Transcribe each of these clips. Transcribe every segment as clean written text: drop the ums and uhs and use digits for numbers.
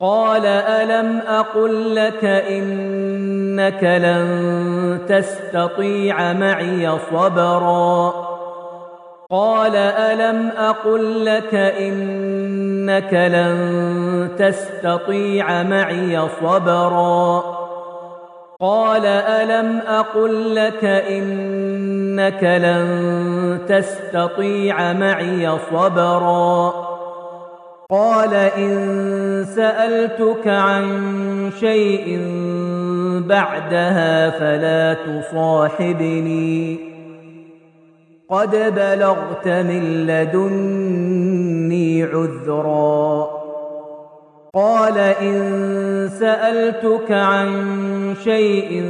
قال ألم أقل لك إنك لن تستطيع معي صبرا قال ألم أقل لك إنك لن تستطيع معي صبرا قال ألم أقل لك إنك لن تستطيع معي صبرا قال إن سألتك عن شيء بعدها فلا تصاحبني قد بلغت من لدني عذرا قال إن سألتك عن شيء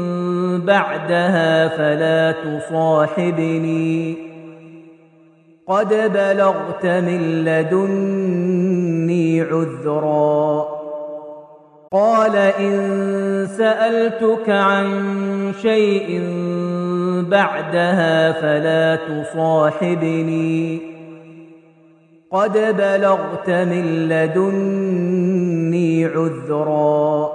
بعدها فلا تصاحبني قد بلغت من لدني عذرا قال إن سألتك عن شيء بعدها فلا تصاحبني قد بلغت من لدني عذرا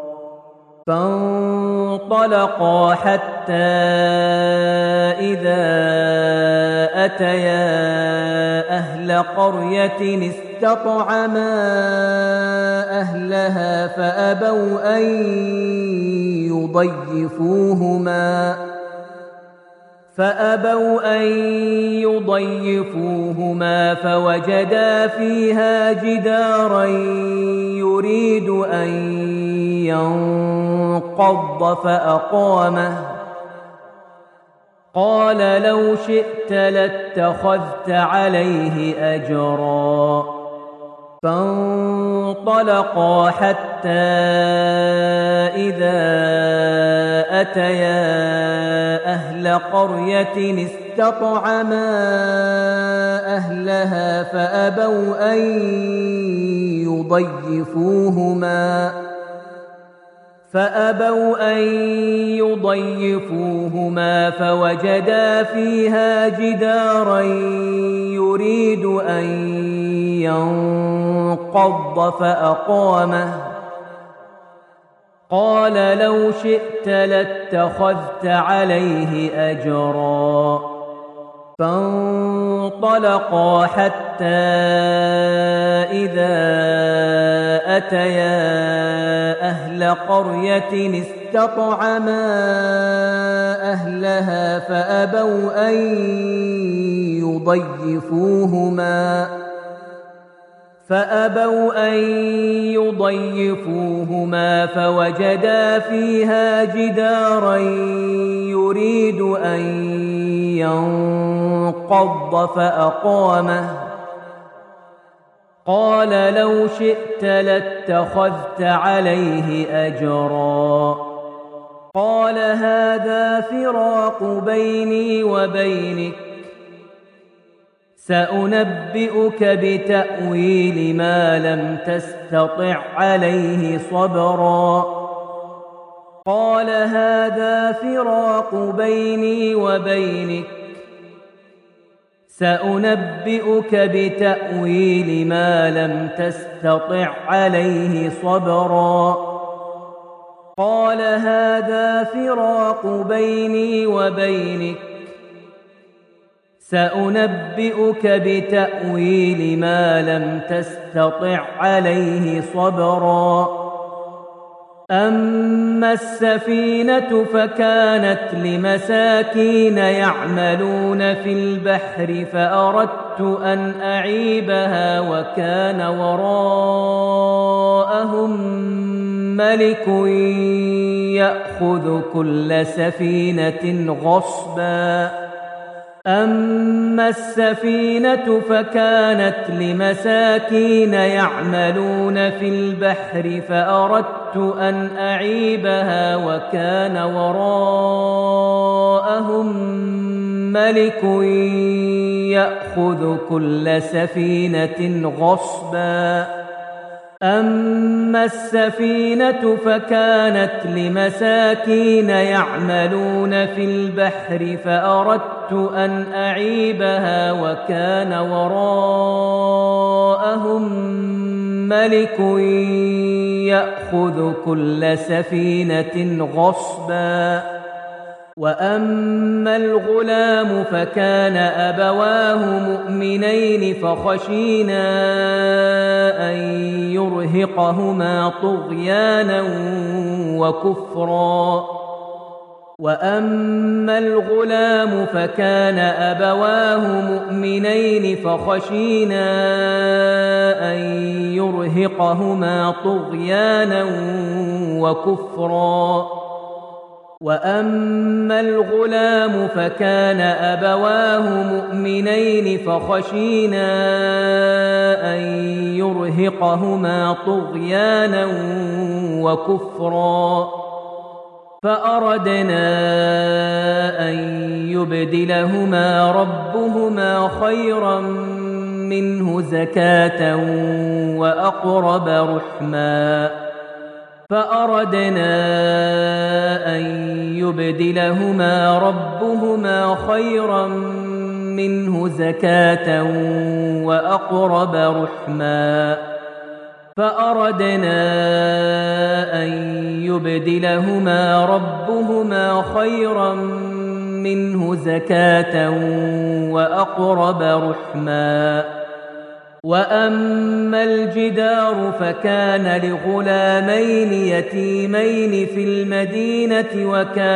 فانطلقا حتى إذا أتيا أهل قرية استطعما أهلها فأبوا أن يضيفوهما فوجدا فيها جدارا يريد أن ينقض فأقامه قال لو شئت لاتخذت عليه أجرا فانطلقا حتى إذا أتيا أهل قرية استطعما أهلها فأبوا أن يضيفوهما فوجدا فيها جدارا يريد أن ينقض فأقامه قال لو شئت لاتخذت عليه أجرا فانطلقا حتى إذا أتيا أهل قرية استطعما أهلها فأبوا أن يضيفوهما فوجدا فيها جدارا يريد أن ينقض فأقامه قال لو شئت لاتخذت عليه أجرا قال هذا فراق بيني وبينك سأنبئك بتأويل ما لم تستطع عليه صبرا قال هذا فراق بيني وبينك سأنبئك بتأويل ما لم تستطع عليه صبرا قال هذا فراق بيني وبينك سأنبئك بتأويل ما لم تستطع عليه صبرا أما السفينة فكانت لمساكين يعملون في البحر فأردت أن أعيبها وكان وراءهم ملك يأخذ كل سفينة غصبا أما السفينة فكانت لمساكين يعملون في البحر فأردت أن أعيبها وكان وراءهم ملك يأخذ كل سفينة غصبا أما السفينة فكانت لمساكين يعملون في البحر فأردت أن أعيبها وكان وراءهم ملك يأخذ كل سفينة غصبا وأما الغلام فكان أبواه مؤمنين فخشينا أن يرهقهما طغيانا وكفرا وأما الغلام فكان أبواه مؤمنين فخشينا أن يرهقهما طغيانا وكفرا وأما الغلام فكان أبواه مؤمنين فخشينا أن يرهقهما طغيانا وكفرا فأردنا أن يبدلهما ربهما خيرا منه زكاة وأقرب رحما فأردنا أن يبدلهما ربهما خيرا منه زكاة وأقرب رحما فأردنا أن يبدلهما ربهما خيرا منه زكاة وأقرب رحما وأما الجدار فكان لغلامين يتيمين في المدينة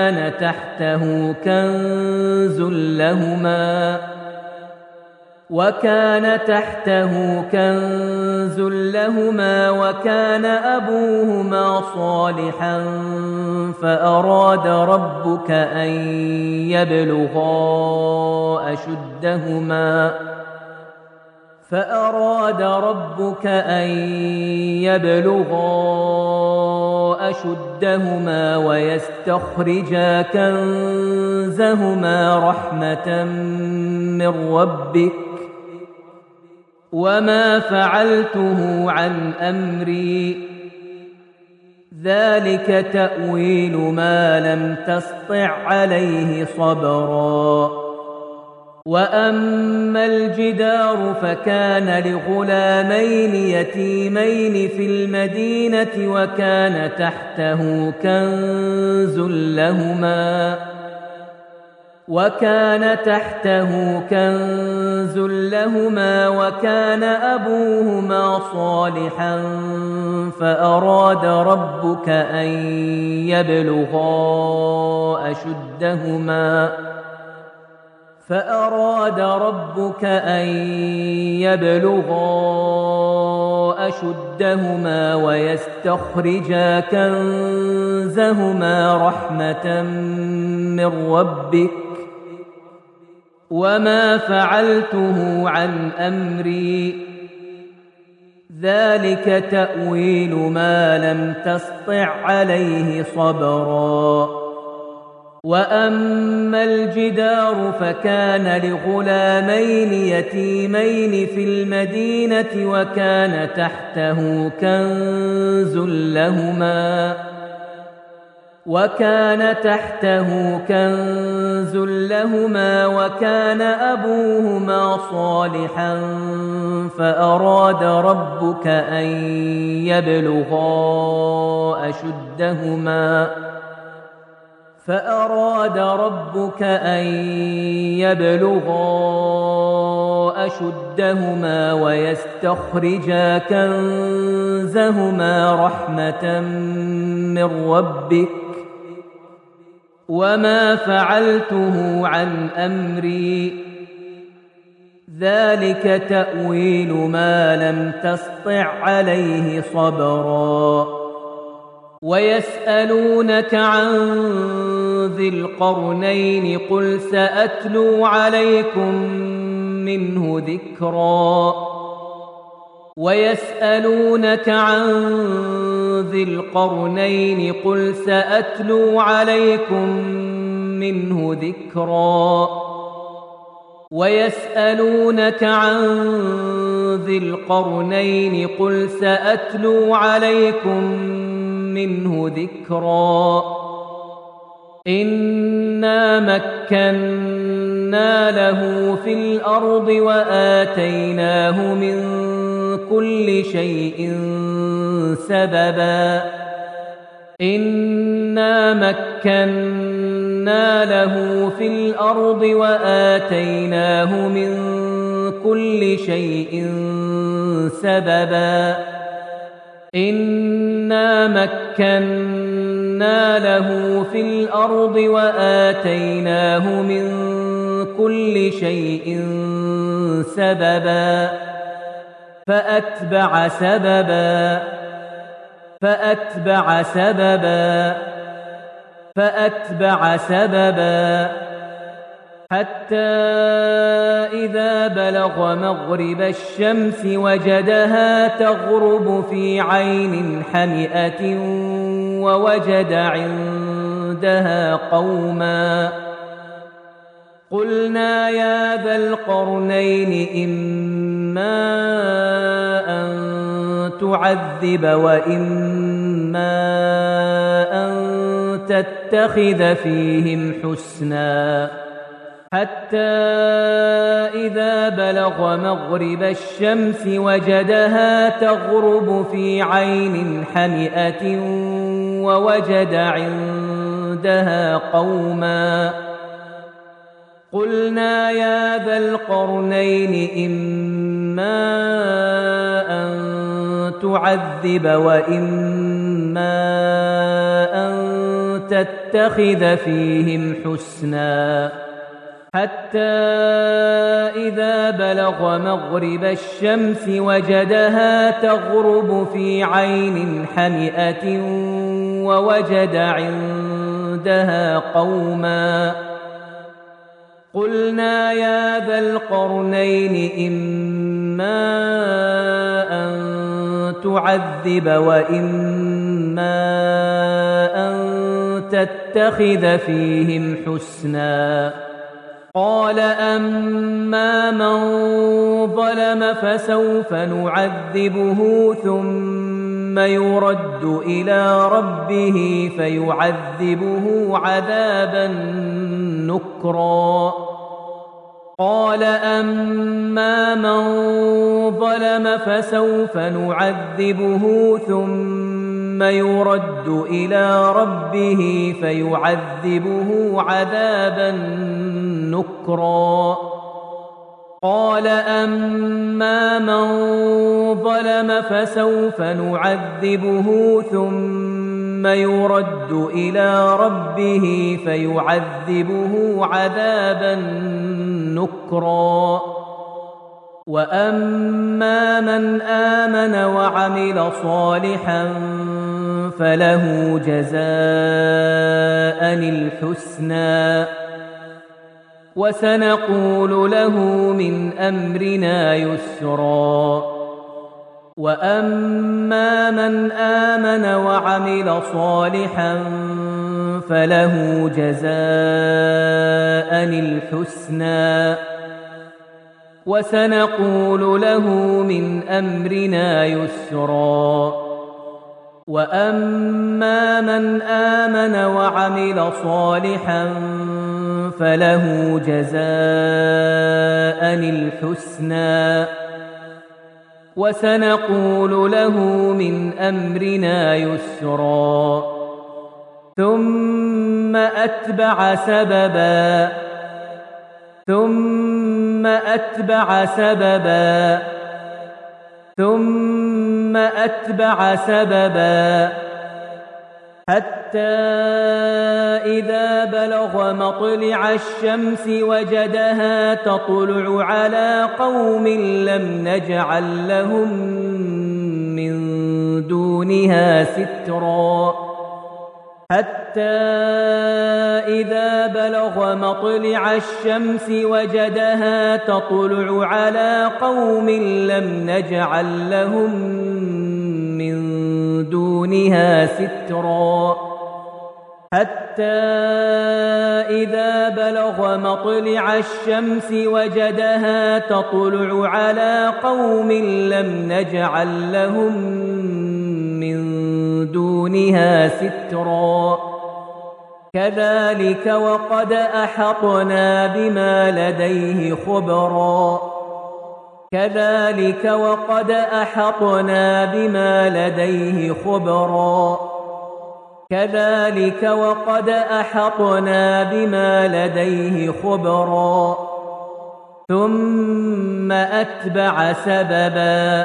وكان تحته كنز لهما وكان أبوهما صالحا فأراد ربك أن يبلغا أشدهما ويستخرجا كنزهما رحمة من ربك وما فعلته عن أمري ذلك تأويل ما لم تسطع عليه صبرا وأما الجدار فكان لغلامين يتيمين في المدينة وكان تحته كنز لهما وكان أبوهما صالحا فأراد ربك أن يبلغا أشدهما ويستخرجا كنزهما رحمة من ربك وما فعلته عن أمري ذلك تأويل ما لم تسطع عليه صبرا وأما الجدار فكان لغلامين يتيمين في المدينة وكان تحته كنز لهما وكان أبوهما صالحا فأراد ربك أن يبلغا أشدهما ويستخرجا كنزهما رحمة من ربك وما فعلته عن أمري ذلك تأويل ما لم تسطع عليه صبرا ويسألونك عن ذي القرنين قل سأتلو عليكم منه ذكرا ويسألونك عن ذي القرنين قل سأتلو عليكم منه ذكرا إنا مكنا له في الأرض وآتيناه من كل شيء سببا إنا مكنا له في الأرض وآتيناه من كل شيء سببا إنا مكنا له في الأرض وآتيناه من كل شيء سببا فأتبع سببا حتى إذا بلغ مغرب الشمس وجدها تغرب في عين حمئة ووجد عندها قوما قلنا يا ذا القرنين إما أن تعذب وإما أن تتخذ فيهم حسنا حتى إذا بلغ مغرب الشمس وجدها تغرب في عين حمئة ووجد عندها قوما قلنا يا ذا القرنين إما أن تعذب وإما أن تتخذ فيهم حسنا حتى إذا بلغ مغرب الشمس وجدها تغرب في عين حمئة ووجد عندها قوما قلنا يا ذا القرنين إما أن تعذب وإما أن تتخذ فيهم حسنا قال أما من ظلم فسوف نعذبه ثم يرد إلى ربه فيعذبه عذابا نكرا قال أما من ظلم فسوف نعذبه ثم يرد إلى ربه فيعذبه عذابا نكرا قال أما من ظلم فسوف نعذبه ثم يرد إلى ربه فيعذبه عذابا نكرا وأما من آمن وعمل صالحا فله جزاء الحسنى وسنقول له من أمرنا يسرا وأما من آمن وعمل صالحا فله جزاء الحسنى وسنقول له من أمرنا يسرا وأما من آمن وعمل صالحا فله جزاء الحسنى وسنقول له من أمرنا يسرا ثم أتبع سببا حتى إذا بلغ مطلع الشمس وجدها تطلع على قوم لم نجعل لهم من دونها سترا حتى إذا بلغ مطلع الشمس وجدها تطلع على قوم لم نجعل لهم من دونها سترا حتى إذا بلغ مطلع الشمس وجدها تطلع على قوم لم نجعل لهم من دونها سترا كذلك وقد أحطنا بما لديه خبرا كذلك وقد أحطنا بما لديه خبرا كذلك وقد أحطنا بما لديه خبرا ثم أتبع سببا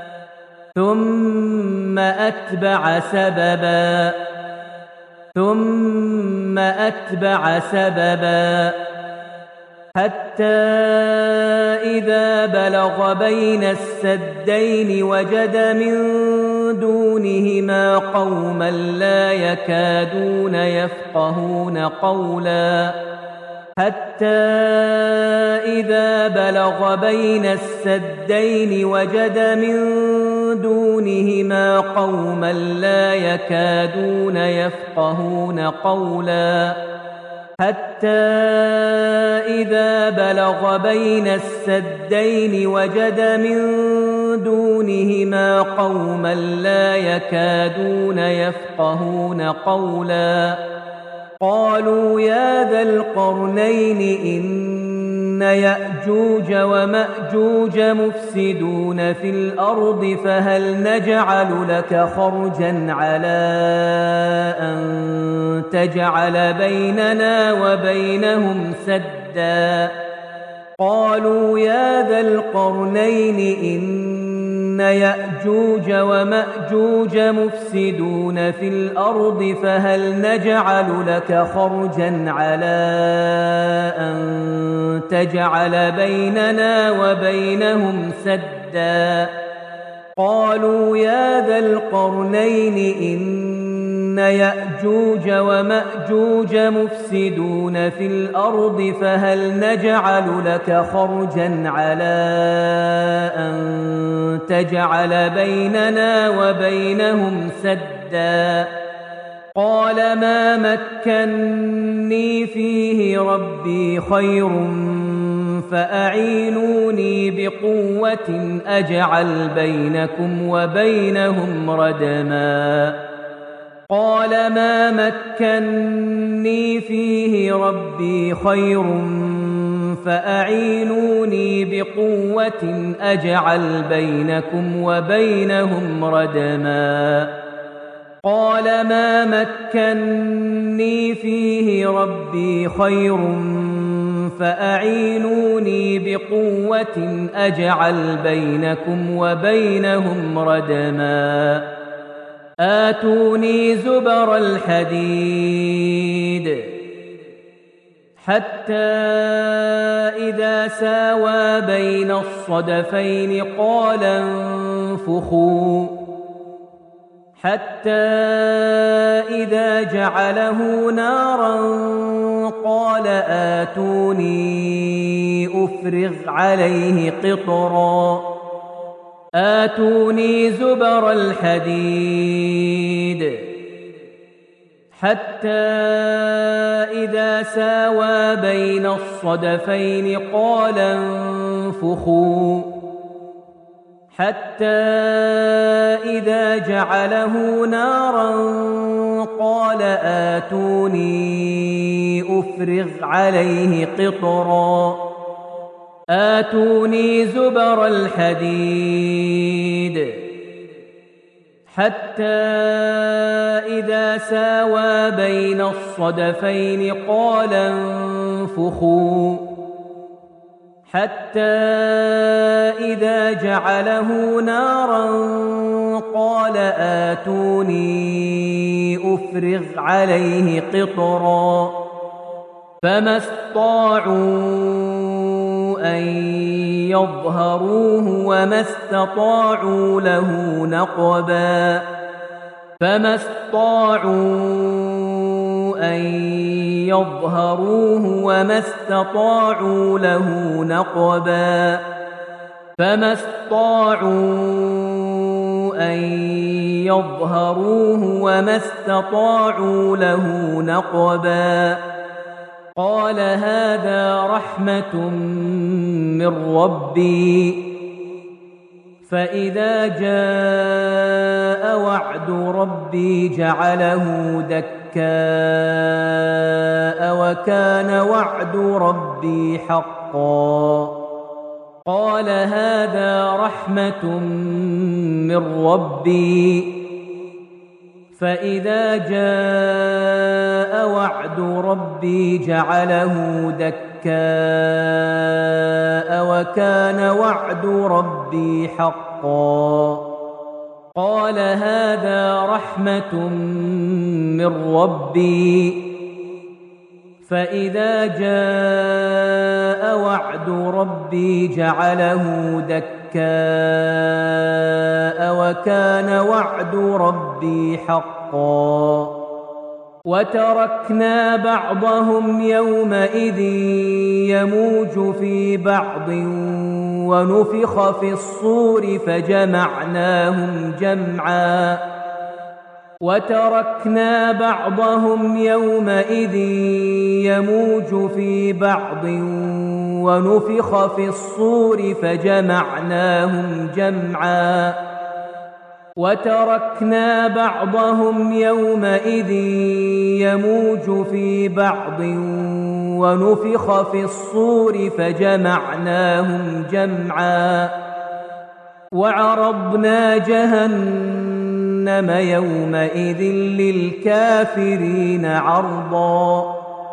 ثم أتبع سببا ثم أتبع سببا حتى إذا بلغ بين السدين وجد من دونهما قوما لا يكادون يفقهون قولا حتى إذا بلغ بين السدين وجد من دونهما قوما لا يكادون يفقهون قولا حتى إذا بلغ بين السدين وجد من دونهما قوما لا يكادون يفقهون قولا قالوا يا ذا القرنين إن يأجوج ومأجوج مفسدون في الأرض فهل نجعل لك خرجا على أن تجعل بيننا وبينهم سدا قالوا يا ذا القرنين إن يأجوج ومأجوج مفسدون في الأرض فهل نجعل لك خرجا على أن تجعل بيننا وبينهم سدا قالوا يا ذا القرنين إن يأجوج ومأجوج مفسدون في الأرض فهل نجعل لك خرجا على أن تجعل بيننا وبينهم سدا قال ما مكني فيه ربي خير فأعينوني بقوة أجعل بينكم وبينهم ردما قال ما مكني فيه ربي خير فأعينوني بقوة أجعل بينكم وبينهم ردما قال ما مكني فيه ربي خير فأعينوني بقوة أجعل بينكم وبينهم ردما آتوني زبر الحديد حتى إذا ساوى بين الصدفين قال انفخوا حتى إذا جعله نارا قال آتوني أفرغ عليه قطرا آتوني زبر الحديد حتى إذا ساوى بين الصدفين قال انفخوا حتى إذا جعله نارا قال آتوني أفرغ عليه قطرا آتوني زبر الحديد حتى إذا ساوى بين الصدفين قال انفخوا حتى إذا جعله نارا قال آتوني أفرغ عليه قطرا فما استطاعوا أن يظهروه وما استطاعوا له نقبا فما استطاعوا أن يظهروه وما استطاعوا له نقبا فما استطاعوا أن يظهروه وما استطاعوا له نقبا قال هذا رحمة من ربي فإذا جاء وعد ربي جعله دكاء وكان وعد ربي حقا قال هذا رحمة من ربي فإذا جاء وعد ربي جعله دكاء وكان وعد ربي حقا قال هذا رحمة من ربي فإذا جاء وعد ربي جعله دكاء وكان وعد ربي حقا وتركنا بعضهم يومئذ يموج في بعض ونفخ في الصور فجمعناهم جمعا وتركنا بعضهم يومئذ يموج في بعض ونفخ في الصور فجمعناهم جمعا وتركنا بعضهم يومئذ يموج في بعض ونفخ في الصور فجمعناهم جمعا وعرضنا جهنم يومئذ للكافرين عرضا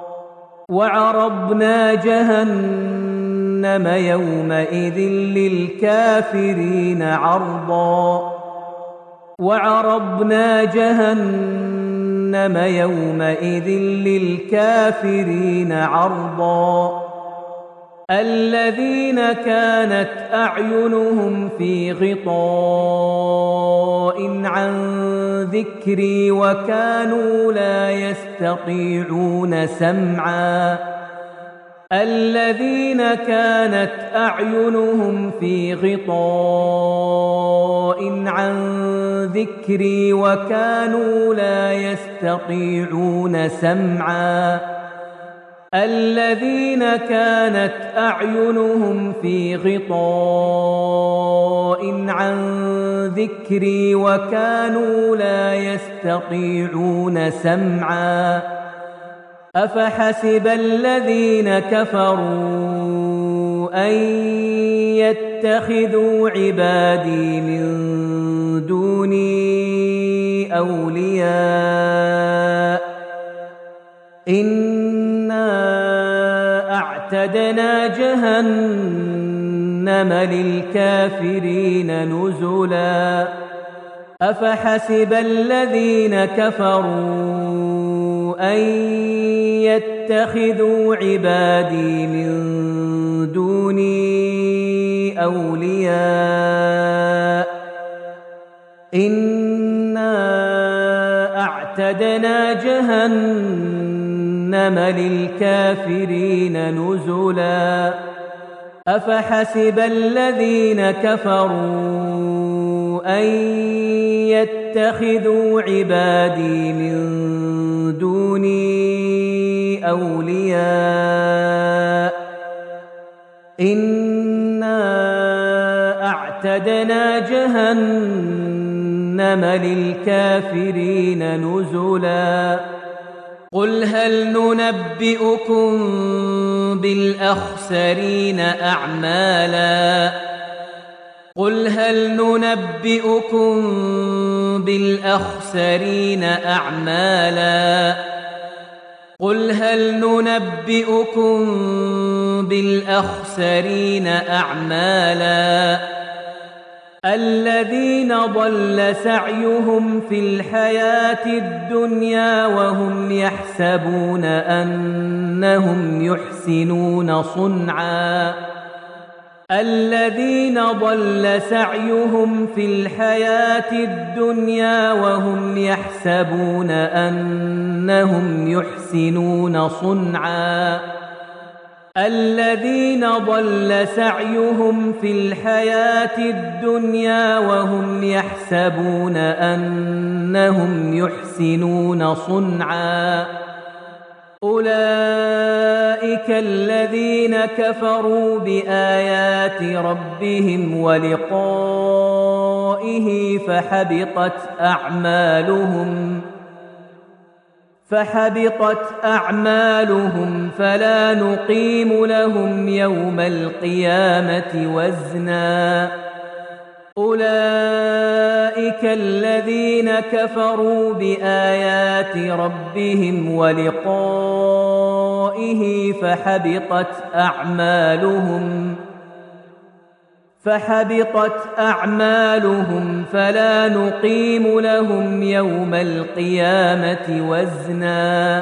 وعرضنا جهنم يومئذ للكافرين عرضا وعرضنا جهنم يومئذ للكافرين عرضا الذين كانت أعينهم في غطاء عن ذكري وكانوا لا يستطيعون سمعا الذين كانت أعينهم في غطاء عن ذكري وكانوا لا يستطيعون سمعا الذين كانت أعينهم في غطاء عن ذكري وكانوا لا يستطيعون سمعا أفحسب الذين كفروا أن يتخذوا عبادي من دوني أولياء إنا أعتدنا جهنم للكافرين نزلا أفحسب الذين كفروا أن يتخذوا عبادي من دوني أولياء إنا أعتدنا جهنم للكافرين نزلا أفحسب الذين كفروا أن يتخذوا عبادي من دوني أولياء إنا أعتدنا جهنم للكافرين نزلا قل هل ننبئكم بالأخسرين أعمالا قل هل ننبئكم بالأخسرين أعمالا قل هل ننبئكم بالأخسرين أعمالا الذين ضل سعيهم في الحياة الدنيا وهم يحسبون أنهم يحسنون صنعا الذين ضل سعيهم في الحياة الدنيا وهم يحسبون أنهم يحسنون صنعا الذين ضل سعيهم في الحياة الدنيا وهم يحسبون أنهم يحسنون صنعا أولئك الذين كفروا بآيات ربهم ولقائه فحبطت أعمالهم فلا نقيم لهم يوم القيامة وزنا أولئك الذين كفروا بآيات ربهم ولقائه فحبطت أعمالهم فلا نقيم لهم يوم القيامة وزنا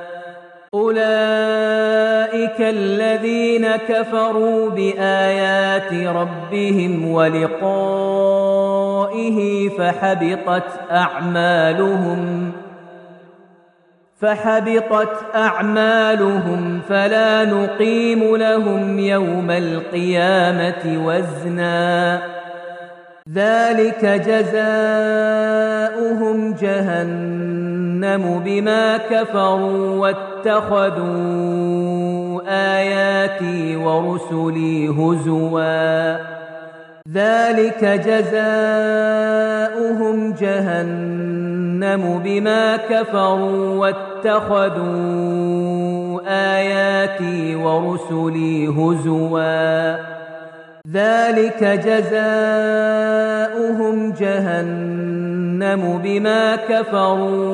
أولئك الذين كفروا بآيات ربهم ولقائه فحبطت أعمالهم فلا نقيم لهم يوم القيامة وزنا ذلك جزاؤهم جهنم بما كفروا واتخذوا آياتي ورسلي هزوا ذلك جزاؤهم جهنم بما كفروا واتخذوا آياتي ورسلي هزوا ذلك جزاؤهم جهنم بما كفروا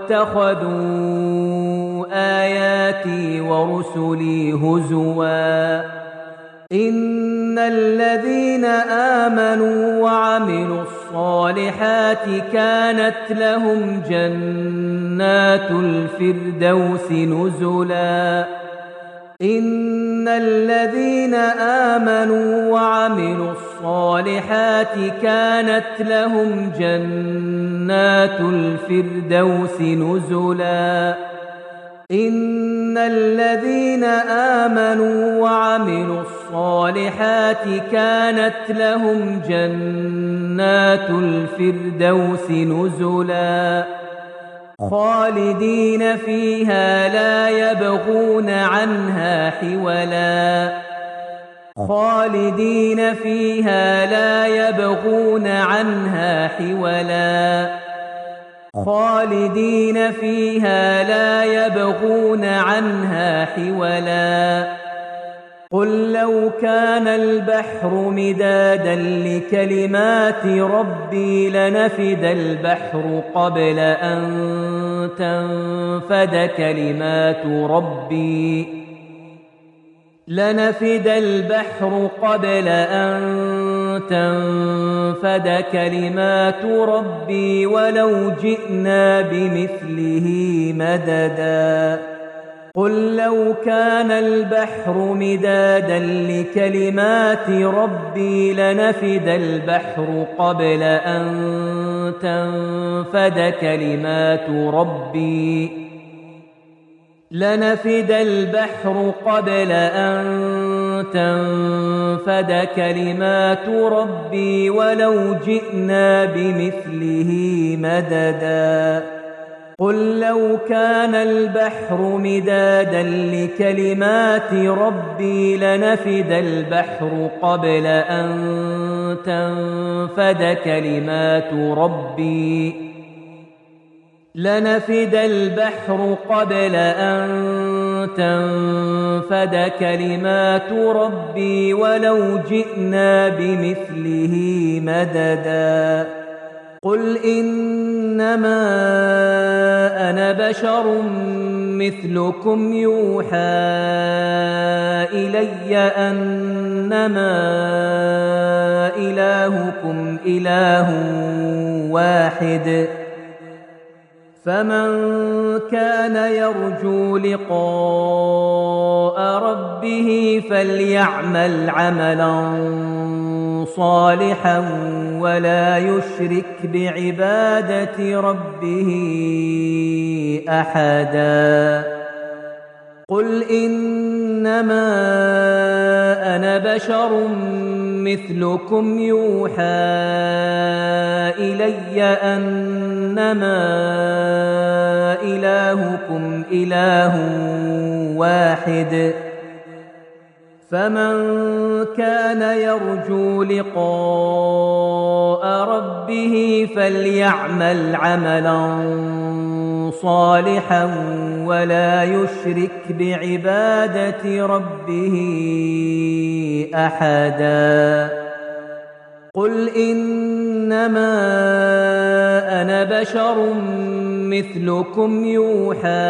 واتخذوا آياتي ورسلي هزوا إن الذين آمنوا وعملوا الصالحات كانت لهم جنات الفردوس نزلا إن الذين آمنوا وعملوا الصالحات كانت لهم جنات الفردوس نزلا إن الذين آمنوا وعملوا الصالحات كانت لهم جنات الفردوس نزلا خالدين فيها لا يبغون عنها حولا خالدين فيها لا يبغون عنها حولا خالدين فيها لا يبغون عنها حولا قل لو كان البحر مدادا لكلمات ربي لنفد البحر قبل أن تنفد كلمات ربي لنفد البحر قبل أن تنفد كلمات ربي ولو جئنا بمثله مددا قل لو كان البحر مدادا لكلمات ربي لنفد البحر قبل أن تنفد كلمات ربي لنفد البحر قبل أن تنفد كلمات ربي ولو جئنا بمثله مددا قل لو كان البحر مدادا لكلمات ربي لنفد البحر قبل أن تنفد كلمات ربي لنفد البحر قبل أن تنفد كلمات ربي ولو جئنا بمثله مددا قل إنما أنا بشر مثلكم يوحى إلي أنما إلهكم إله واحد فمن كان يرجو لقاء ربه فليعمل عملا صالحا ولا يشرك بعبادة ربه أحدا قل إنما أنا بشر مثلكم يوحى إلي أنما إلهكم إله واحد فمن كان يرجو لقاء ربه فليعمل عملا صالحا ولا يشرك بعبادة ربه أحدا قل إنما أنا بشر مثلكم يوحى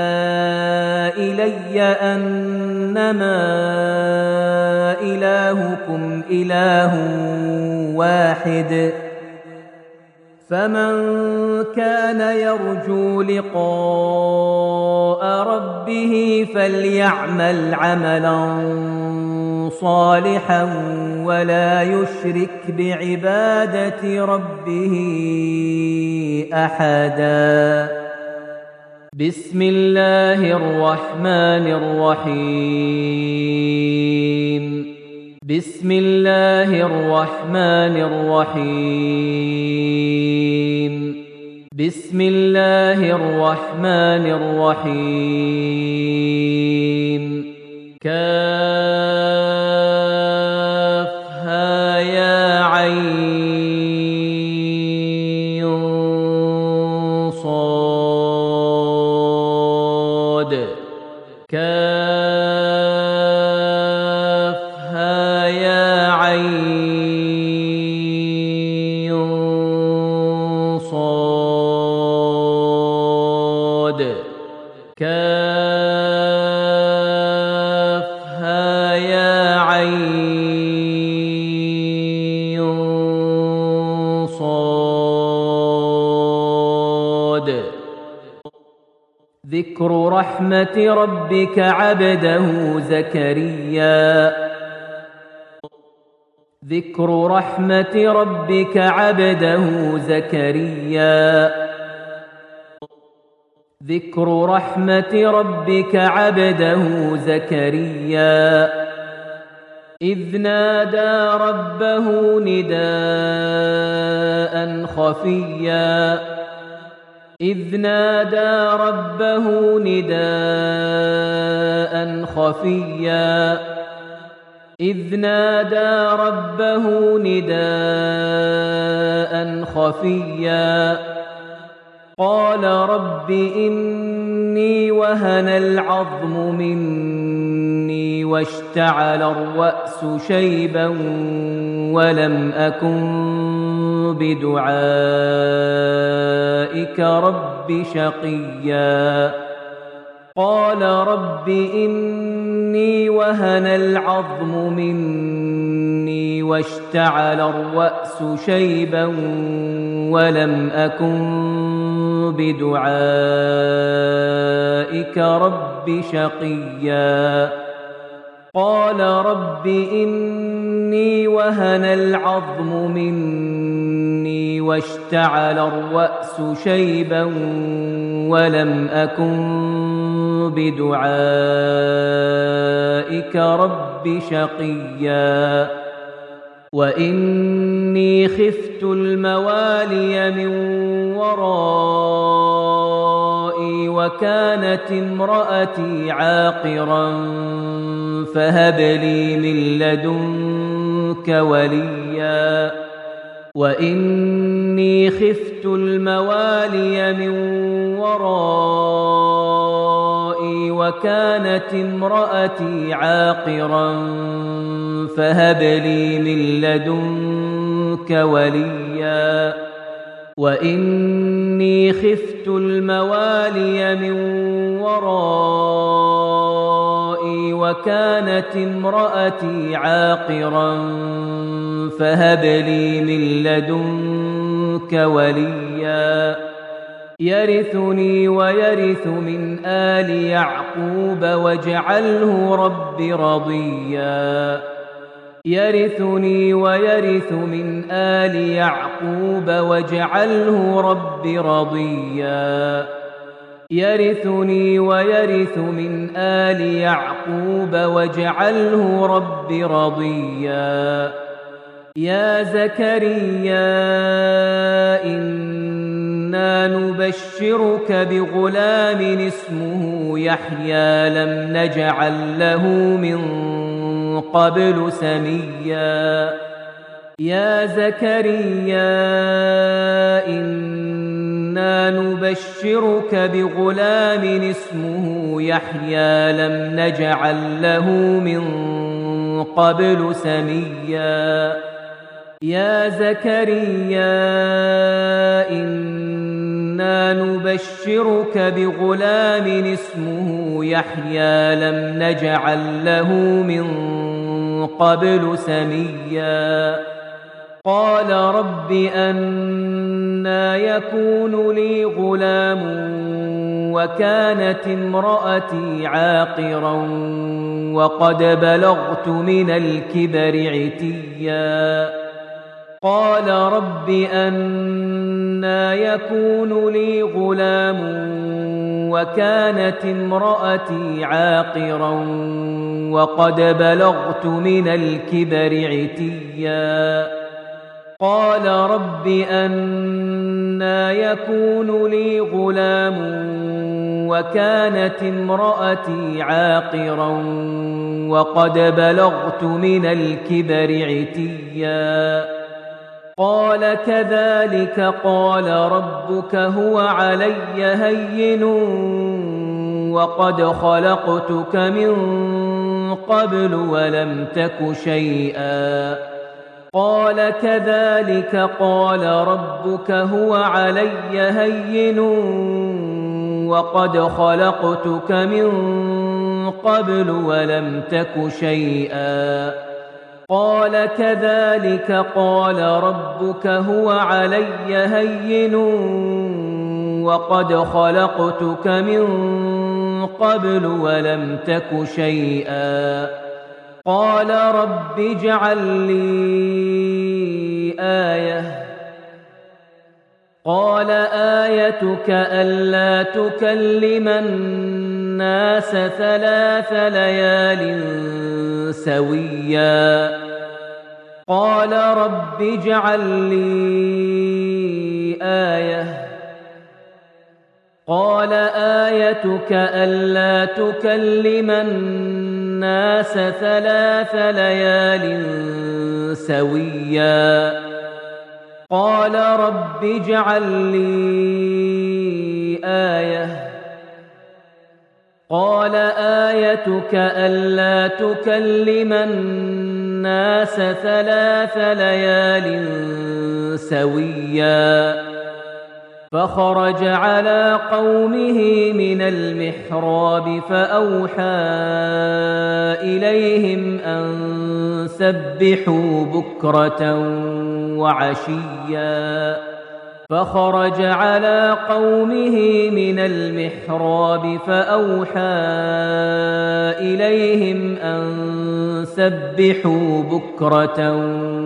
إلي أنما إلهكم إله واحد فمن كان يرجو لقاء ربه فليعمل عملا صالحا ولا يشرك بعبادة ربه أحدا بسم الله الرحمن الرحيم بسم الله الرحمن الرحيم بسم الله الرحمن الرحيم كافها يا عين صاد كافها يا عين صاد كافها يا عين صاد ذكر رحمة ربك عبده زكريا ذكر رحمة ربك عبده زكريا ذكر رحمة ربك عبده زكريا إذ نادى ربه نداء خفيا إذ نادى ربه نداء خفيا إذ نادى ربه نداء خفيا قال رب إني وهن العظم مني واشتعل الرأس شيبا ولم أكن بدعائك رب شقيا قال رب إني وهن العظم مني واشتعل الرأس شيبا ولم أكن بدعائك رب شقيا قال رب إني وهن العظم مني واشتعل الرأس شيبا ولم أكن بدعائك رب شقيا وإني خفت الموالي من ورائي وكانت امرأتي عاقرا فهب لي من لدنك وليا وإني خفت الموالي من ورائي وكانت امرأتي عاقرا فهب لي من لدنك وليا وإني خفت الموالي من ورائي وكانت امرأتي عاقرا فهب لي من لدنك وليا يرثني ويرث من آل يعقوب واجعله رب رضيا يرثني ويرث من آل يعقوب واجعله رب رضيا يرثني ويرث من آل يعقوب واجعله رب رضيا يا زكريا إنا نبشرك بغلام اسمه يحيى لم نجعل له من قبل سميا يا زكريا إنا نبشرك بغلام اسمه يحيى لم نجعل له من قبل سميا يا زكريا إنا نبشرك بغلام اسمه يحيى لم نجعل له من قبل سميا قال رب أنى يكون لي غلام وكانت امرأتي عاقرا وقد بلغت من الكبر عتيا قال رب أنى يكون لي غلام وكانت امرأتي عاقرا وقد بلغت من الكبر عتيا قال رب أنى يكون لي غلام وكانت امرأتي عاقرا وقد بلغت من الكبر عتيا قال كذلك قال ربك هو علي هين وقد خلقتك من قبل ولم تك شيئا قال كذلك قال ربك هو علي هين وقد خلقتك من قبل ولم تك شيئا قال كذلك قال ربك هو علي هين وقد خلقتك من قبل ولم تك شيئا قال رب اجعل لي آية قال آيتك ألا تكلم الناس 3 ليال سويا قال رب اجعل لي آية قال آيتك ألا تكلم الناس 3 ليال سويا قال رب اجعل لي آية قال آيتك ألا تكلم الناس 3 ليال سويا فخرج على قومه من المحراب فأوحى إليهم أن سبحوا بكرة وعشيا فخرج على قومه من المحراب فأوحى إليهم أن سبحوا بكرة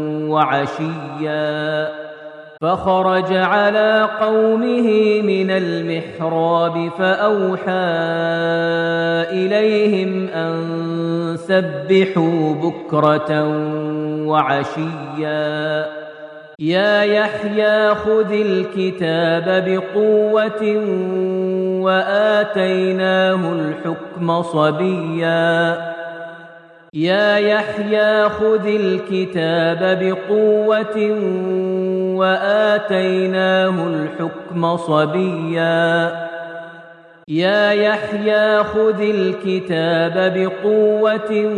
وعشيا فخرج على قومه من المحراب فأوحى إليهم أن سبحوا بكرة وعشيا يا يحيى خذ الكتاب بقوة وآتيناه الحكم صبيا يا يحيى خذ الكتاب بقوة وآتيناه الحكم صبيا يا يحيى خذ الكتاب بقوة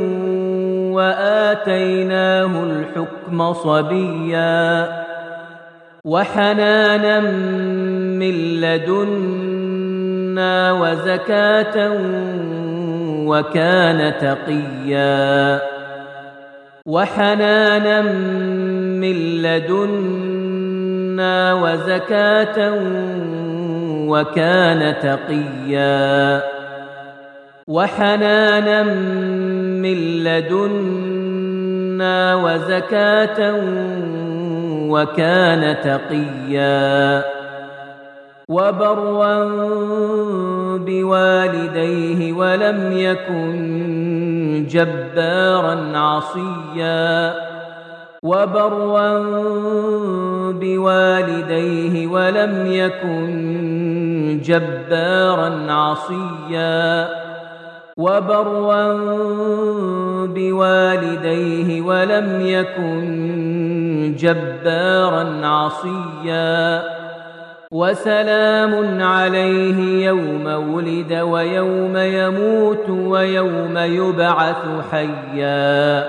وآتيناه الحكم صبيا وحنانا من لدنا وزكاة وكان تقيا وحنانا من لدنا وزكاة وكان تقيا وحنانا من لدنا وزكاة وكان تقيا وبرا بوالديه ولم يكن جبارا عصيا وبرا بوالديه ولم يكن جبارا عصيا وبرا بوالديه ولم يكن جبارا عصيا وسلام عليه يوم ولد ويوم يموت ويوم يبعث حيا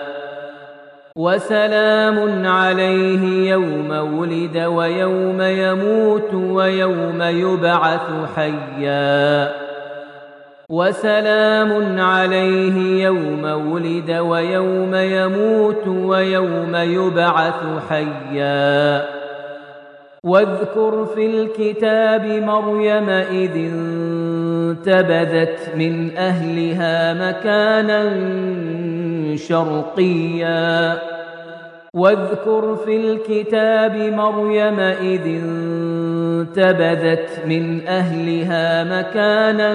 وسلام عليه يوم ولد ويوم يموت ويوم يبعث حيا وسلام عليه يوم ولد ويوم يموت ويوم يبعث حيا واذكر في الكتاب مريم إذ انتبذت من أهلها مكانا شرقيا واذكر في الكتاب مريم إذ انتبذت من أهلها مكانا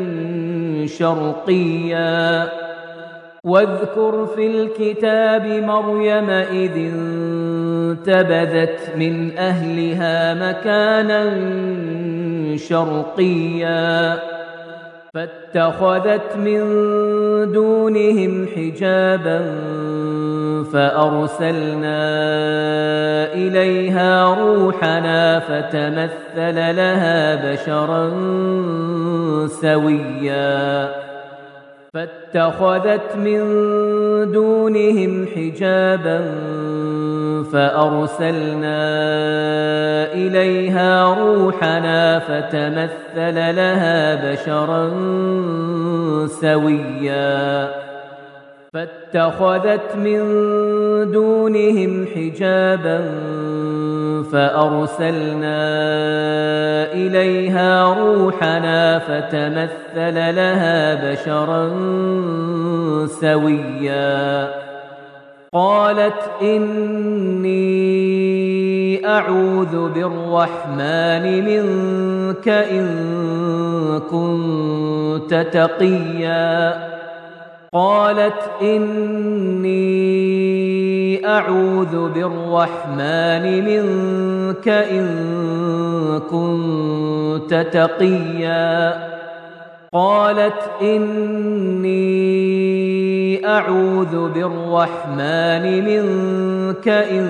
شرقيا واذكر في الكتاب مريم إذ انتبذت من أهلها مكانا شرقيا فاتخذت من دونهم حجابا فأرسلنا إليها روحنا فتمثل لها بشرا سويا فاتخذت من دونهم حجابا فأرسلنا إليها روحنا فتمثل لها بشرا سويا فاتخذت من دونهم حجابا فأرسلنا إليها روحنا فتمثل لها بشرا سويا قالت إني أعوذ بالرحمن منك إن كنت تقيا قالت إني أعوذ بالرحمن منك إن كنت تقيا قالت إني أعوذ بالرحمن منك إن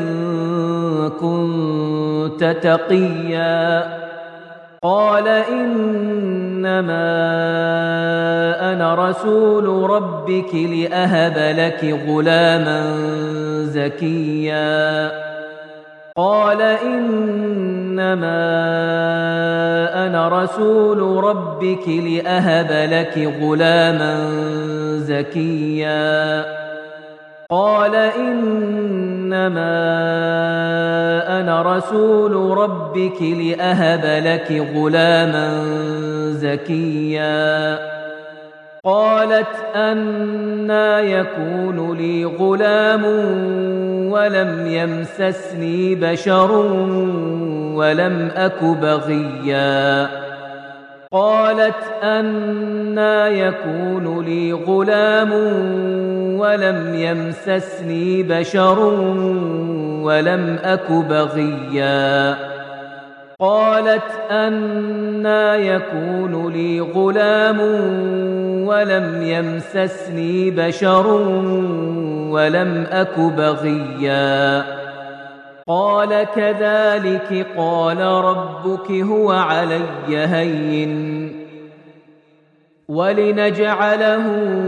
كنت تقيا قال إنما أنا رسول ربك لأهب لك غلاما زكيا قال إنما أنا رسول ربك لأهب لك غلاما زكيا قال إنما أنا رسول ربك لأهب لك غلاما زكيا قالت أنى يكون لي غلام ولم يمسسني بشر ولم أك بغيا قالت أنى يكون لي غلام ولم يمسسني بشر ولم أك بغيا قالت أنى يكون لي غلام ولم يمسسني بشر ولم أك بغيا قال كذلك قال ربك هو علي هين ولنجعله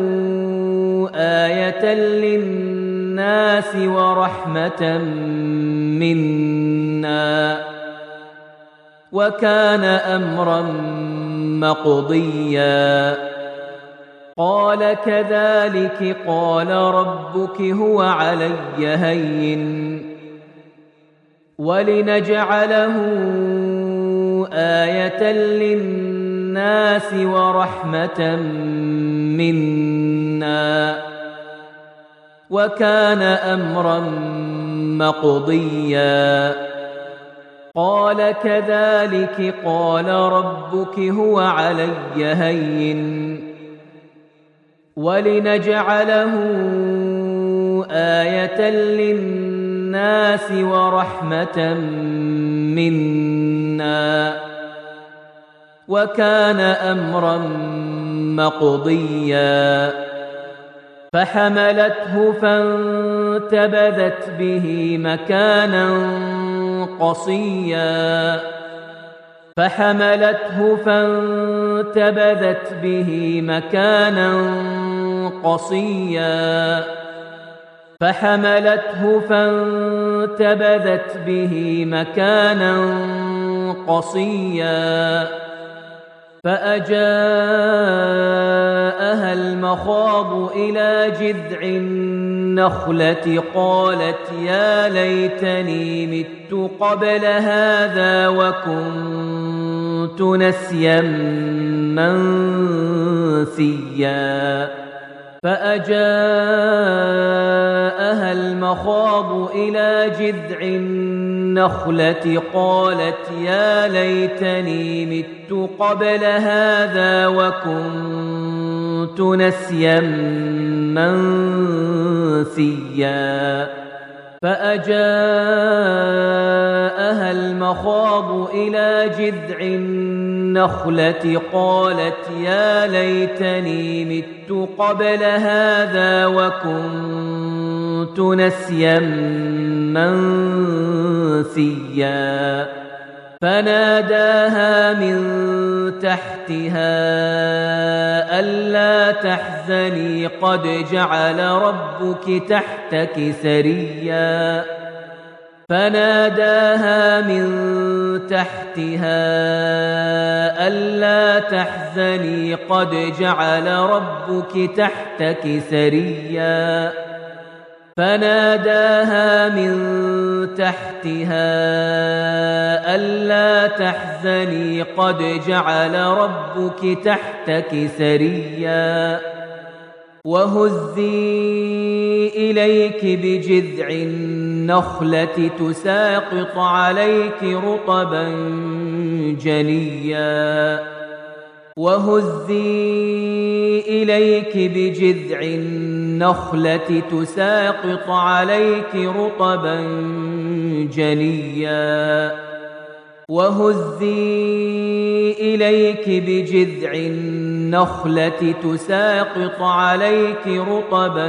آية للناس ورحمة منا وكان أمرا مقضيا قال كذلك قال ربك هو علي هين ولنجعله آية للناس ورحمة منا. وكان أمرا مقضيا قال كذلك قال ربك هو علي هين ولنجعله آية للناس ورحمة منا وكان أمرا مقضيا فحملته فانتبذت به مكانا قصيا فحملته فانتبذت به مكانا قصيا فحملته فانتبذت به مكانا قصيا فأجاءها المخاض إلى جذع النخلة قالت يا ليتني مت قبل هذا وكنت نسيا منسيا فأجاءها المخاض إلى جذع النخلة قالت يا ليتني مت قبل هذا وكنت نسيا منسيا فأجاءها المخاض إلى جذع النخلة قالت يا ليتني مت قبل هذا وكنت نسيا منسيا فناداها من تحتها ألا تحزني قد جعل ربك تحتك سريا فناداها من تحتها ألا تحزني قد جعل ربك تحتك سريا فناداها من تحتها ألا تحزني قد جعل ربك تحتك سريا وهزي إليك بجذع النخلة تساقط عليك رطبا جنيا وهزي إليك بجذع النخلة تساقط عليك رطبا جنيا وهزي إليك بجذع النخلة تساقط عليك رطبا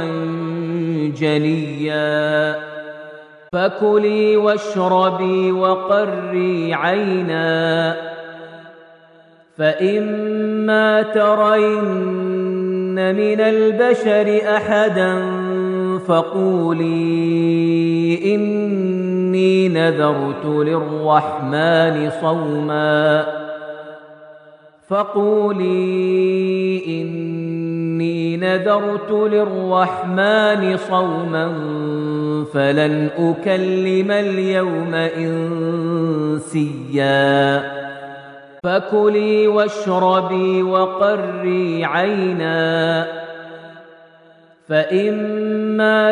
جنيا فكلي واشربي وقري عينا فإما ترين من البشر أحدا فقولي إني نذرت للرحمن صوما فلن أكلم اليوم إنسيا فكلي واشربي وقري عينا فإما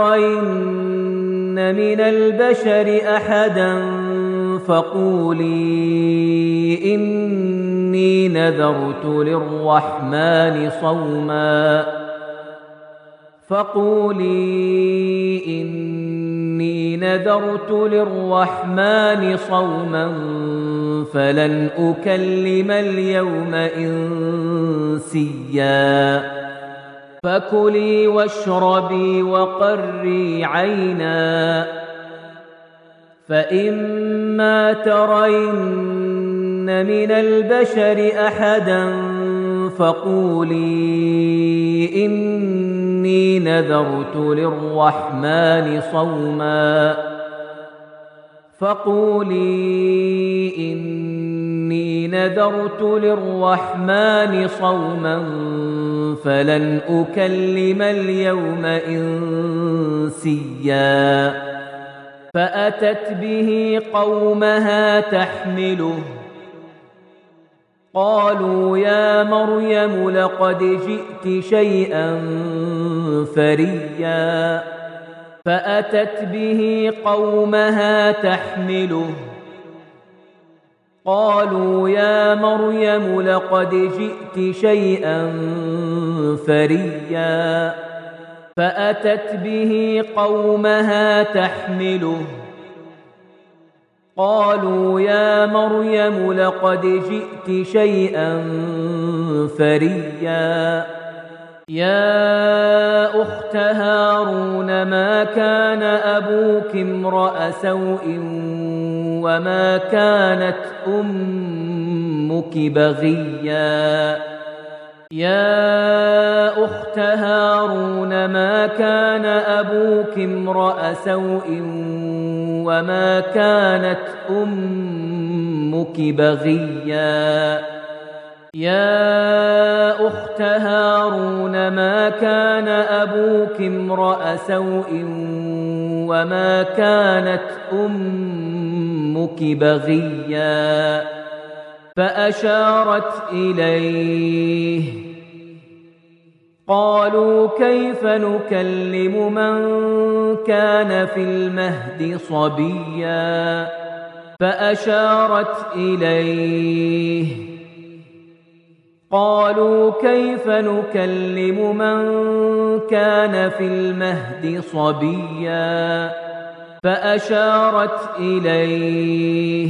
ترين من البشر أحدا فقولي إني نذرت للرحمن صوما فلن أكلم اليوم إنسيا فكلي واشربي وقري عينا فإما ترين من البشر أحدا فقولي إني نذرت للرحمن صوما فلن أكلم اليوم إنسيا فأتت به قومها تحمله قالوا يا مريم لقد جئت شيئا فريا فأتت به قومها تحمله قالوا يا مريم لقد جئت شيئا فريا فأتت به قومها تحمله قالوا يا مريم لقد جئت شيئا فريا يا أخت هارون ما كان أبوك امرأ سوء وما كانت أمك بغيا يا أخت هارون ما كان أبوك امرأ سوء وما كانت أمك بغيا يا أخت هارون ما كان أبوك امرأ سوء وما كانت أمك بغيا فأشارت إليه قالوا كيف نكلم من كان في المهد صبيا فأشارت إليه قالوا كيف نكلم من كان في المهد صبيا فأشارت إليه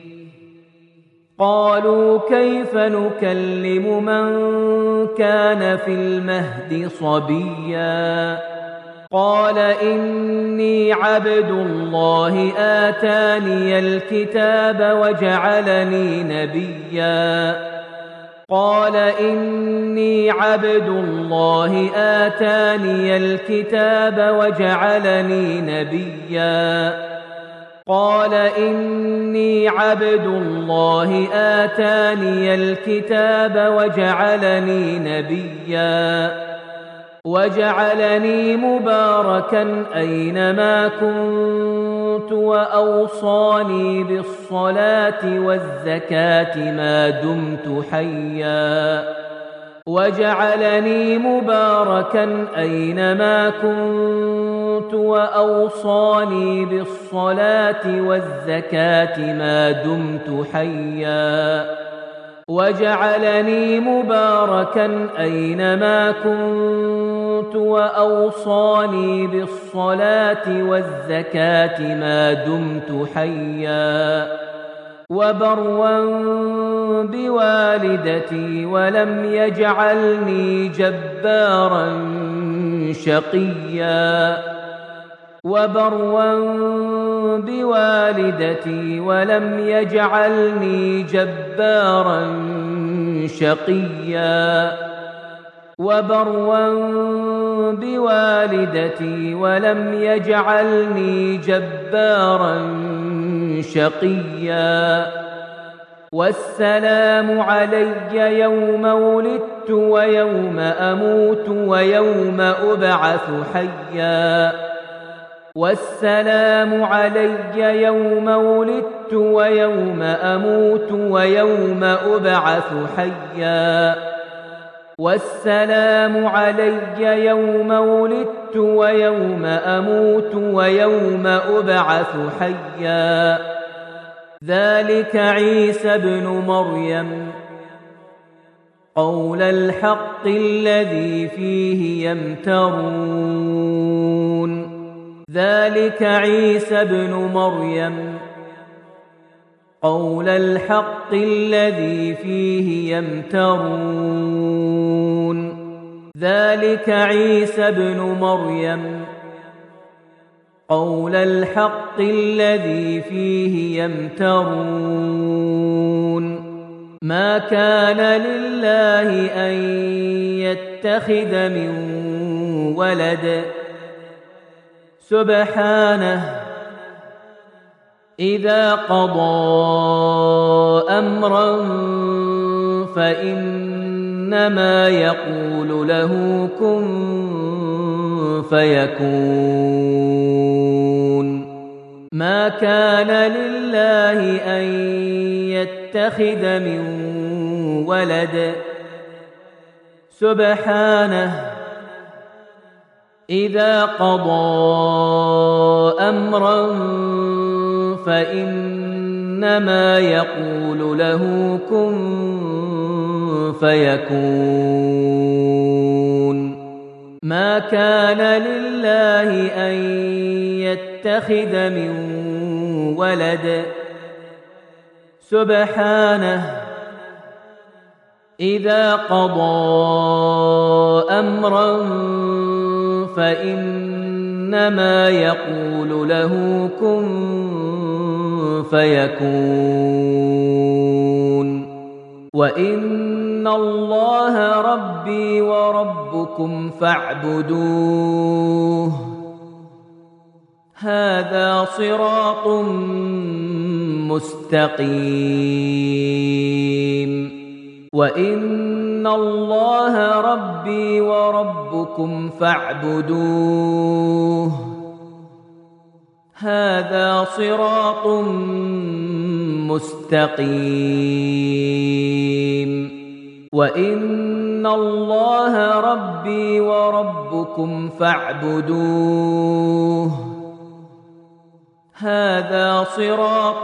قالوا كيف نكلم من كان في المهد صبيا قال إني عبد الله آتاني الكتاب وجعلني نبيا قال إني عبد الله آتاني الكتاب وجعلني نبيا قال إني عبد الله آتاني الكتاب وجعلني نبيا وجعلني مباركا أينما كنت وأوصاني بالصلاة والزكاة ما دمت حيا وجعلني مباركا أينما كنت وأوصاني بالصلاة والزكاة ما دمت حيا وجعلني مباركا أينما كنت وأوصاني بالصلاة والزكاة ما دمت حيا وبرا بوالدتي ولم يجعلني جبارا شقيا وبرا بوالدتي ولم يجعلني جبارا شقيا وبرا بوالدتي ولم يجعلني جبارا شقيا والسلام علي يوم ولدت ويوم أموت ويوم أبعث حيا والسلام علي يوم ولدت ويوم أموت ويوم أبعث حيا والسلام علي يوم ولدت ويوم أموت ويوم أبعث حيا ذلك عيسى ابن مريم قول الحق الذي فيه يمترون ذلك عيسى ابن مريم قول الحق الذي فيه يمترون ذلك عيسى ابن مريم قول الحق الذي فيه يمترون ما كان لله أن يتخذ من ولد سبحانه إذا قضى أمرا فإنما يقول له كن فيكون ما كان لله أن يتخذ من ولد سبحانه إذا قضى أمرا فإنما يقول له كن فيكون ما كان لله أن يتخذ من ولد سبحانه إذا قضى أمرا فإنما يقول له كن فيكون وإن الله ربي وربكم فاعبدوه هذا صراط مستقيم وإن الله ربي وربكم فاعبدوه هذا صراط مستقيم وإن الله ربي وربكم فاعبدوه هذا صراط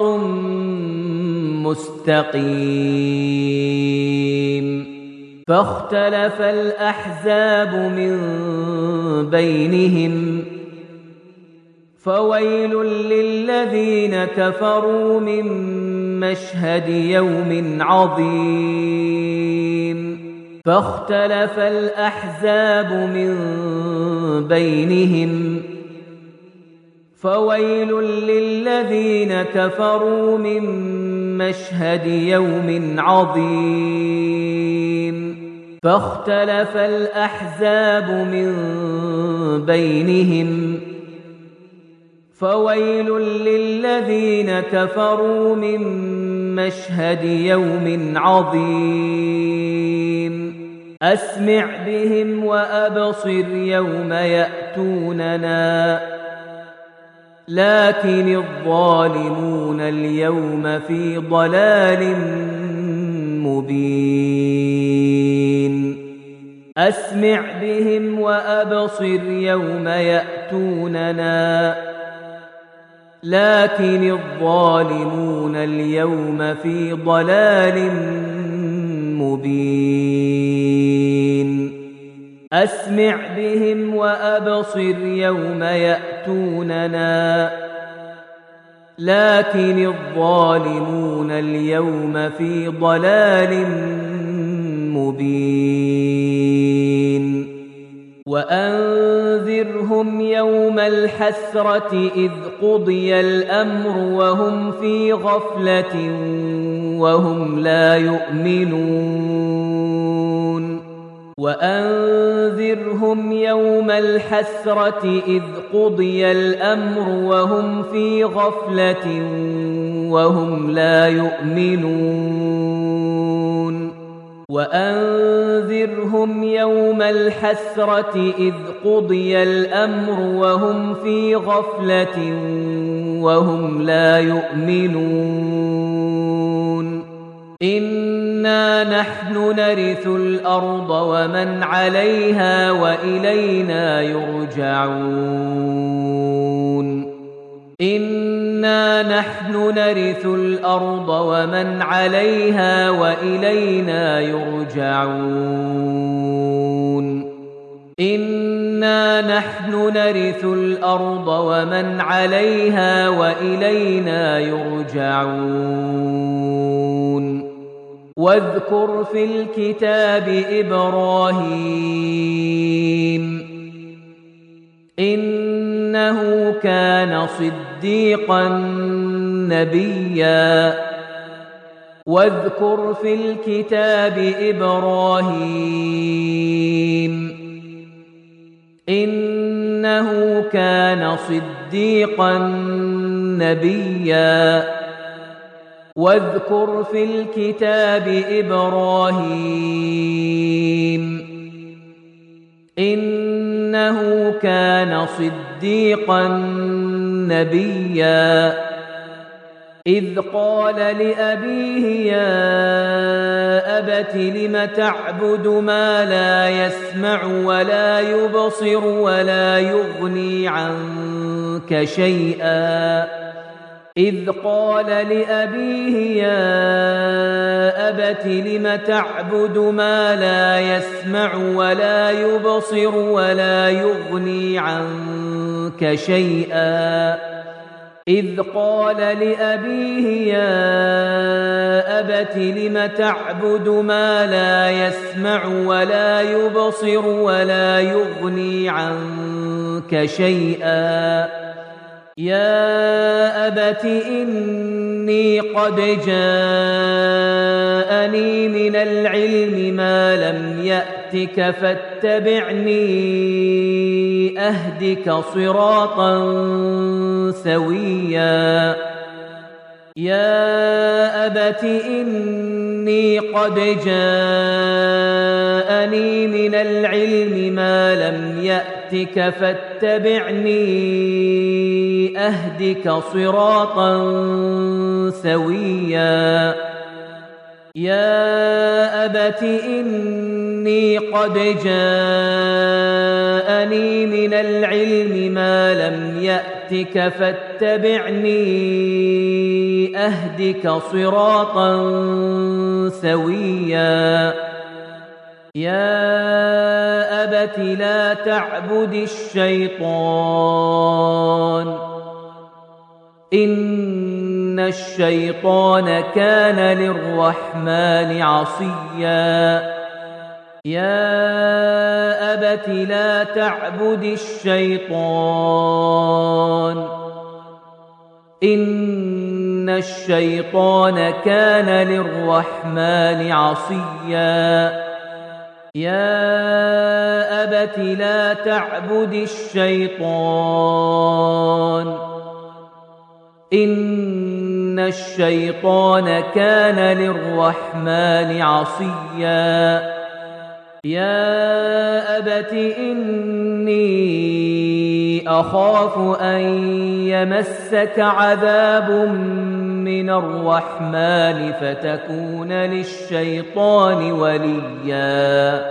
مستقيم فاختلف الأحزاب من بينهم فويل للذين كفروا من مشهد يوم عظيم فاختلف الأحزاب من بينهم فويل للذين كفروا من مشهد يوم عظيم فاختلف الأحزاب من بينهم فويل للذين كفروا من مشهد يوم عظيم أسمع بهم وأبصر يوم يأتوننا لكن الظالمون اليوم في ضلال مبين أسمع بهم وأبصر يوم يأتوننا لكن الظالمون اليوم في ضلال مبين أسمع بهم وأبصر يوم يأتوننا لكن الظالمون اليوم في ضلال مبين وأنذرهم يوم الحسرة إذ قضي الأمر وهم في غفلة وهم لا يؤمنون وأنذرهم يوم الحسرة إذ قضي الأمر وهم في غفلة وهم لا يؤمنون وأنذرهم يوم الحسرة إذ قضي الأمر وهم في غفلة وهم لا يؤمنون إنا نحن نرث الأرض ومن عليها وإلينا يرجعون إنا نحن نرث الأرض ومن عليها وإلينا يرجعون إنا نحن نرث الأرض ومن عليها وإلينا يرجعون واذكر في الكتاب إبراهيم إنه كان صديقا نبيا واذكر في الكتاب إبراهيم إنه كان صديقا نبيا واذكر في الكتاب إبراهيم إنه كان صديقا نبيا إذ قال لأبيه يا أبت لم تعبد ما لا يسمع ولا يبصر ولا يغني عنك شيئا إذ قال لأبيه يا أبت لم تعبد ما لا يسمع ولا يبصر ولا يغني عنك شيئا إذ قال لأبيه يا أبت لم تعبد ما لا يسمع ولا يبصر ولا يغني عنك شيئا يا أبت إني قد جاءني من العلم ما لم يأتك فاتبعني أهدك صراطا سويا يا أبت إني قد جاءني من العلم ما لم يأتك فاتبعني أهدك صراطا سويا يا أبت إني قد جاءني من العلم ما لم يأتك فاتبعني أهدك صراطا سويا يا أبت لا تعبد الشيطان إن الشيطان كان للرحمن عصيا يا أبت لا تعبد الشيطان إن الشيطان كان للرحمن عصيا يا أبت لا تعبد الشيطان إن الشيطان كان للرحمن عصيا يا أبت إني أخاف أن يمسك عذاب من الرحمن فتكون للشيطان وليا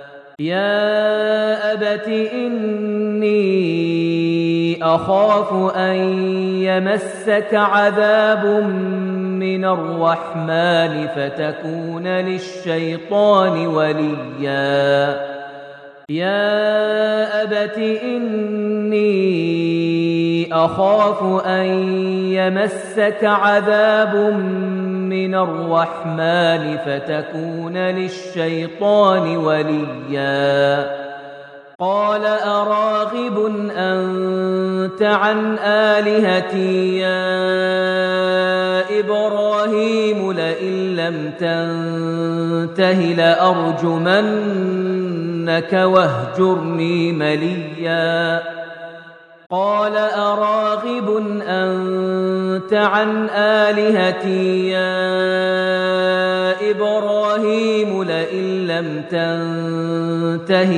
يا أبت إني أخاف أن يمسك عذاب من الرحمن فتكون للشيطان وليا يا أبت إني أخاف أن يمسك عذاب من الرحمن فتكون للشيطان وليا قال أراغب أنت عن آلهتي يا إبراهيم لئن لم تنته لأرجمنك واهجرني مليا قال أراغب أنت عن آلهتي يا إبراهيم لئن لم تنته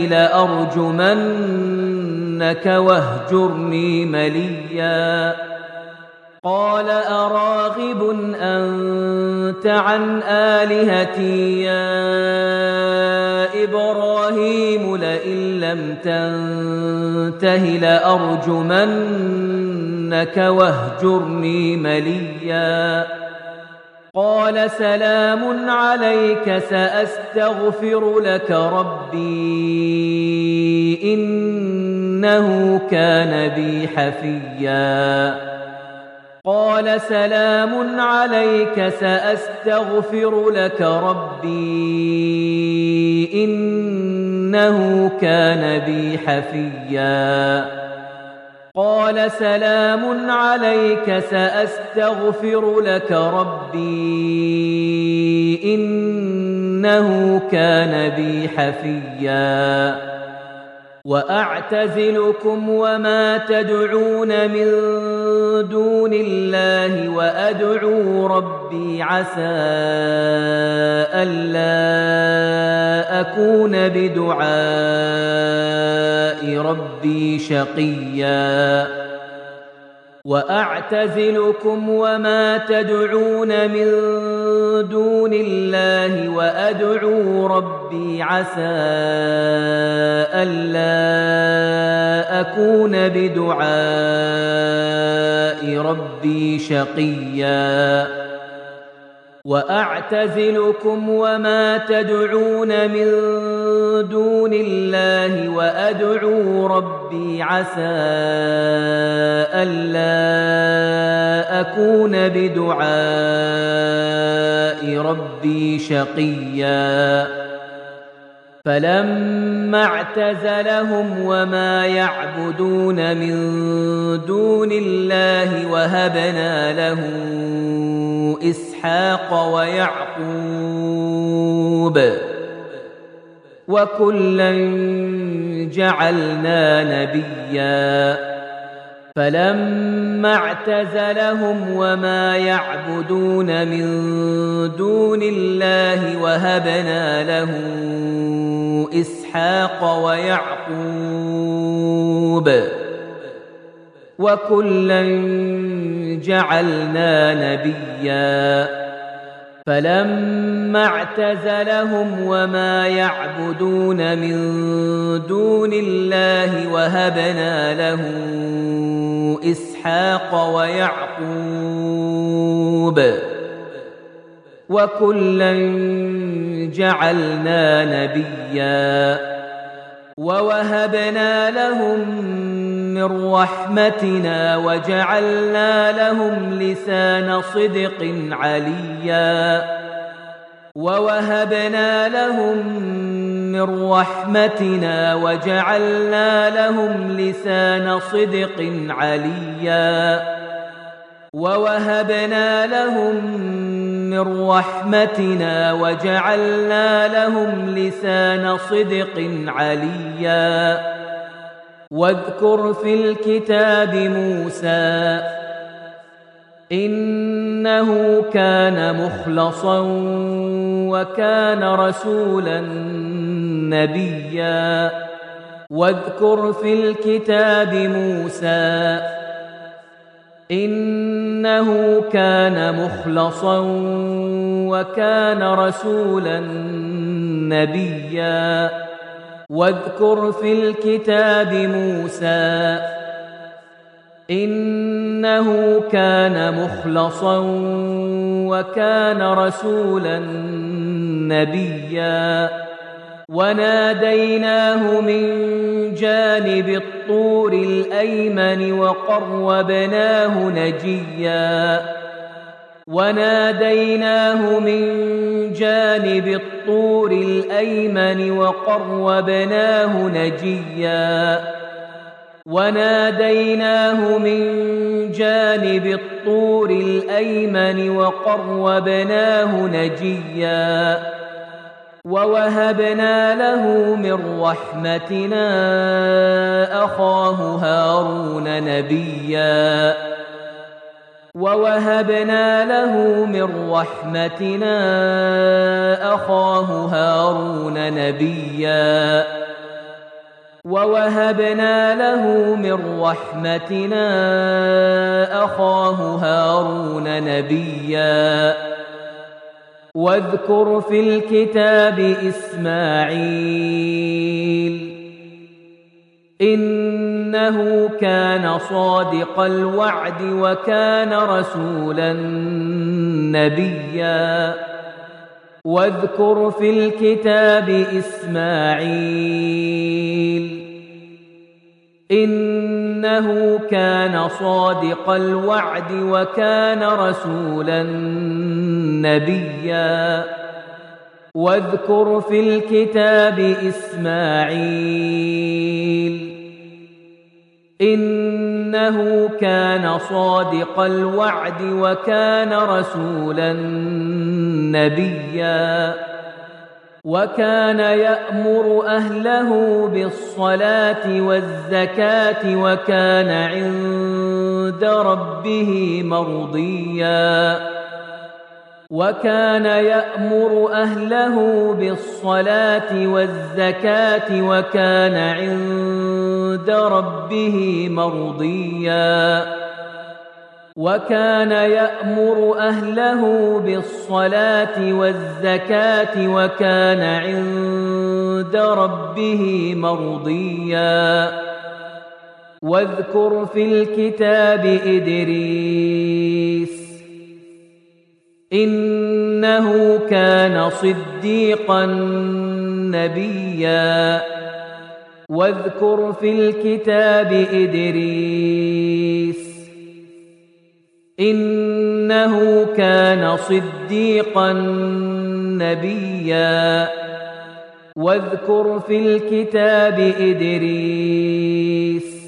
لأرجمنك واهجرني مليا قال أراغب أنت عن آلهتي يا إبراهيم لئن لم تنته لأرجمنك واهجرني مليا قال سلام عليك سأستغفر لك ربي إنه كان بي حفيا قال سلام عليك سأستغفر لك ربي إنه كان بي حفيا قال سلام عليك سأستغفر لك ربي إنه كان بي حفيا وأعتزلكم وما تدعون من دون الله وأدعو ربي عسى ألا أكون بدعاء ربي شقيا وأعتزلكم وما تدعون من دون الله وأدعو ربي عسى ألا أكون بدعاء ربي شقيا وأعتزلكم وما تدعون من دون الله وأدعو ربي عسى ألا أكون بدعاء ربي شقيا فلما اعتزلهم وما يعبدون من دون الله وهبنا له إسحاق ويعقوب وكلا جعلنا نبيا فلما اعتزلهم وما يعبدون من دون الله وهبنا له إسحاق ويعقوب وكلا جعلنا نبيا فلما اعتزلهم وما يعبدون من دون الله وهبنا له إسحاق ويعقوب وكلا جعلنا نبيا ووهبنا لهم من رحمتنا وجعلنا لهم لسان صدق عليا ووهبنا لهم من رحمتنا وجعلنا لهم لسان صدق عليا ووهبنا لهم من رحمتنا وجعلنا لهم لسان صدق عليا واذكر في الكتاب موسى إنه كان مخلصا وكان رسولا نبيا واذكر في الكتاب موسى إنه كان مخلصا وكان رسولا نبيا واذكر في الكتاب موسى إنه كان مخلصا وكان رسولا نبيا وناديناه من جانب الطور الأيمن وقربناه نجيا وناديناه من جانب الطور الأيمن وقربناه نجيا وناديناه من جانب الطور الأيمن وقربناه نجيا ووهبنا له من رحمتنا أخاه هارون نبيا ووهبنا له من رحمتنا أخاه هارون نبيا ووهبنا له من رحمتنا أخاه هارون نبيا واذكر في الكتاب إسماعيل إنه كان صادق الوعد وكان رسولا نبيا واذكر في الكتاب إسماعيل إنه كان صادق الوعد وكان رسولا نبيا واذكر في الكتاب إسماعيل إنه كان صادق الوعد وكان رسولا نبيا وكان يأمر أهله بالصلاة والزكاة وكان عند ربه مرضيا وكان يأمر أهله بالصلاة والزكاة وكان عند ربه مرضيا وكان يأمر أهله بالصلاة والزكاة وكان عند ربه مرضيا واذكر في الكتاب إدريس إنه كان صديقا نبيا واذكر في الكتاب إدريس إنه كان صديقا نبيا واذكر في الكتاب إدريس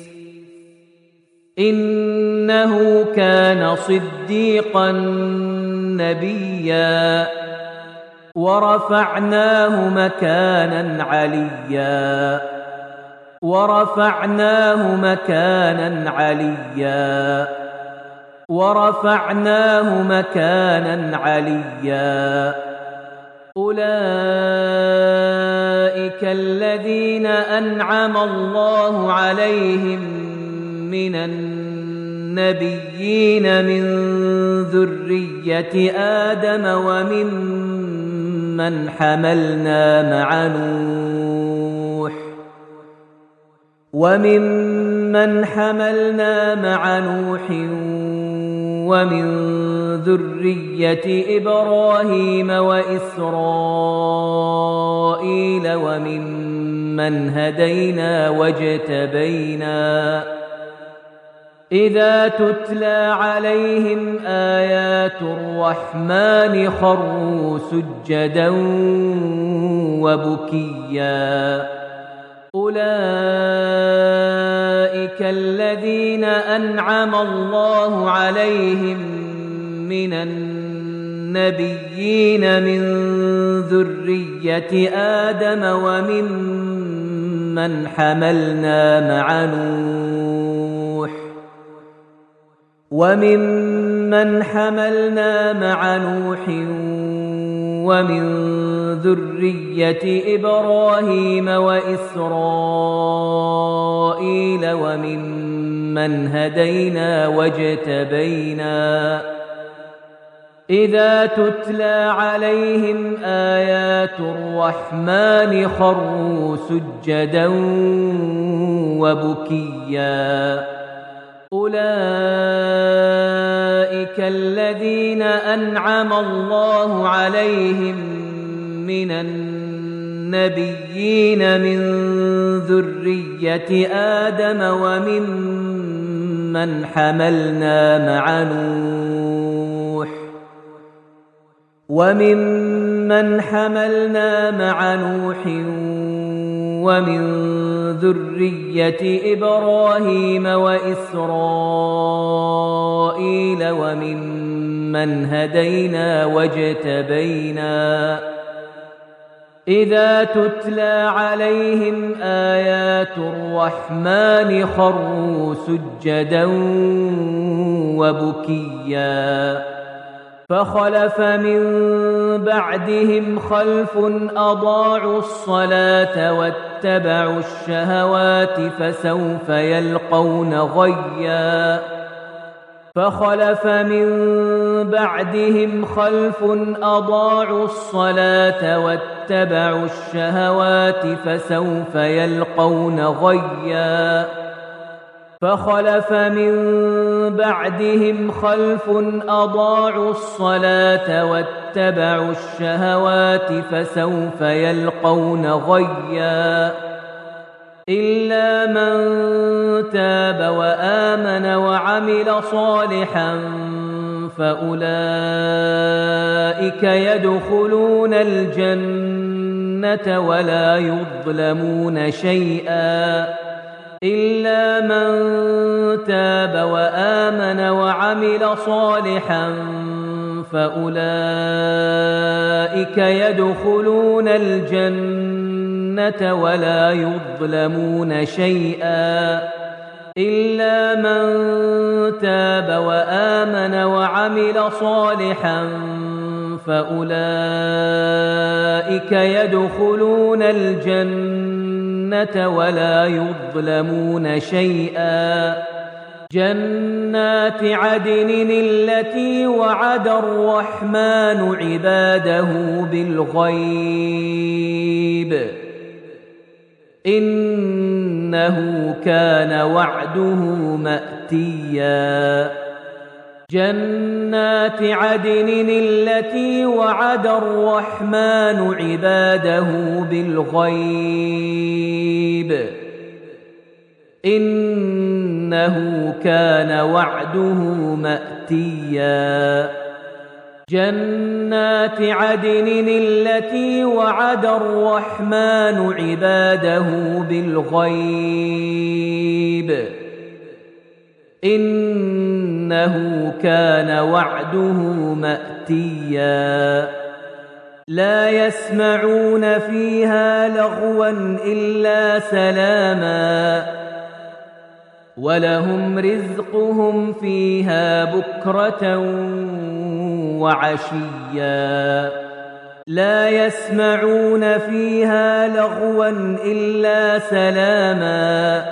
إنه كان صديقا نبيا ورفعناه مكانا عليا ورفعناه مكانا عليا ورفعناه مكانا عليا أولئك الذين أنعم الله عليهم من النبيين من ذرية آدم وممن حملنا مع نوح ومن ذرية إبراهيم وإسرائيل وممن هدينا واجتبينا إذا تتلى عليهم آيات الرحمن خروا سجدا وبكيا أولئك الذين أنعم الله عليهم من النبيين من ذرية آدم وممن حملنا مع نوح ومن ذرية إبراهيم وإسرائيل وممن هدينا واجتبينا إذا تتلى عليهم آيات الرحمن خروا سجدا وبكيا أولئك الذين أنعم الله عليهم من النبيين من ذرية آدم وممن حملنا مع نوح ومن ذرية إبراهيم وإسرائيل وممن هدينا واجتبينا إذا تتلى عليهم آيات الرحمن خروا سجدا وبكيا فخلف من بعدهم خلف أضاعوا الصلاة واتبعوا الشهوات فسوف يلقون غيا فخلف من بعدهم خلف أضاعوا الصلاة واتبعوا الشهوات فسوف يلقون غيا فخلف من بعدهم خلف أضاعوا الصلاة واتبعوا الشهوات فسوف يلقون غيا إلا من تاب وآمن وعمل صالحا فأولئك يدخلون الجنة ولا يظلمون شيئا إلا من تاب وآمن وعمل صالحا فأولئك يدخلون الجنة ولا يظلمون شيئا إلا من تاب وآمن وعمل صالحا فأولئك يدخلون الجنة ولا يظلمون شيئا جنات عدن التي وعد الرحمن عباده بالغيب إنه كان وعده مأتيا جنات عدن التي وعد الرحمن عباده بالغيب إنه كان وعده مأتيا جنات عدن التي وعد الرحمن عباده بالغيب إنه كان وعده مأتيا لا يسمعون فيها لغوا إلا سلاما ولهم رزقهم فيها بكرة وعشيا لا يسمعون فيها لغوا إلا سلاما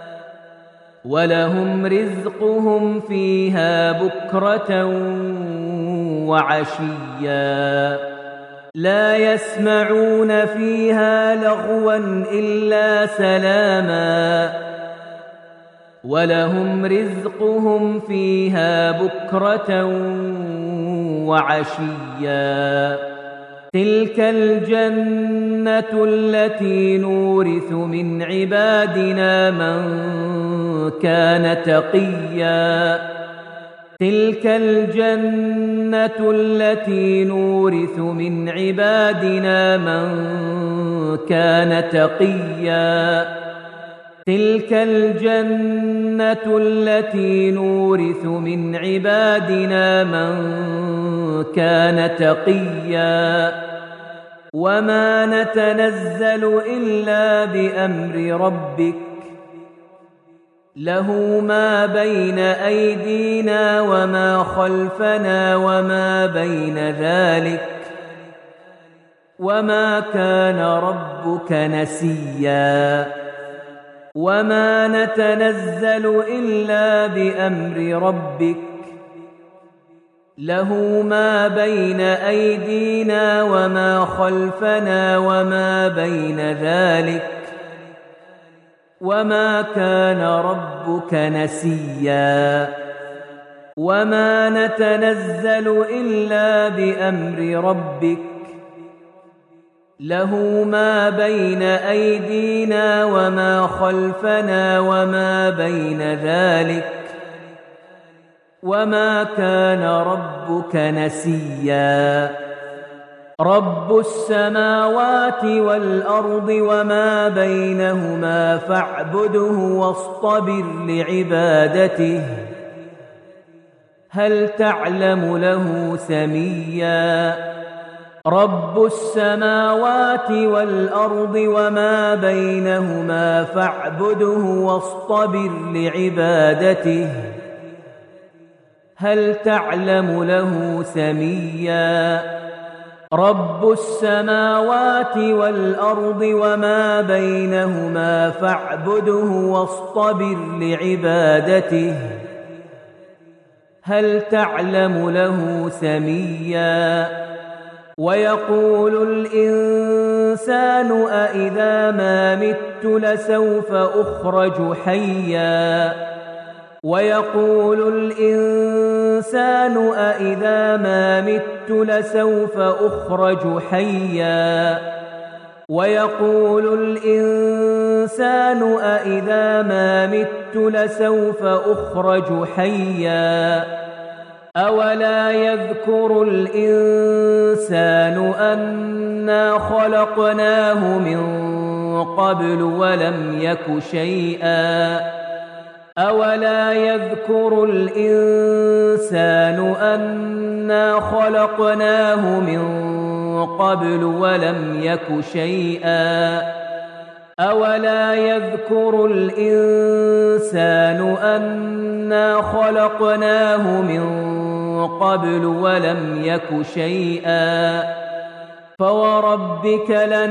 ولهم رزقهم فيها بكرة وعشيا لا يسمعون فيها لغوا إلا سلاما ولهم رزقهم فيها بكرة وعشيا تلك الجنة التي نورث من عبادنا من كان تقيا تلك الجنة التي نورث من عبادنا من كان تقيا تلك الجنة التي نورث من عبادنا من كان تقيا وما نتنزل إلا بأمر ربك له ما بين أيدينا وما خلفنا وما بين ذلك وما كان ربك نسيا وما نتنزل إلا بأمر ربك له ما بين أيدينا وما خلفنا وما بين ذلك وما كان ربك نسيا وما نتنزل إلا بأمر ربك له ما بين أيدينا وما خلفنا وما بين ذلك وما كان ربك نسيا رب السماوات والأرض وما بينهما فاعبده واصطبر لعبادته هل تعلم له سميا رب السماوات والأرض وما بينهما فاعبده واصطبر لعبادته هل تعلم له سميا رب السماوات والأرض وما بينهما فاعبده واصطبر لعبادته هل تعلم له سميا ويقول الإنسان أإذا ما مت لسوف أخرج حيا ويقول الإنسان أإذا ما مت لسوف أخرج حيا ويقول الإنسان أإذا ما مت لسوف أخرج حيا أولا يذكر الإنسان أنا خلقناه من قبل ولم يك شيئا أولا يذكر الإنسان أنا خلقناه من قبل ولم يك شيئا أولا يذكر الإنسان أنا خلقناه من قبل ولم يك شيئا فوربك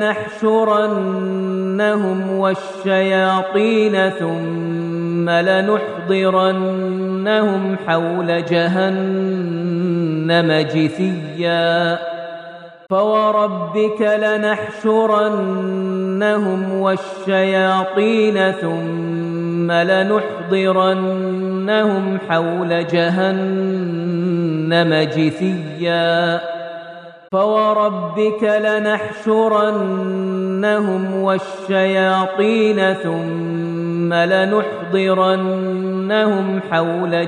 لنحشرنهم والشياطين ثم لنحضرنهم حول جهنم جثيا فوربك لنحشرنهم والشياطين ثم لنحضرنهم ونحشرنهم حول جهنم جثيا فوربك لنحشرنهم والشياطين ثم لنحضرنهم حول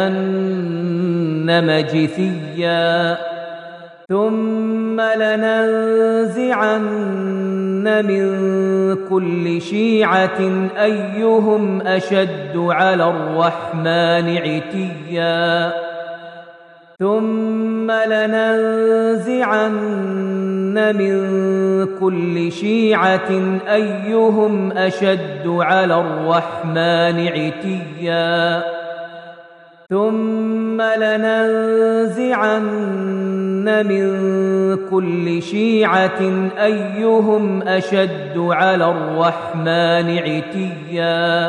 جهنم جثيا ثم لننزعن من كل شيعة أيهم أشد على الرحمن عتيا ثم لننزعن من كل شيعة أيهم أشد على الرحمن عتيا ثم لننزعن من كل شيعة أيهم أشد على الرحمن عتيا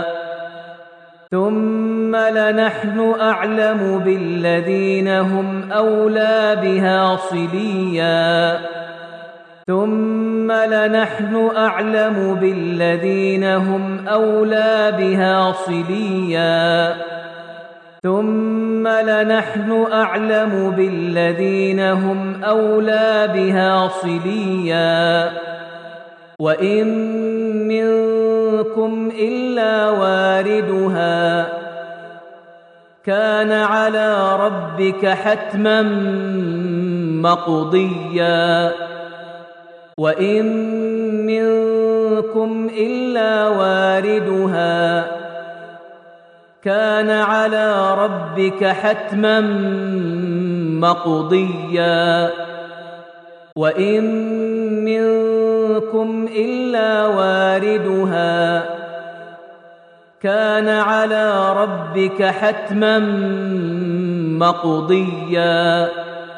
ثم لنحن أعلم بالذين هم أولى بها صليا ثم لنحن أعلم بالذين هم أولى بها صليا ثم لنحن أعلم بالذين هم أولى بها صليا وإن منكم إلا واردها كان على ربك حتما مقضيا وإن منكم إلا واردها كان على ربك حتما مقضيا وإن منكم إلا واردها كان على ربك حتما مقضيا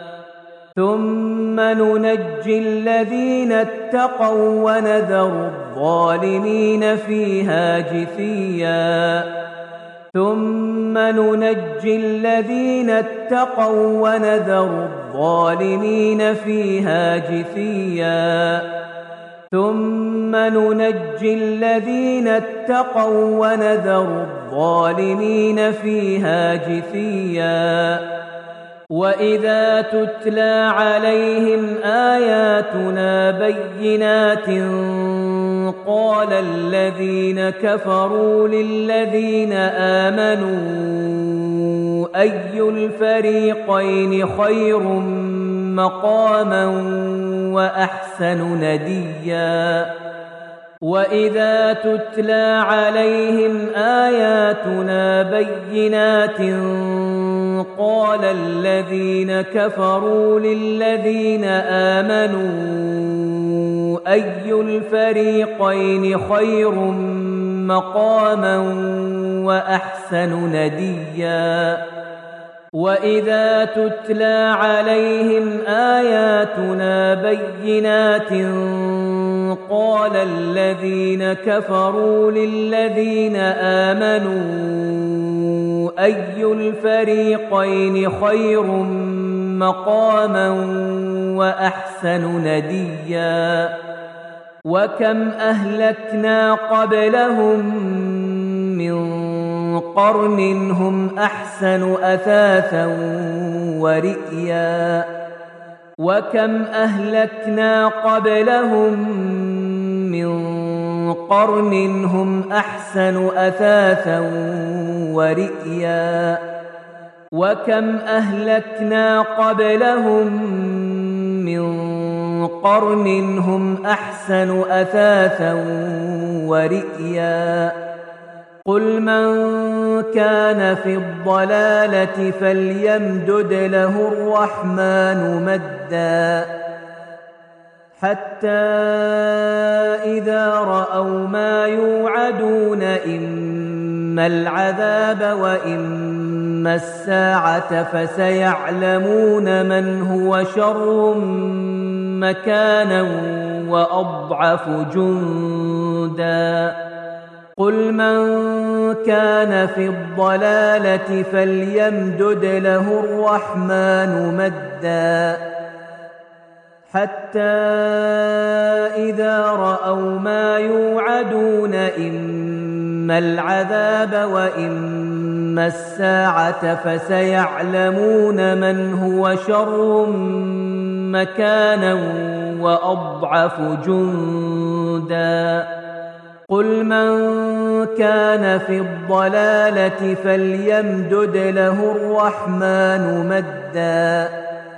ثم ننجي الذين اتقوا ونذر الظالمين فيها جثيا ثم ننجي الذين اتقوا ونذر الظالمين فيها جثيا ثم ننجي الذين اتقوا ونذر الظالمين فيها جثيا وإذا تتلى عليهم آياتنا بينات قال الذين كفروا للذين آمنوا أي الفريقين خير مقاما وأحسن نديا وإذا تتلى عليهم آياتنا بينات قال الذين كفروا للذين آمنوا أي الفريقين خير مقاما وأحسن نديا وإذا تتلى عليهم آياتنا بينات قال الذين كفروا للذين آمنوا أي الفريقين خير مقاما وأحسن نديا وكم أهلكنا قبلهم من قرن هم أحسن أثاثا ورئيا وكم أهلكنا قبلهم من قرن هم أحسن أثاثا ورئيا وكم أهلكنا قبلهم من قرن هم أحسن أثاثا ورئيا قل من كان في الضلالة فليمدد له الرحمن مدا حتى إذا رأوا ما يوعدون إما العذاب وإما الساعة فسيعلمون من هو شر مكانا وأضعف جندا قل من كان في الضلالة فليمدد له الرحمن مدا حتى إذا رأوا ما يوعدون إما العذاب وإما وأما الساعة فسيعلمون من هو شر مكانا وأضعف جندا قل من كان في الضلالة فليمدد له الرحمن مدا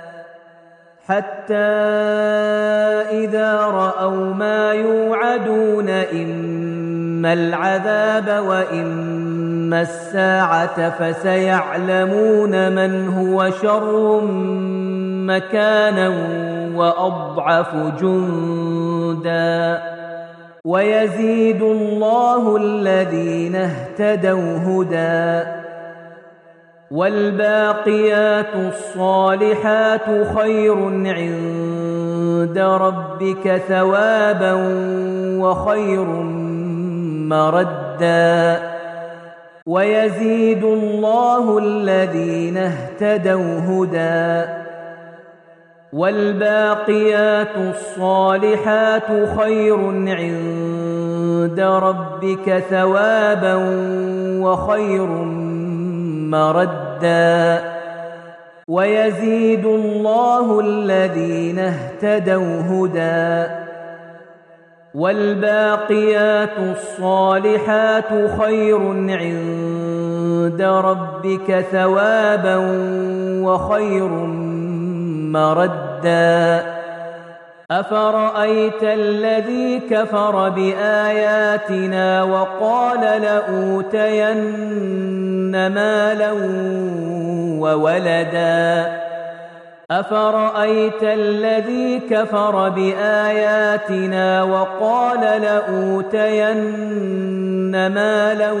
حتى إذا رأوا ما يوعدون إما العذاب وإما الساعة فسيعلمون من هو شر مكانا وأضعف جندا ويزيد الله الذين اهتدوا هدى والباقيات الصالحات خير عند ربك ثوابا وخير مردا ويزيد الله الذين اهتدوا هدى والباقيات الصالحات خير عند ربك ثوابا وخير مردا ويزيد الله الذين اهتدوا هدى والباقيات الصالحات خير عند ربك ثوابا وخير مردا أفرأيت الذي كفر بآياتنا وقال لأوتين مالا وولدا أفرأيت الذي كفر بآياتنا وقال لأوتين مالا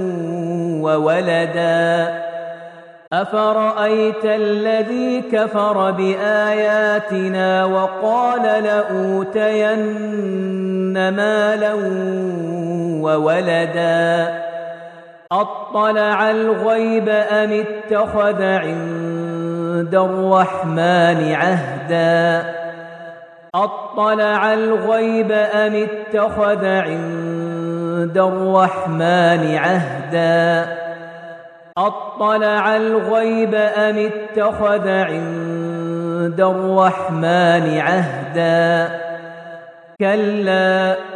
وولدا أفرأيت الذي كفر بآياتنا وقال لأوتين مالا وولدا أطلع الغيب أم اتخذ عند الرحمن عهدا أطلع الغيب أم اتخذ عند الرحمن عهدا أطلع الغيب أم اتخذ عند الرحمن عهدا كلا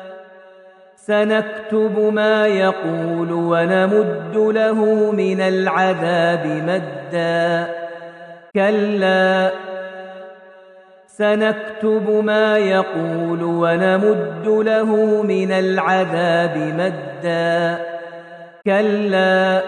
سنكتب ما يقول ونمد له من العذاب مدا كلا سنكتب ما يقول ونمد له من العذاب مدا كلا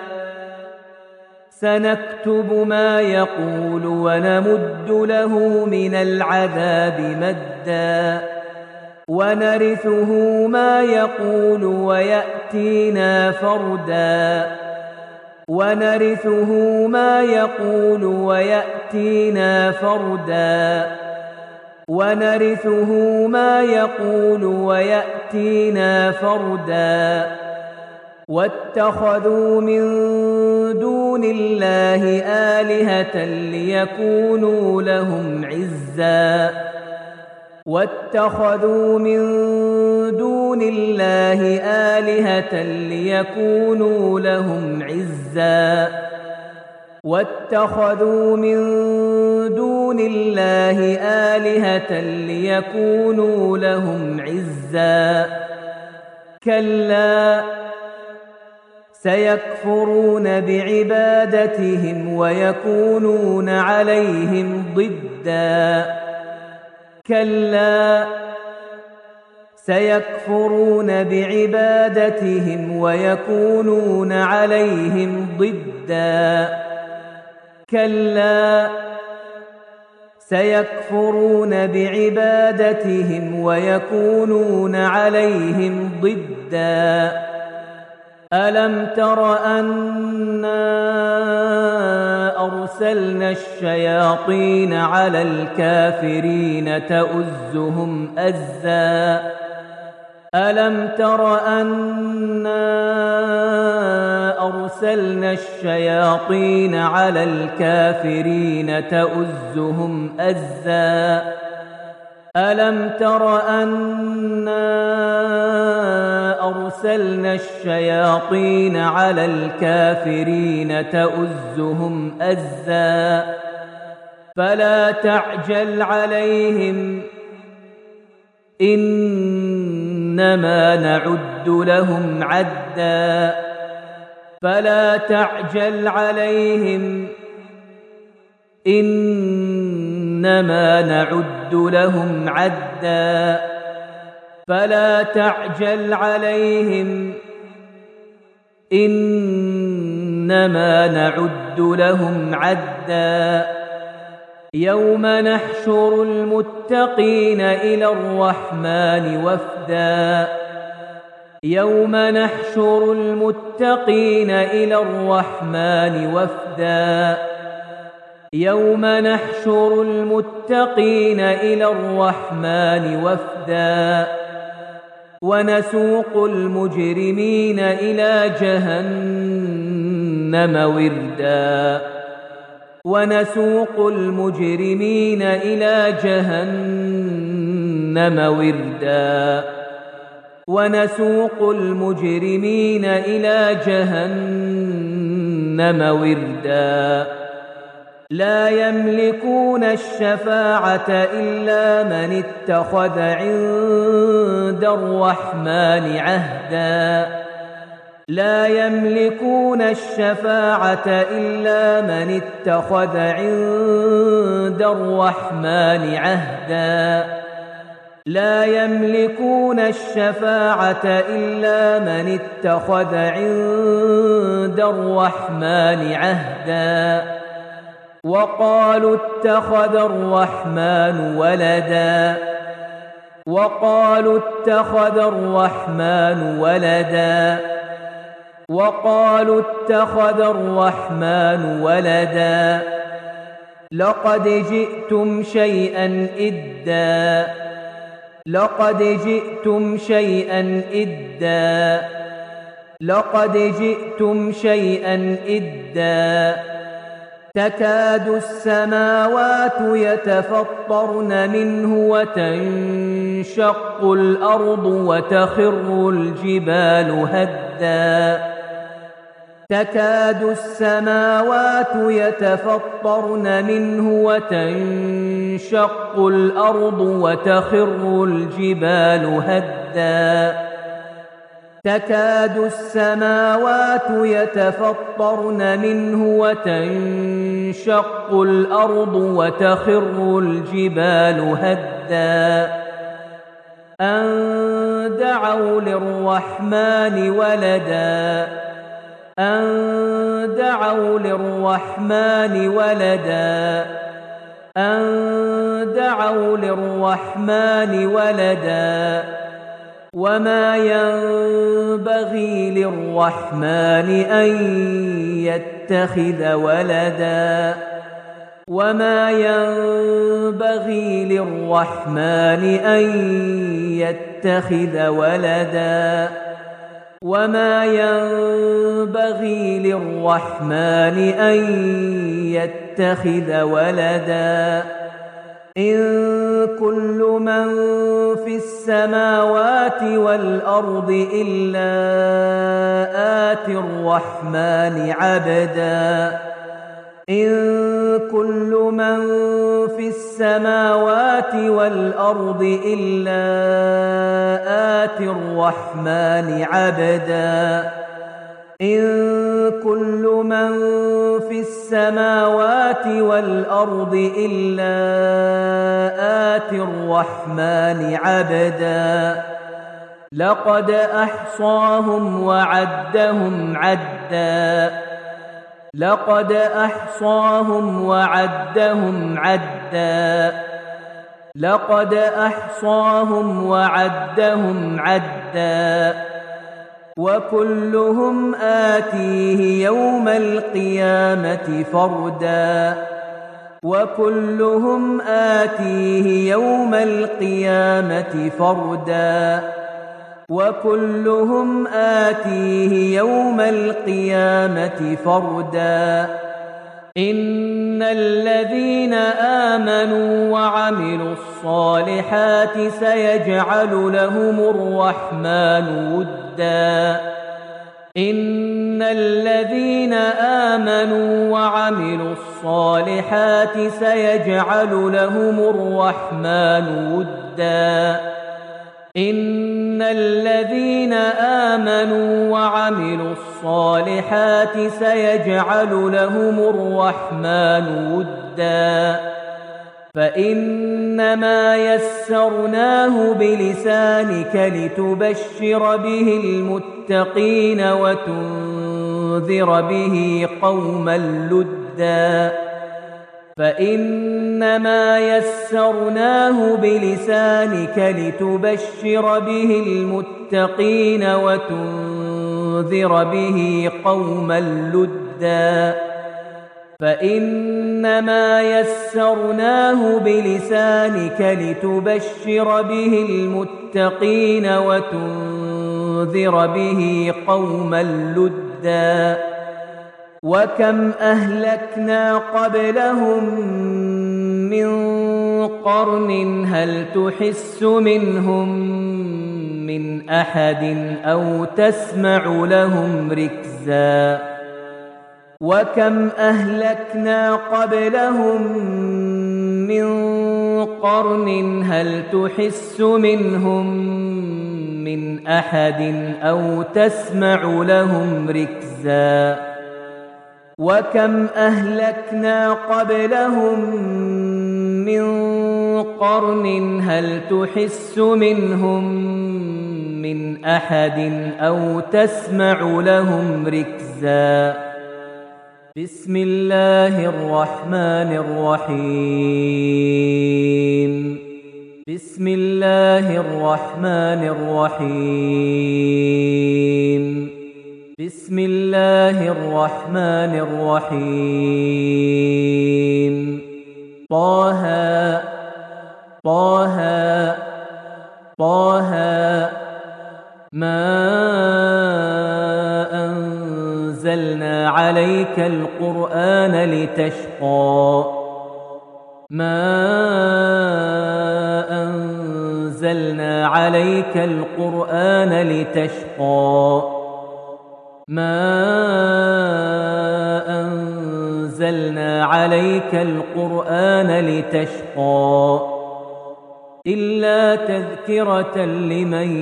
سنكتب ما يقول ونمد له من العذاب مدا ونرثه ما يقول ويأتينا فردا ونرثه ما يقول ويأتينا فردا ونرثه ما يقول ويأتينا فردا واتخذوا من دون الله آلهة ليكونوا لهم عزا واتخذوا من دون الله آلهة ليكونوا لهم عزا واتخذوا من دون الله آلهة ليكونوا لهم عزا كلا سيكفرون بعبادتهم ويكونون عليهم ضدا كلا سيكفرون بعبادتهم ويكونون عليهم ضدا كلا سيكفرون بعبادتهم ويكونون عليهم ضدا ألم تر أنا أرسلنا الشياطين على الكافرين تؤزهم أزا ألم تر أنا أرسلنا الشياطين على الكافرين تؤزهم أزا ألم تر أنا أرسلنا الشياطين على الكافرين تؤزهم أزا فلا تعجل عليهم إنما نعد لهم عدا فلا تعجل عليهم إنما نعد لهم عدا فلا تعجل عليهم إنما نعد لهم عدا يوم نحشر المتقين إلى الرحمن وفدا يوم نحشر المتقين إلى الرحمن وفدا يوم نحشر المتقين إلى الرحمن وفدا ونسوق المجرمين إلى جهنم وردا ونسوق المجرمين إلى جهنم وردا ونسوق المجرمين إلى جهنم وردا لا يملكون الشفاعة إلا من اتخذ عند الرحمن عهدا لا يملكون الشفاعة إلا من اتخذ عند الرحمن عهدا لا يملكون الشفاعة إلا من اتخذ عند الرحمن عهدا وقالوا اتخذ الرحمن ولدا وقالوا اتخذ الرحمن ولدا وقالوا اتخذ الرحمن ولدا لقد جئتم شيئا إدا لقد جئتم شيئا إدا لقد جئتم شيئا إدا تكاد السماوات يتفطرن منه وتنشق الأرض وتخر الجبال هدا تكاد السماوات يتفطرن منه وتنشق الأرض وتخر الجبال هدا تكاد السماوات يتفطرن منه وتنشق الأرض وتخر الجبال هدا أن دعوا للرحمن ولدا أن دعوا للرحمن ولدا أن دعوا للرحمن ولدا وما ينبغي للرحمن أن يتخذ ولدا وما ينبغي للرحمن أن يتخذ ولدا وما ينبغي للرحمن أن يتخذ ولدا إن كل من في السماوات والأرض إلا آتي الرحمن عبدا إن كل من في السماوات والأرض إلا آتي الرحمن عبدا إن كل من في السماوات والأرض إلا آتي الرحمن عبدا لقد أحصاهم وعدهم عدا لقد أحصاهم وعدهم عدا لقد أحصاهم وعدهم عدا وكلهم آتيه يوم القيامة فردا وكلهم آتيه يوم القيامة فردا وكلهم آتيه يوم القيامة فردا إن الذين آمنوا وعملوا الصالحات الصالحات سيجعل لهم الرحمن ودا إن الذين آمنوا وعملوا الصالحات سيجعل لهم الرحمن ودا إن الذين آمنوا وعملوا الصالحات سيجعل لهم الرحمن ودا فإنما يسرناه بلسانك لتبشر به المتقين وتنذر به قوما لدا فإنما يسرناه بلسانك لتبشر به المتقين وتنذر به قوما لدا فإنما يسرناه بلسانك لتبشر به المتقين وتنذر به قوما لدا وكم أهلكنا قبلهم من قرن هل تحس منهم من أحد أو تسمع لهم ركزا وكم أهلكنا قبلهم من قرن هل تحس منهم من أحد أو تسمع لهم ركزا وكم أهلكنا قبلهم من قرن هل تحس منهم من أحد أو تسمع لهم ركزا بسم الله الرحمن الرحيم بسم الله الرحمن الرحيم بسم الله الرحمن الرحيم طه طه طه ما أنزلنا عليك القرآن لتشقى ما أنزلنا عليك القرآن لتشقى ما أنزلنا عليك القرآن لتشقى إلا تذكرة لمن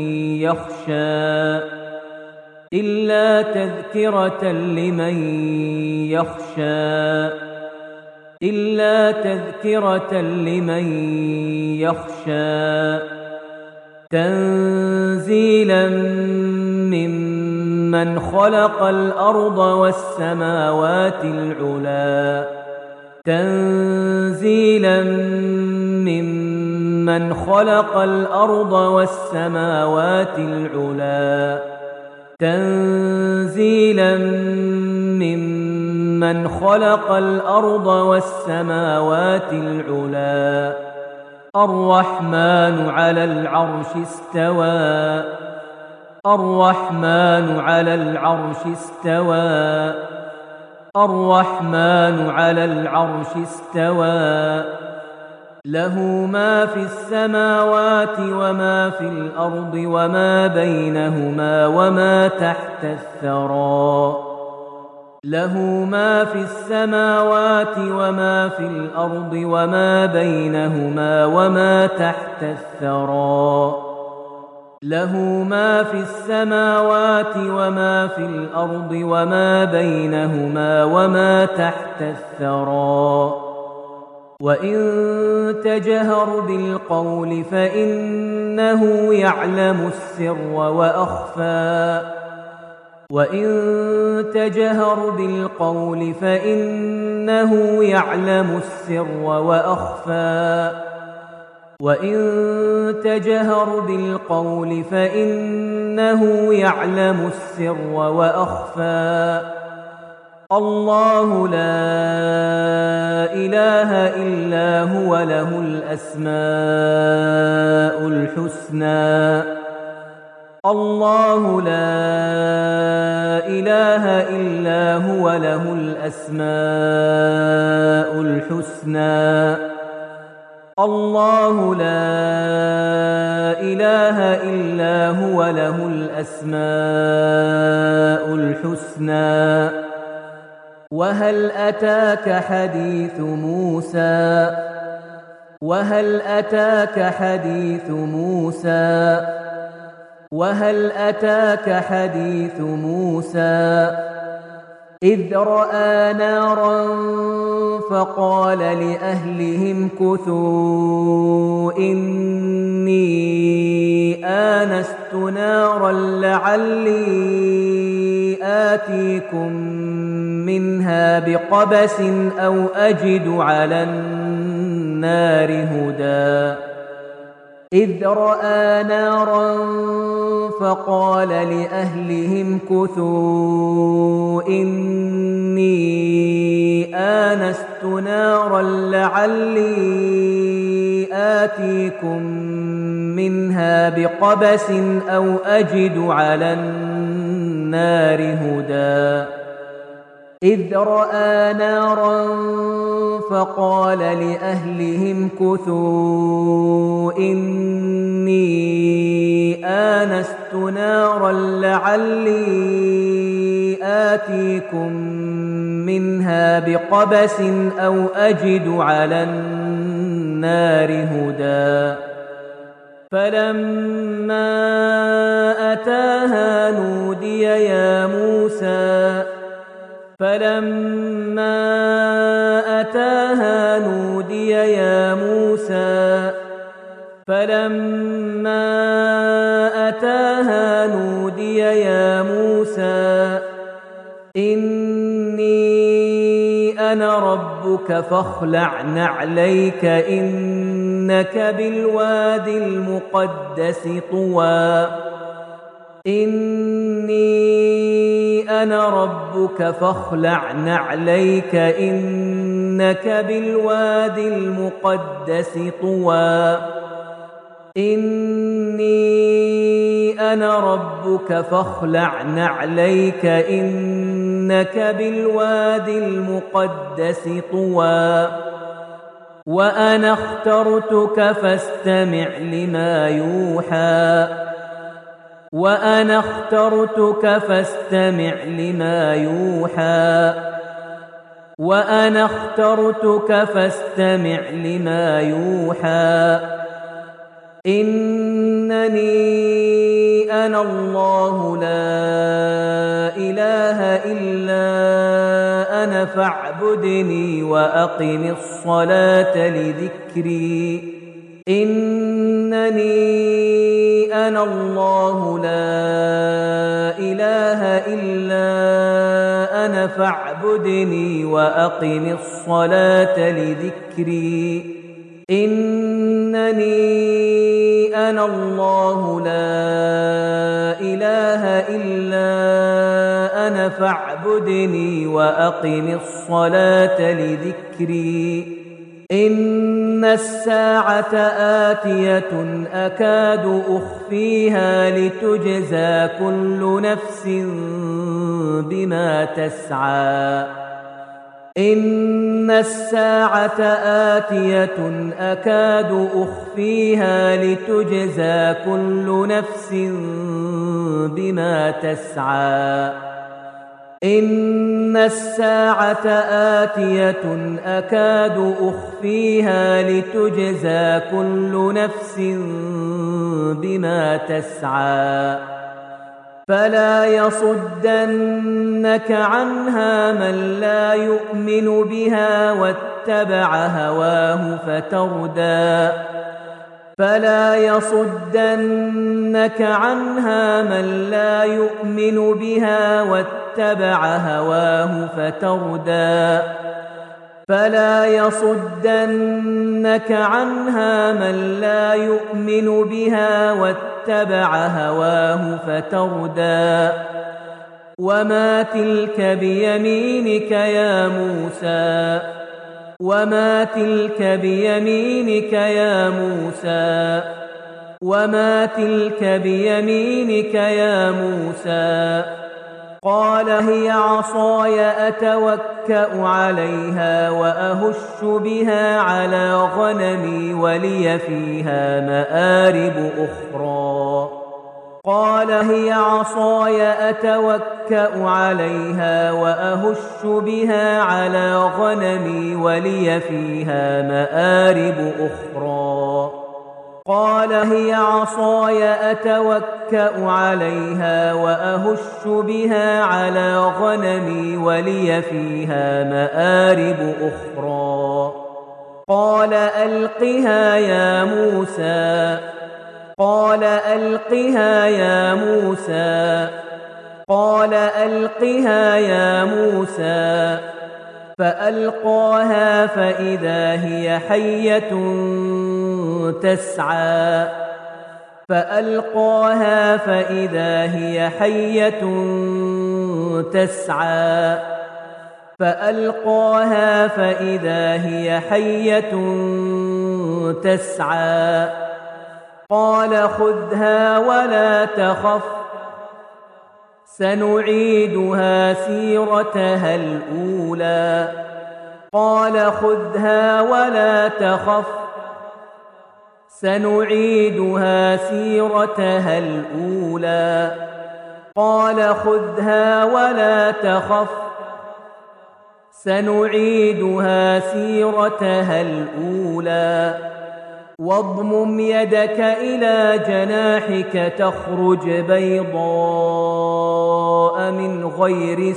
يخشى إلا تذكرة لمن يخشى إلا تذكرة لمن يخشى تنزيلا ممن خلق الأرض والسماوات العلى تنزيلا ممن خلق الأرض والسماوات العلى تنزيلا ممن خلق الأرض والسماوات العلى الرحمن على العرش استوى الرحمن على العرش استوى الرحمن على العرش استوى له ما في السماوات وما في الأرض وما بينهما وما تحت الثرى له ما في السماوات وما في الأرض وما بينهما وما تحت الثرى له ما في السماوات وما في الأرض وما بينهما وما تحت الثرى وإن تجهر بالقول فإنه يعلم السر وأخفى وإن تجهر بالقول فإنه يعلم السر وأخفى وإن تجهر بالقول فإنه يعلم السر وأخفى الله لا إله إلا هو له الأسماء الحسنى الله لا إله إلا هو له الأسماء الحسنى الله لا إله إلا هو له الأسماء الحسنى وهل أتاك حديث موسى وهل أتاك حديث موسى وهل أتاك حديث موسى إذ رأى نارا فقال لأهلهم كثوا إني آنست نارا لعلي آتيكم منها بقبس أو أجد على النار هدى إذ رأى نارا فقال لأهلهم كثوا إني آنست نارا لعلي آتيكم منها بقبس أو أجد على النار هدى إذ رأى نارا فقال لأهلهم كثوا إني آنست نارا لعلي آتيكم منها بقبس أو أجد على النار هدى فلما أتاها نودي يا موسى فلما أتاها نودي يا موسى فلما أتاها نودي يا موسى إني أنا ربك فاخلع نعليك إنك بالوادي المقدس طوى إني أنا ربك فاخلع نعليك إنك بالوادي المقدس طوى إني أنا ربك فاخلع نعليك إنك بالوادي المقدس طوى وأنا اخترتك فاستمع لما يوحى وأنا اخترتك فاستمع لما يوحى وأنا اخترتك فاستمع لما يوحى إنني أنا الله لا إله إلا أنا فاعبدني وأقم الصلاة لذكري إنني أنا الله لا إله إلا أنا فاعبدني وأقم الصلاة لذكري إنني أنا الله لا إله إلا أنا فاعبدني وأقم الصلاة لذكري إن الساعة آتية أكاد أخفيها لتجزى كل نفس بما تسعى إن الساعة آتية أكاد أخفيها لتجزى كل نفس بما تسعى إن الساعة آتية أكاد أخفيها لتجزى كل نفس بما تسعى فلا يصدنك عنها من لا يؤمن بها واتبع هواه فتردى فلا يصدنك عنها من لا يؤمن بها واتبع هواه فتردى فلا يصدنك عنها من لا يؤمن بها واتبع هواه فتردى وما تلك بيمينك يا موسى وما تلك بيمينك يا موسى وما تلك بيمينك يا موسى قال هي عصاي أتوكأ عليها وأهش بها على غنمي ولي فيها مآرب أخرى قال هي عصاي أتوكأ عليها وأهش بها على غنمي ولي فيها مآرب أخرى قال هي عصاي أتوكأ عليها وأهش بها على غنمي ولي فيها مآرب أخرى قال ألقها يا موسى قال ألقها يا موسى قال ألقها يا موسى فألقاها فإذا هي حية تسعى فألقاها فإذا هي حية تسعى فألقاها فإذا هي حية تسعى قال خذها ولا تخف سنعيدها سيرتها الأولى قال خذها ولا تخف سنعيدها سيرتها الأولى قال خذها ولا تخف سنعيدها سيرتها الأولى واضمم يدك إلى جناحك تخرج بيضاء من غير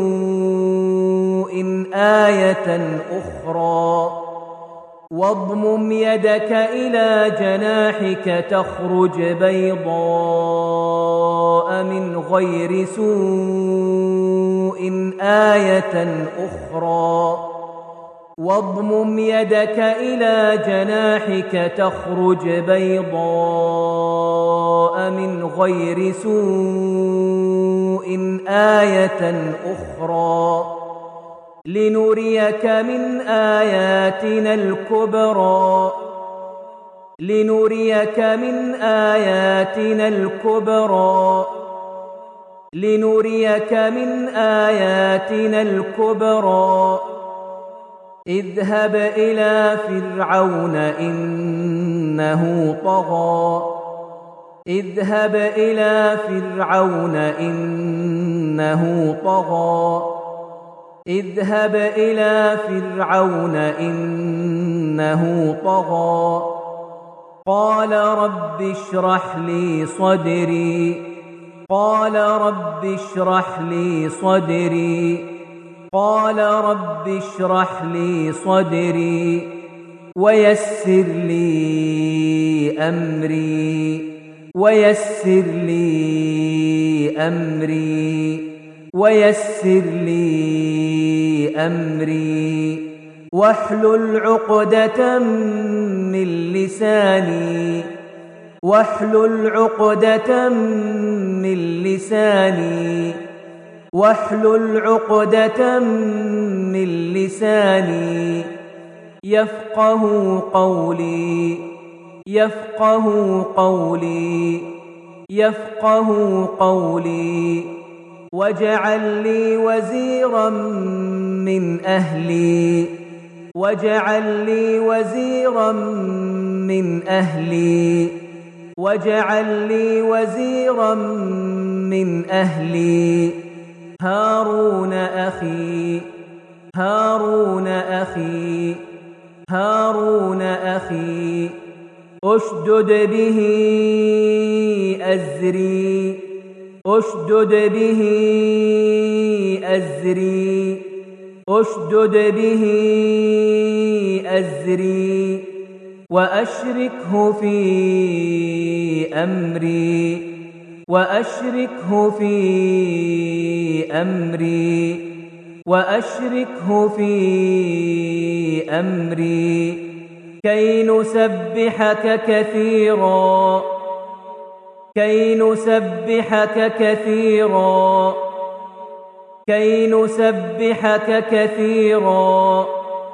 سوء آية أخرى واضمم يدك إلى جناحك تخرج بيضاء من غير سوء آية أخرى واضمم يدك إلى جناحك تخرج بيضاء من غير سوء آية أخرى لنريك من آياتنا الكبرى لنريك من آياتنا الكبرى لنريك من آياتنا الكبرى اذهب إلى فرعون إنه طغى اذهب إلى فرعون إنه طغى اذهب إلى فرعون إنه طغى قال رب اشرح لي صدري قال رب اشرح لي صدري قال رب اشرح لي صدري ويسر لي أمري ويسر لي أمري ويسر لي أمري واحلل عقدة من لساني واحلل عقدة من لساني واحلل عقدة من لساني يفقه قولي يفقه قولي يفقه قولي واجعل لي وزيرا من أهلي واجعل لي وزيرا من أهلي واجعل لي وزيرا من أهلي هارون أخي هارون أخي هارون أخي أشدد به أزري أشدد به أزري أشدد به أزري وأشركه في أمري وأشركه في أمري وأشركه في أمري كي نسبحك كثيرا كي نسبحك كثيرا كي نسبحك كثيرا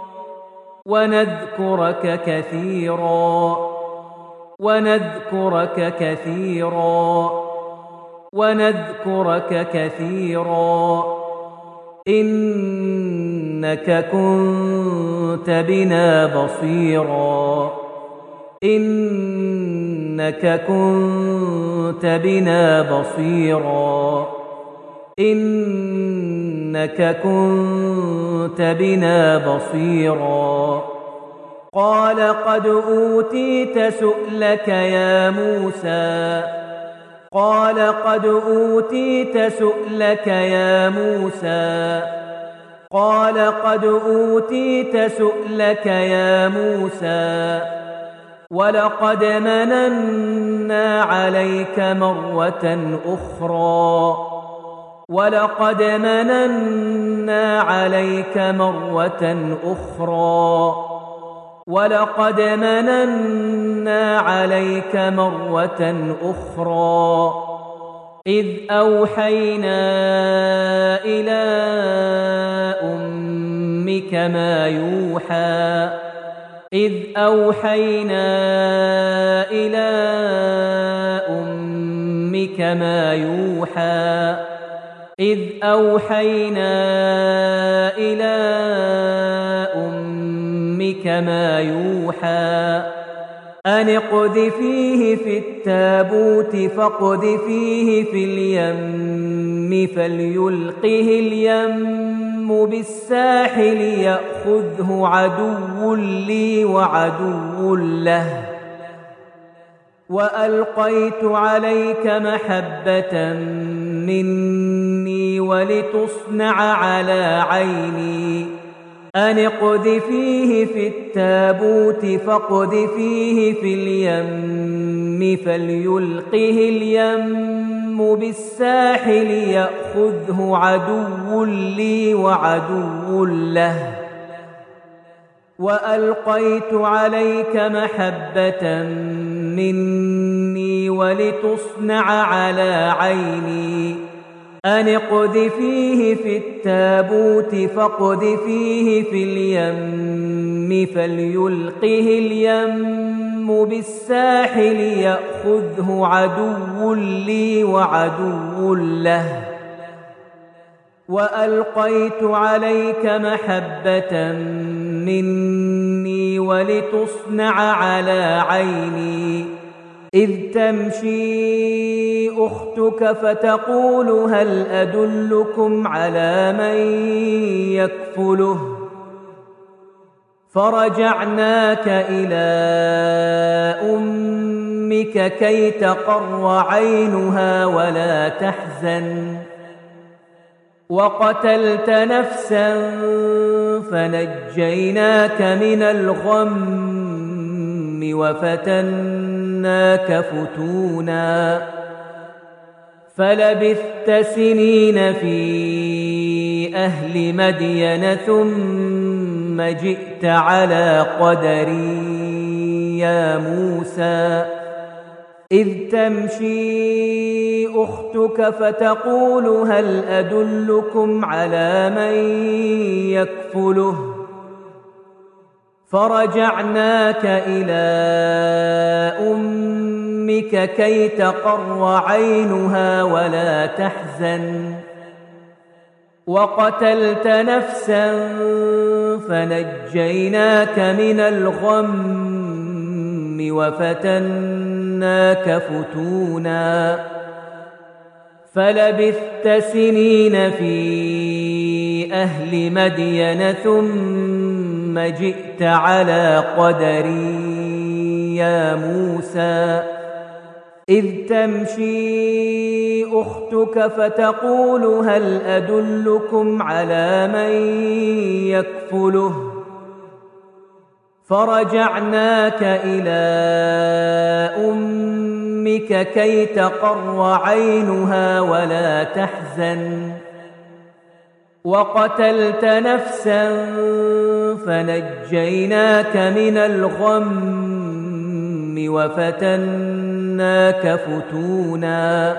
ونذكرك كثيرا ونذكرك كثيرا ونذكرك كثيرا إنك كنت بنا بصيرا إنك كنت بنا بصيرا إنك كنت بنا بصيرا قال قد أوتيت سؤلك يا موسى قال قد أوتيت سؤلك يا موسى قال قد أوتيت سؤلك يا موسى ولقد مننا عليك مرة أخرى ولقد مننا عليك مرة أخرى ولقد مننا عليك مرة أخرى إذ أوحينا إلى أمك ما يوحى إذ أوحينا إلى أمك ما يوحى إذ أوحينا إلى أمك ما يوحى أن اقذفيه في التابوت فاقذفيه في اليم فليلقه اليم بالساحل يأخذه عدو لي وعدو له وألقيت عليك محبة مني ولتصنع على عيني أن اقذفيه في التابوت فاقذفيه في اليم فليلقه اليم بالساحل يأخذه عدو لي وعدو له وألقيت عليك محبة مني ولتصنع على عيني أن اقذفيه في التابوت فاقذفيه في اليم فليلقه اليم بالساحل يأخذه عدو لي وعدو له وألقيت عليك محبة مني ولتصنع على عيني إذ تمشي أختك فتقول هل أدلكم على من يكفله فرجعناك إلى أمك كي تقر عينها ولا تحزن وقتلت نفسا فنجيناك من الغم وفتناك فتونا فلبثت سنين في أهل مدين ثم جئت على قدري يا موسى إذ تمشي أختك فتقول هل أدلكم على من يكفله فرجعناك إلى أمك كي تقر عينها ولا تحزن وقتلت نفسا فنجيناك من الغم وفتناك فتونا فلبثت سنين في أهل مدين ثم جئت على قدري يا موسى إذ تمشي أختك فتقول هل أدلكم على من يكفله فرجعناك إلى أمك كي تقر عينها ولا تحزن وقتلت نفسا فنجيناك من الغم وفتناك فتونا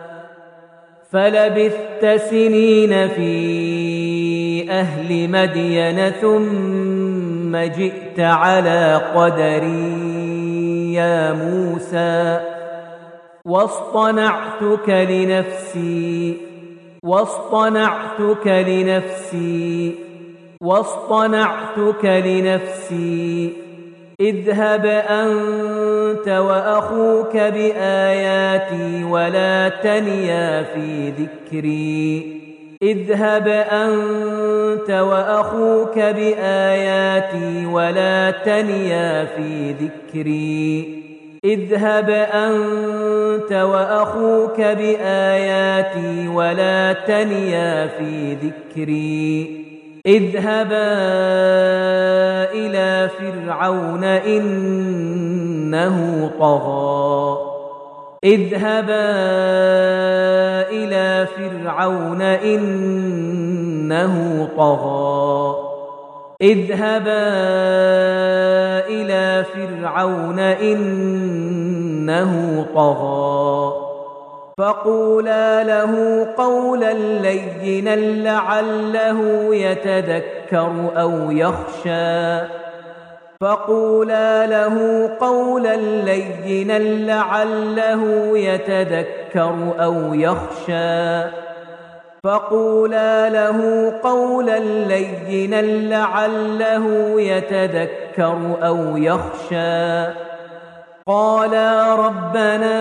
فلبثت سنين في أهل مدين ثم جئت على قدري يا موسى واصطنعتك لنفسي واصطنعتك لنفسي واصطنعتك لنفسي اذهب أنت وأخوك بآياتي ولا تنيا في ذكري اذهب أنت وأخوك بآياتي ولا تنيا في ذكري اذهب أنت وأخوك بآياتي ولا تنيا في ذكري اذهبا إلى فرعون إنه طغى اذهبا إلى فرعون إنه طغى اذهبا إلى فرعون إنه طغى فقولا له قولا لينا لعله يتذكر أو يخشى فقولا له قولا لينا لعله يتذكر أو يخشى فقولا له قولا لينا لعله يتذكر أو يخشى قالا ربنا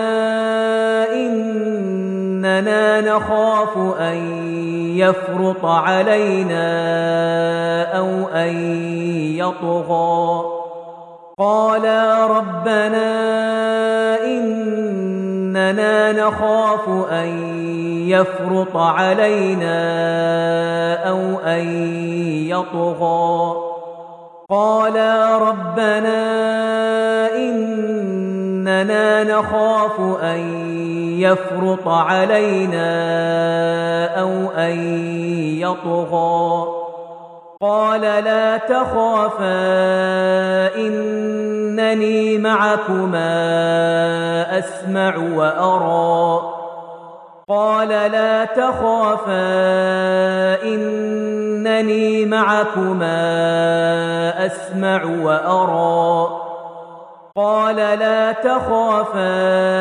إننا نخاف أن يفرط علينا أو أن يطغى قالا ربنا إننا نخاف أن يفرط علينا أو أن يطغى قالا ربنا إننا نخاف أن يفرط علينا أو أن يطغى قال لا تخافا إنني معكما أسمع وأرى قال لا تخافا إنني معكما أسمع وأرى قال لا تخافا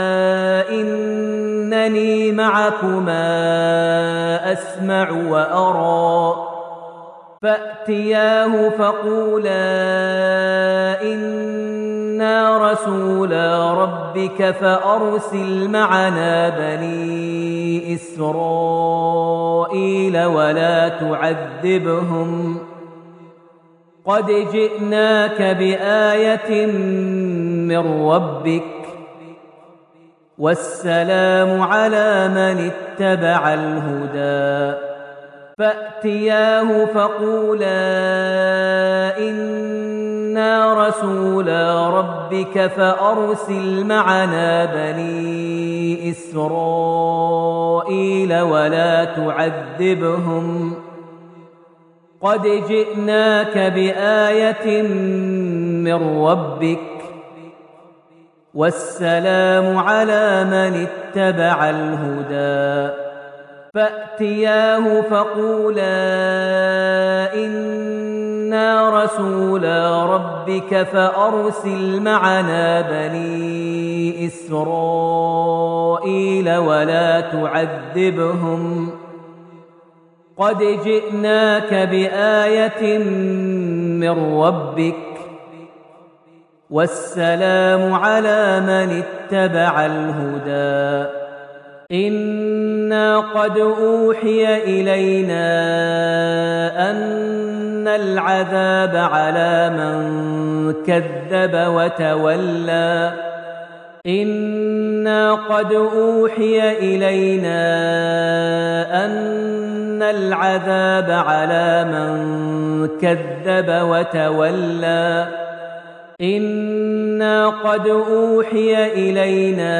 إنني معكما أسمع وأرى فأتياه فقولا إنا رسولا ربك فأرسل معنا بني إسرائيل ولا تعذبهم قد جئناك بآية من ربك والسلام على من اتبع الهدى فأتياه فقولا إنا رسولا ربك فأرسل معنا بني إسرائيل ولا تعذبهم قد جئناك بآية من ربك والسلام على من اتبع الهدى فأتياه فقولا إنا رسولا ربك فأرسل معنا بني إسرائيل ولا تعذبهم قد جئناك بآية من ربك والسلام على من اتبع الهدى إنا قد أوحي إلينا أن العذاب على من كذب وتولى إنا قد أوحي إلينا أن العذاب على من كذب وتولى إنا قد أوحي إلينا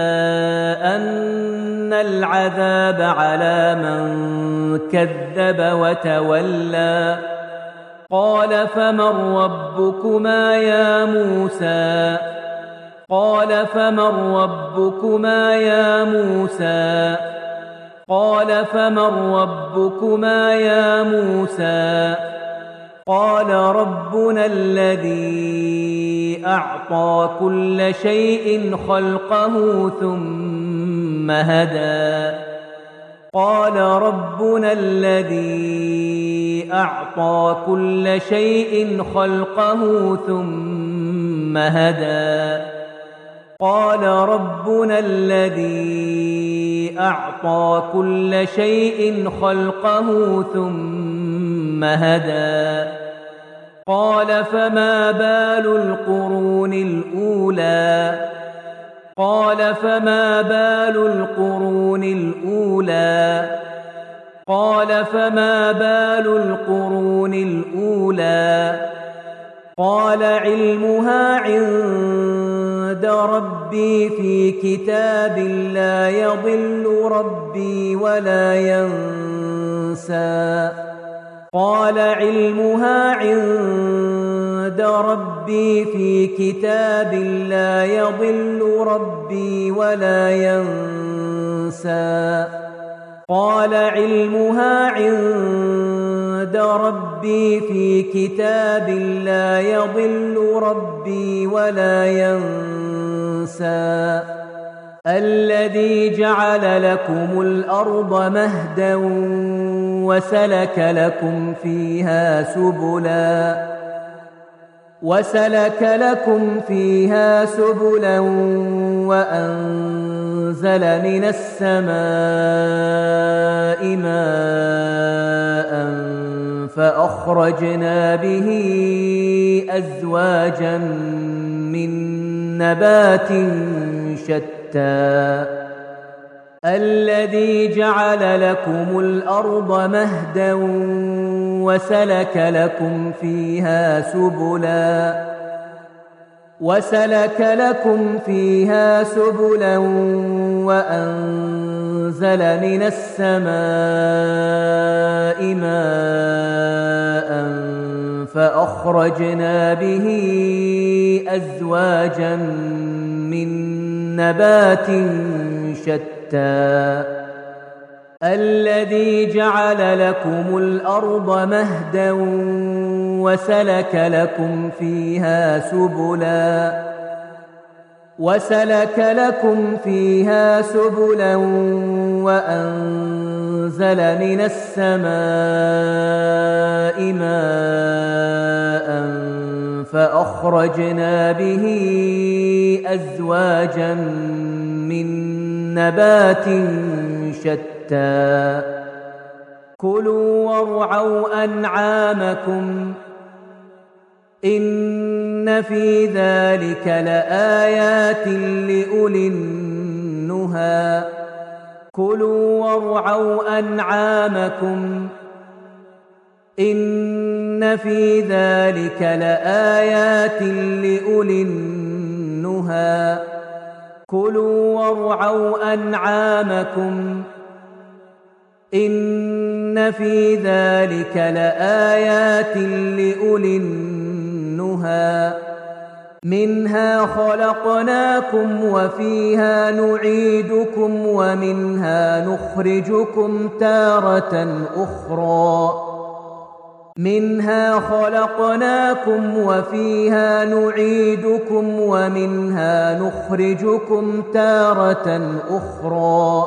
أن العذاب على من كذب وتولى قال فمن ربكما يا موسى قال فمن ربكما يا موسى قال فمن ربكما يا موسى قال ربنا الذي أعطى كل شيء خلقه ثم هدى قال ربنا الذي أعطى كل شيء خلقه ثم هدى قال ربنا الذي أعطى كل شيء خلقه ثم هدى قال فما بال القرون الأولى قال فما بال القرون الأولى قال فما بال القرون الأولى قال علمها عند ربي في كتاب لا يضل ربي ولا ينسى قال علمها عند ربي في كتاب لا يضل ربي ولا ينسى قال علمها عند ربي في كتاب لا يضل ربي ولا ينسى الذي جعل لكم الأرض مهدا وسلك لكم فيها سبلا وأنزل من السماء ماء فأخرجنا به أزواجا من نبات شتى الذي جعل لكم الأرض مهدا وسلك لكم فيها سبلا وأنزل من السماء ماء فأخرجنا به أزواجا من نبات شتى الذي جعل لكم الأرض مهدا وسلك لكم فيها سبلا وأنزل من السماء ماء فأخرجنا به أزواجا من نبات شتى كلوا وارعوا أنعامكم إن في ذلك لآيات لأولي النهى كلوا وارعوا أنعامكم إن في ذلك لآيات لأولي النهى كلوا وارعوا أنعامكم إن في ذلك لآيات لأولي النهى منها خلقناكم وفيها نعيدكم ومنها نخرجكم تارة أخرى منها خلقناكم وفيها نعيدكم ومنها نخرجكم تارة أخرى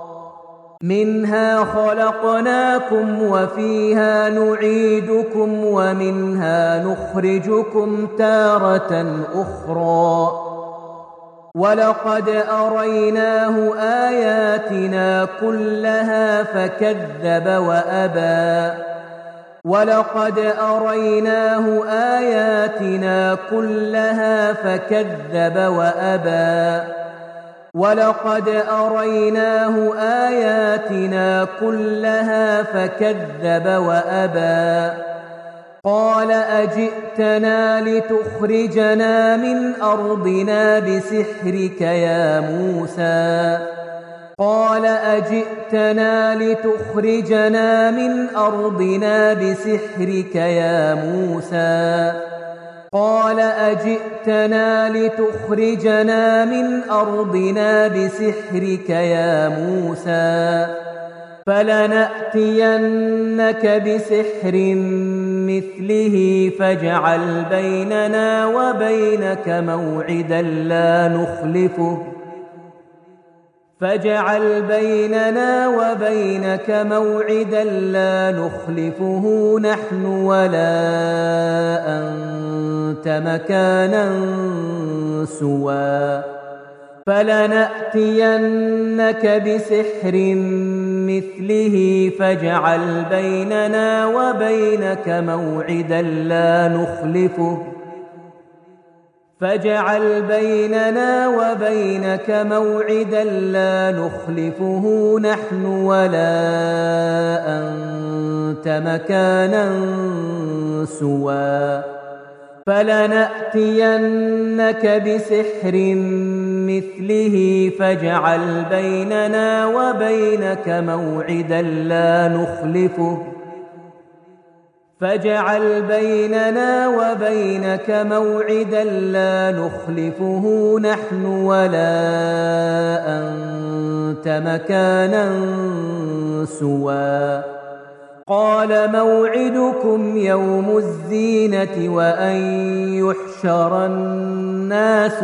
منها خلقناكم وفيها نعيدكم ومنها نخرجكم تارة أخرى ولقد أريناه آياتنا كلها فكذب وأبى ولقد أريناه آياتنا كلها فكذب وأبى ولقد أريناه آياتنا كلها فكذب وأبى قال أجئتنا لتخرجنا من أرضنا بسحرك يا موسى قال أجئتنا لتخرجنا من أرضنا بسحرك يا موسى قال أجئتنا لتخرجنا من أرضنا بسحرك يا موسى فلنأتينك بسحر مثله فاجعل بيننا وبينك موعدا لا نخلفه نحن ولا أنت مكانا سوى فلنأتينك بسحر مثله فاجعل بيننا وبينك موعدا لا نخلفه نحن ولا أنت مكانا سوى فلنأتينك بسحر مثله فاجعل بيننا وبينك موعدا لا نخلفه نحن ولا أنت مكانا سوى قال موعدكم يوم الزينة وأن يحشر الناس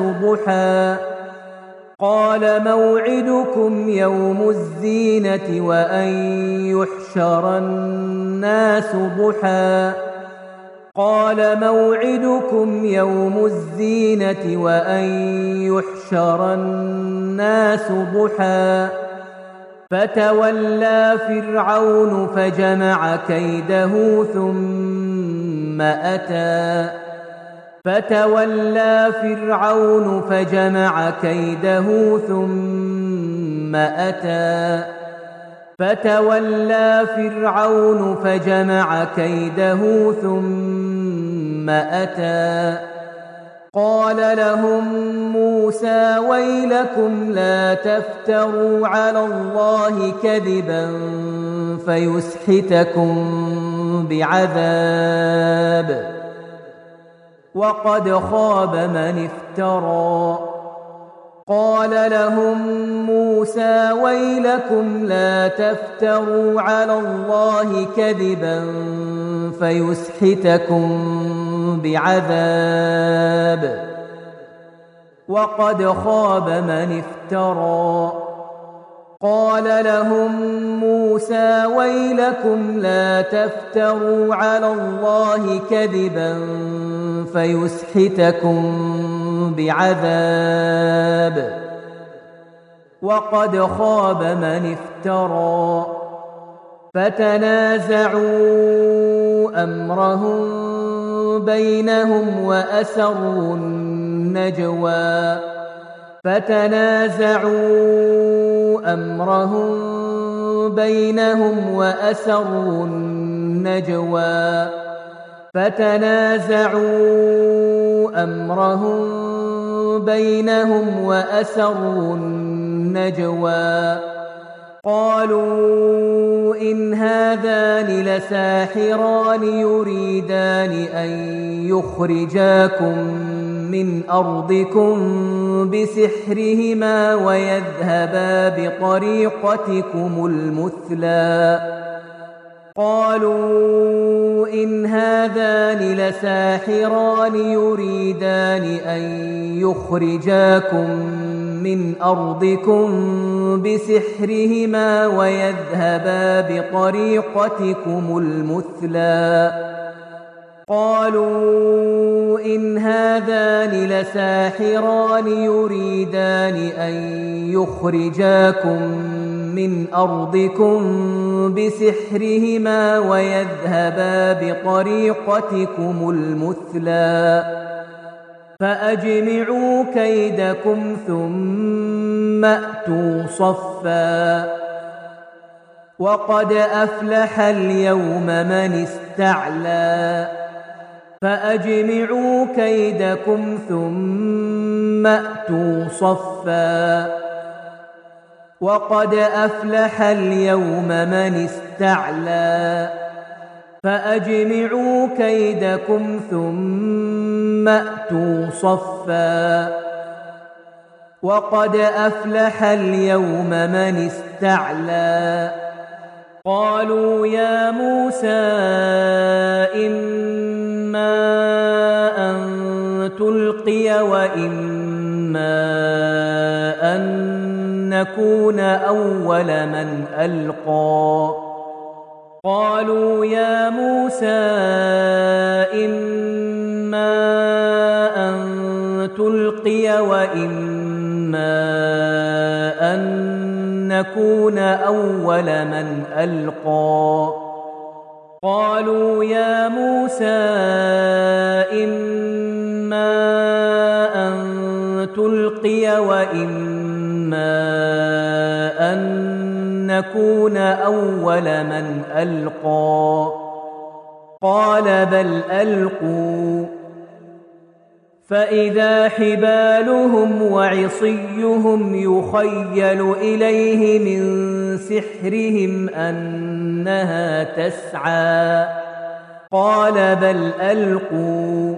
ضحى فتولى فرعون فجمع كيده ثم أتى قال لهم موسى ويلكم لا تفتروا على الله كذبا فيسحتكم بعذاب وقد خاب من افترى قال لهم موسى ويلكم لا تفتروا على الله كذبا فيسحتكم بعذاب وقد خاب من افترى قال لهم موسى ويلكم لا تفتروا على الله كذبا فيسحتكم بعذاب وقد خاب من افترى فتنازعوا أمرهم بينهم وأسروا النجوى قالوا إن هذان لساحران يريدان أن يخرجاكم من أرضكم بسحرهما ويذهبا بطريقتكم المثلى فأجمعوا كيدكم ثم أتوا صفا وقد أفلح اليوم من استعلى فأجمعوا كيدكم ثم أتوا صفا وقد أفلح اليوم من استعلى فأجمعوا كيدكم ثم أتوا صفا وقد أفلح اليوم من استعلى قالوا يا موسى إما أن تلقي وإما أن نكون أول من ألقى قالوا يا موسى إما أن تلقي وإما أن نكون أول من ألقى قالوا يا موسى إما أن تلقي وإما أن نكون أول من ألقى قال بل ألقوا فإذا حبالهم وعصيهم يخيل إليه من سحرهم أنها تسعى قال بل ألقوا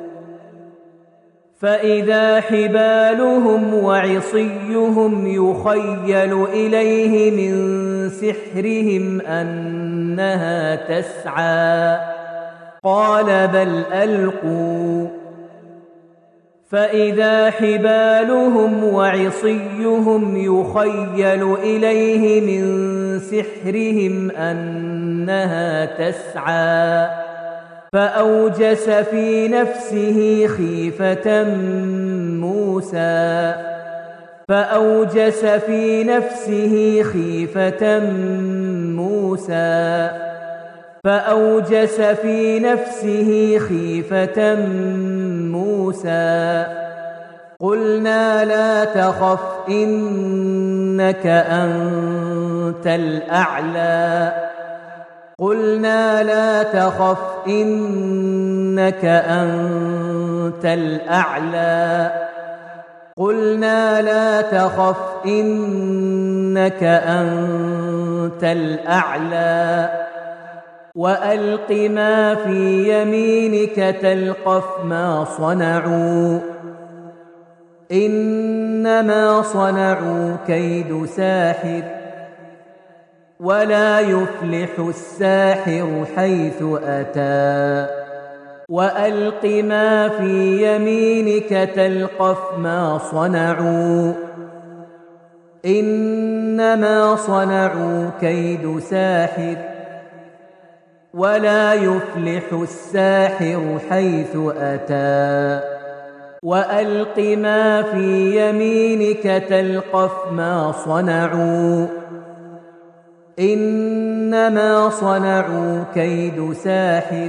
فإذا حبالهم وعصيهم يخيل إليه من سحرهم أنها تسعى قال بل ألقوا فإذا حبالهم وعصيهم يخيل إليه من سحرهم أنها تسعى فأوجس في نفسه خيفة موسى فأوجس في نفسه خيفة موسى فأوجس في نفسه خيفة موسى قلنا لا تخف إنك أنت الأعلى قلنا لا تخف إنك أنت الأعلى قلنا لا تخف إنك أنت الأعلى وألق ما في يمينك تلقف ما صنعوا إنما صنعوا كيد ساحر ولا يفلح الساحر حيث أتى وألق ما في يمينك تلقف ما صنعوا إنما صنعوا كيد ساحر ولا يفلح الساحر حيث أتى وألق ما في يمينك تلقف ما صنعوا إنما صنعوا كيد ساحر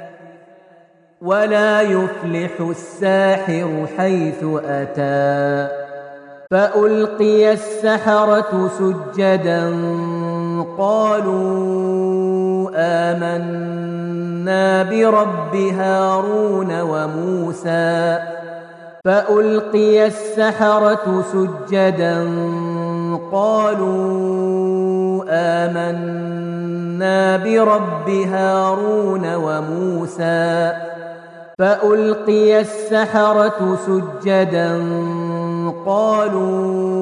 ولا يفلح الساحر حيث أتى فألقي السحرة سجدا قالوا آمنا برب هارون وموسى فألقي السحرة سجدا قالوا آمنا برب هارون وموسى فألقي السحرة سجدا قالوا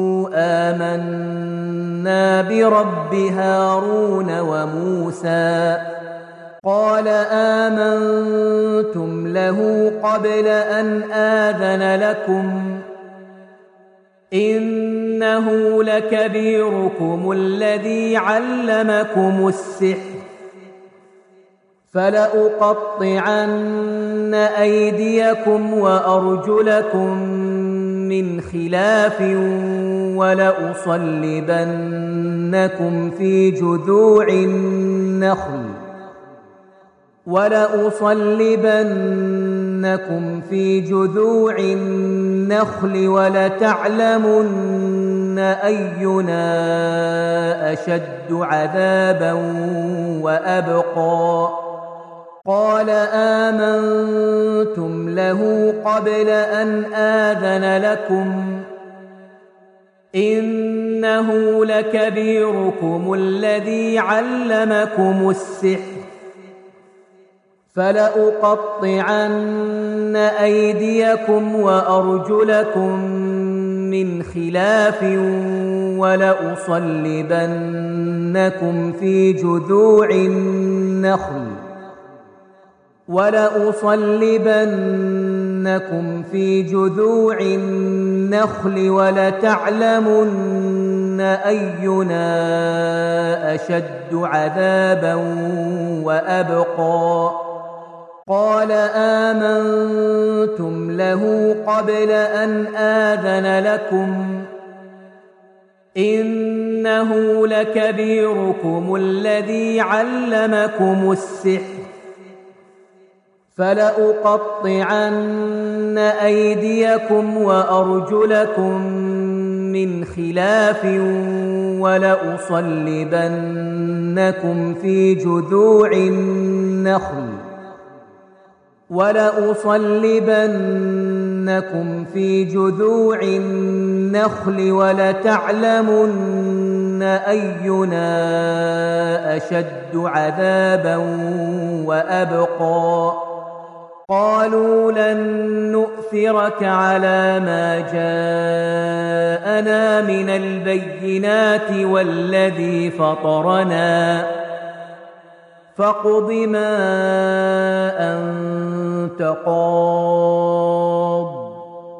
آمنا برب هارون وموسى قال آمنتم له قبل أن آذن لكم إنه لكبيركم الذي علمكم السحر فلأقطعن أيديكم وأرجلكم من خلاف ولأصلبنكم في جذوع النخل ولتعلمن أينا أشد عذابا وأبقى قال آمنتم له قبل أن آذن لكم إنه لكبيركم الذي علمكم السحر فلأقطعن أيديكم وأرجلكم من خلاف ولأصلبنكم في جذوع النخل ولتعلمن أينا أشد عذابا وأبقى قال آمنتم له قبل أن آذن لكم إنه لكبيركم الذي علمكم السحر فلأقطعن أيديكم وأرجلكم من خلاف ولأصلبنكم في جذوع النخل ولتعلمن أينا أشد عذابا وأبقى قالوا لن نؤثرك على ما جاءنا من البينات والذي فطرنا فاقض ما أنت قاض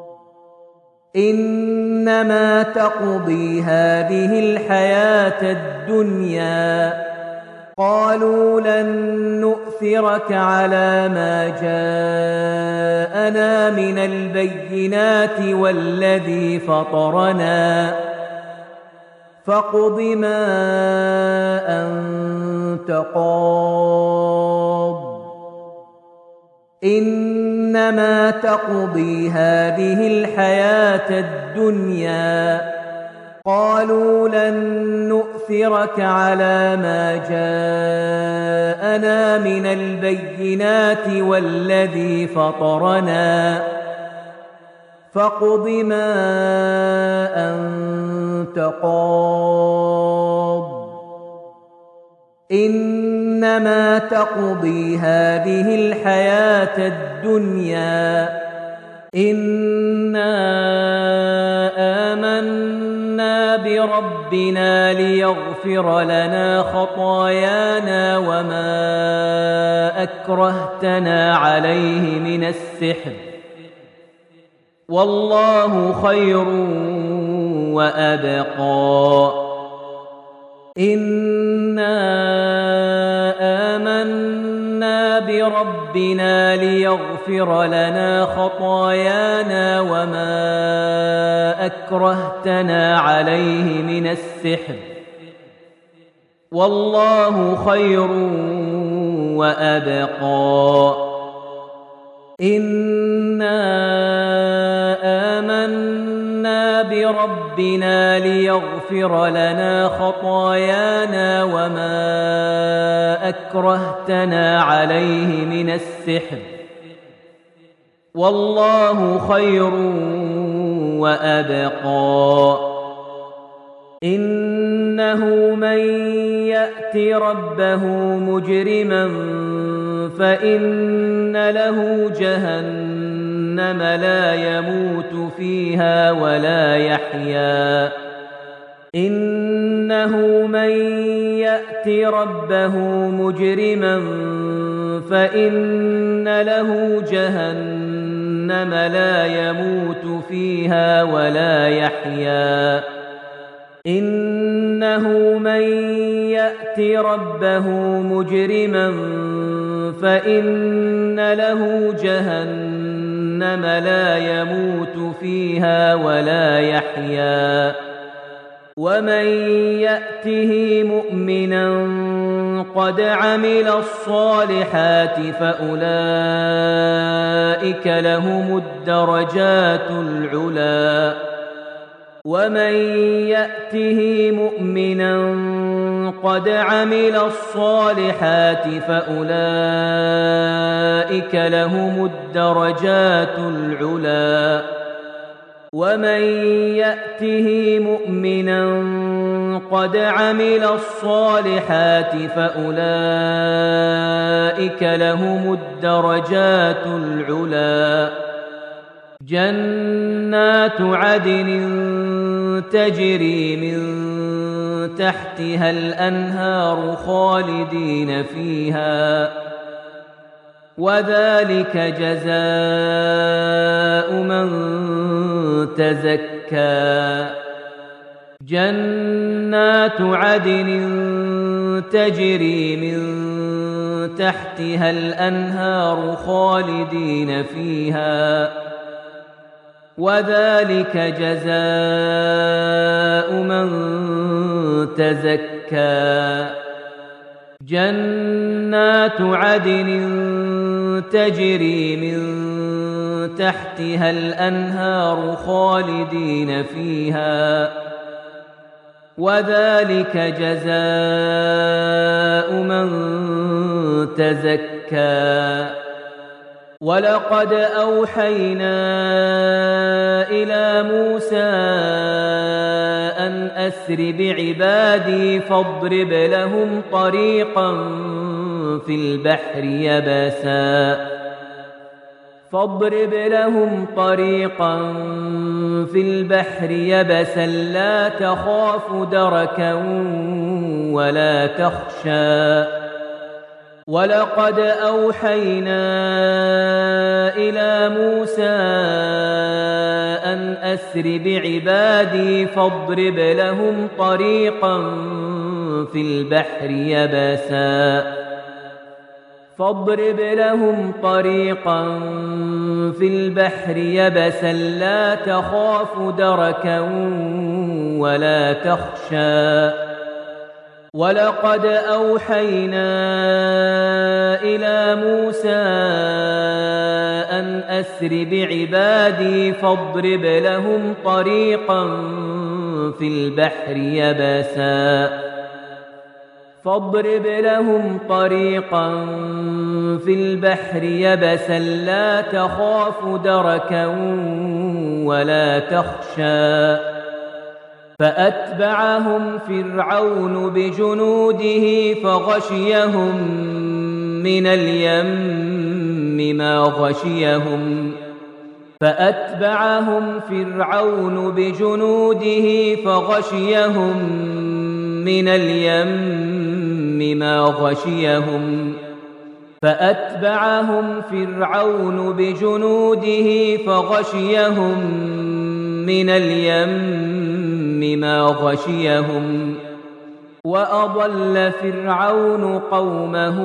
إنما تقضي هذه الحياة الدنيا قالوا لن نؤثرك على ما جاءنا من البينات والذي فطرنا فاقض ما أنت قاض إنما تقضي هذه الحياة الدنيا قالوا لن نؤثرك على ما جاءنا من البينات والذي فطرنا فاقض ما أنت قاض إنما تقضي هذه الحياة الدنيا إنا آمنا بربنا ليغفر لنا خطايانا وما أكرهتنا عليه من السحر والله خير وأبقى إنا آمنا بربنا ليغفر لنا خطايانا وما أكرهتنا عليه من السحر والله خير وأبقى إنا آمنا بربنا ليغفر لنا خطايانا وما أكرهتنا عليه من السحر والله خير وأبقى إنه من يأت ربه مجرما فإن له جهنم لا يموت فيها ولا يحيا إنه من يأت ربه مجرما فإن له جهنم لا يموت فيها ولا يحيا إنه من يأت ربه مجرما فإن له جهنم لا يموت فيها ولا يحيا ومن يأته مؤمنا قد عمل الصالحات فأولئك لهم الدرجات العلى ومن يأته مؤمنا قد عمل الصالحات فأولئك لهم الدرجات العلى ومن يأته مؤمنا قد عمل الصالحات فأولئك لهم الدرجات العلى جنات عدن تجري من تحتها الأنهار خالدين فيها وذلك جزاء من تزكى جنات عدن تجري من تحتها الأنهار خالدين فيها وذلك جزاء من تزكى جنات عدن تجري من تحتها الأنهار خالدين فيها وذلك جزاء من تزكى ولقد أوحينا إلى موسى أن أسر بعبادي فاضرب لهم طريقا في البحر يبسا لا تخاف دركا ولا تخشى ولقد أوحينا إلى موسى أن أسر بعبادي فاضرب لهم طريقا في البحر يبسا لا تخاف دركا ولا تخشى ولقد أوحينا إلى موسى أن أسر بعبادي فاضرب لهم طريقا في البحر يبسا لا تخاف دركا ولا تخشى فأتبعهم فرعون بجنوده فغشيهم من اليم ما غشيهم وأضل فرعون قومه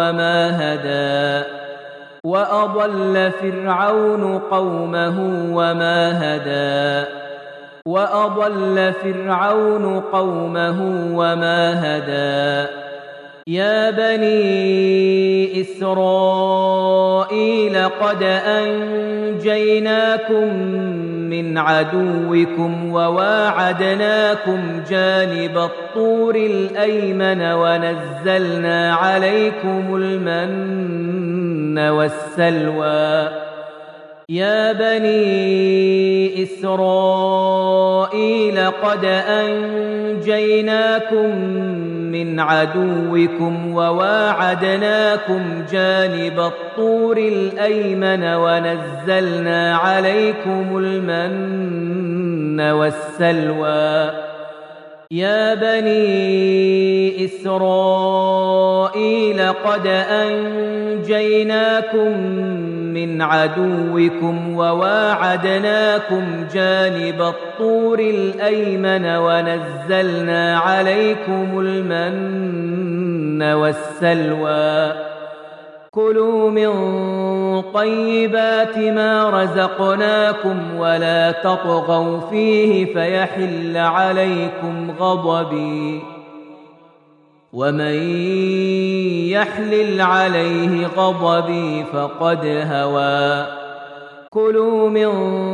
وما هدى يا بني إسرائيل قد أنجيناكم من عدوكم وواعدناكم جانب الطور الأيمن ونزلنا عليكم المن والسلوى يا بني إسرائيل قد أنجيناكم من عدوكم وواعدناكم جانب الطور الأيمن ونزلنا عليكم المن والسلوى يا بني إسرائيل قد أنجيناكم من عدوكم وواعدناكم جانب الطور الأيمن ونزلنا عليكم المن والسلوى كلوا من طيبات ما رزقناكم ولا تطغوا فيه فيحل عليكم غضبي ومن يحلل عليه غضبي فقد هوى كلوا من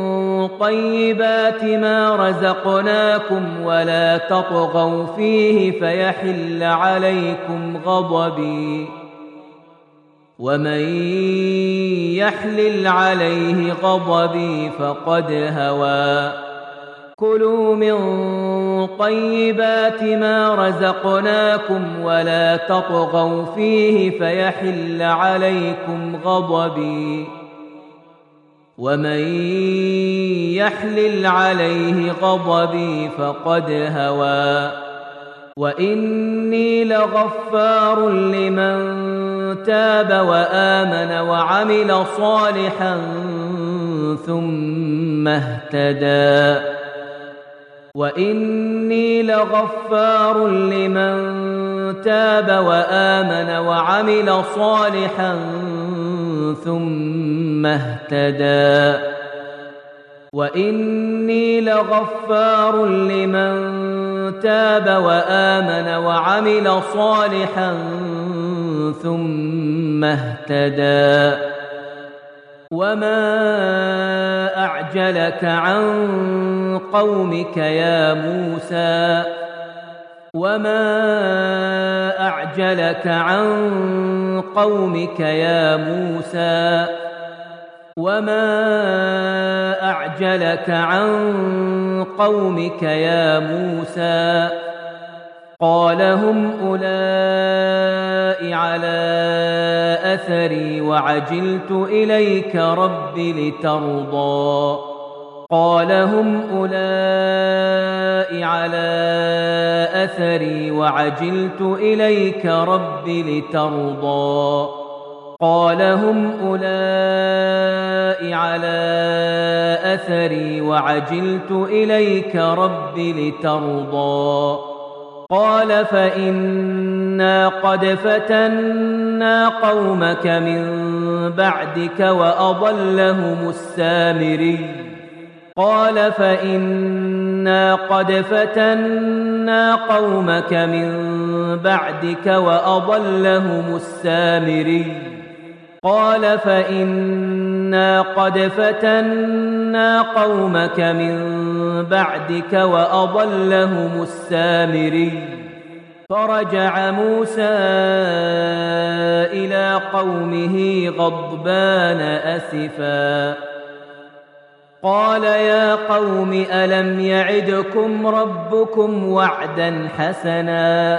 طيبات ما رزقناكم ولا تطغوا فيه فيحل عليكم غضبي ومن يحلل عليه غضبي فقد هوى كلوا من طيبات ما رزقناكم ولا تطغوا فيه فيحل عليكم غضبي ومن يحلل عليه غضبي فقد هوى وإني لغفار لمن تاب وآمن وعمل صالحا ثم اهتدى وإني لغفار لمن تاب وآمن وعمل صالحا ثم اهتدى وإني لغفار لمن تاب وآمن وعمل صالحا ثم اهتدى وما أعجلك عن قومك يا موسى وما أعجلك عن قومك يا موسى وما أعجلك عن قومك يا موسى قال هم أولئك على أثري وعجلت إليك رب لترضى قال هم أولئك على أثري وعجلت إليك رب لترضى قال هم أولئك على أثري وعجلت إليك رب لترضى قال فإنا قد فتنا قومك من بعدك وأضلهم السامري قال فإنا قد فتنا قومك من بعدك وأضلهم السامري قال فإنا قد فتنا قومك من بعدك وأضلهم السامري فرجع موسى إلى قومه غضبان أسفا قال يا قوم ألم يعدكم ربكم وعدا حسنا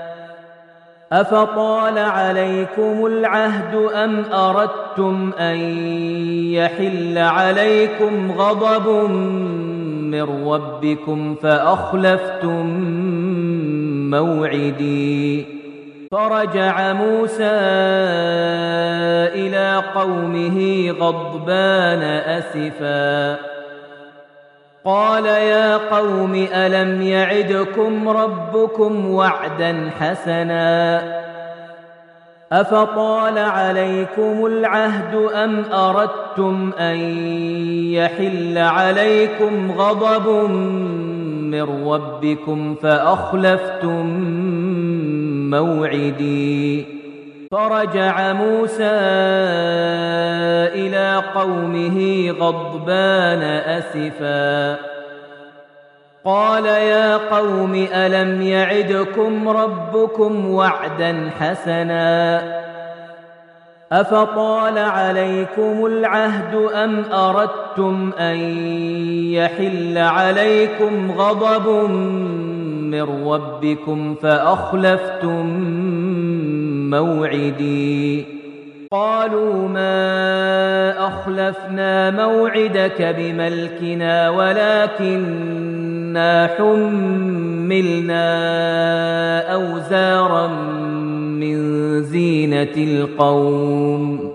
أفطال عليكم العهد أم أردتم أن يحل عليكم غضب من ربكم فأخلفتم موعدي فرجع موسى إلى قومه غضبان أسفا قال يا قوم ألم يعدكم ربكم وعدا حسنا أفطال عليكم العهد أم أردتم أن يحل عليكم غضب من ربكم فأخلفتم موعدي فرجع موسى إلى قومه غضبان أسفا قال يا قوم ألم يعدكم ربكم وعدا حسنا أفطال عليكم العهد أم أردتم أن يحل عليكم غضب من ربكم فأخلفتم موعدي قالوا ما أخلفنا موعدك بملكنا ولكننا حملنا أوزارا من زينة القوم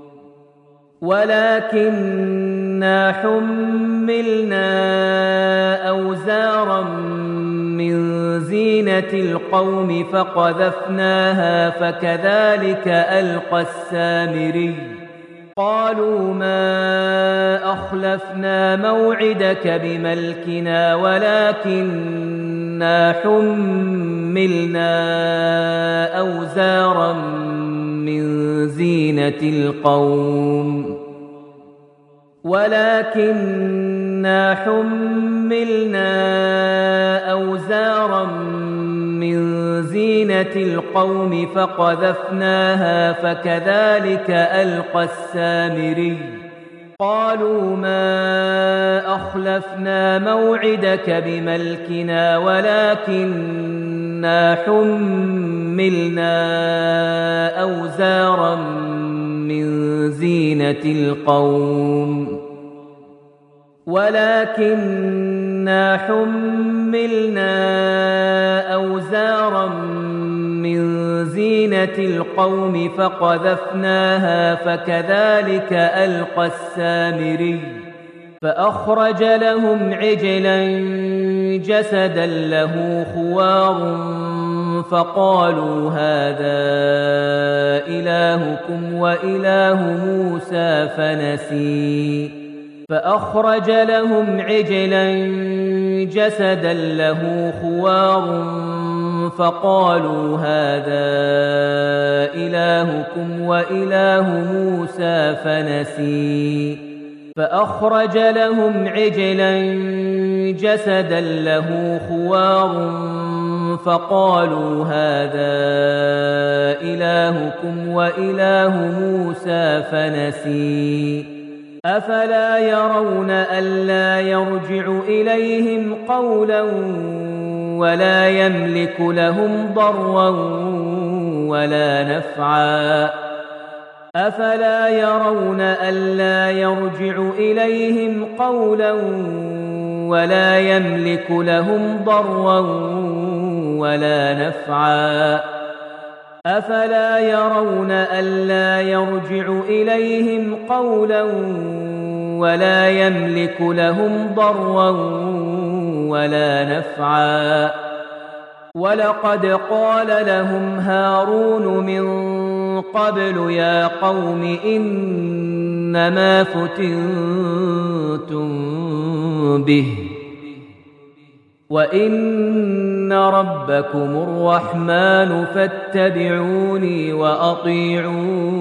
فقذفناها فكذلك ألقى السامري قالوا ما أخلفنا موعدك بملكنا ولكننا حملنا أوزارا من زينة القوم فقذفناها فكذلك ألقى السامري قالوا ما أخلفنا موعدك بملكنا ولكننا حملنا أوزارا من زينة القوم ولكننا حملنا أوزارا من زينة القوم فقذفناها فكذلك ألقى السامري فأخرج لهم عجلا جسدا له خوار فقالوا هذا إلهكم وإله موسى فنسي فأخرج لهم عجلا جسدا له خوار فقالوا هذا إلهكم وإله موسى فنسي فأخرج لهم عجلا جسدا له خوار فقالوا هذا إلهكم وإله موسى فنسي أفلا يرون ألا يرجع إليهم قولا ولا يملك لهم ضرا ولا نفعا أفلا يرون ألا يرجع إليهم قولا ولا يملك لهم ضرا ولا نفعا أفلا يرون ألا يرجع إليهم قولا ولا يملك لهم ضرا ولا نفعا ولقد قال لهم هارون من قبل يا قوم إنما فتنتم به وإن ربكم الرحمن فاتبعوني وأطيعوا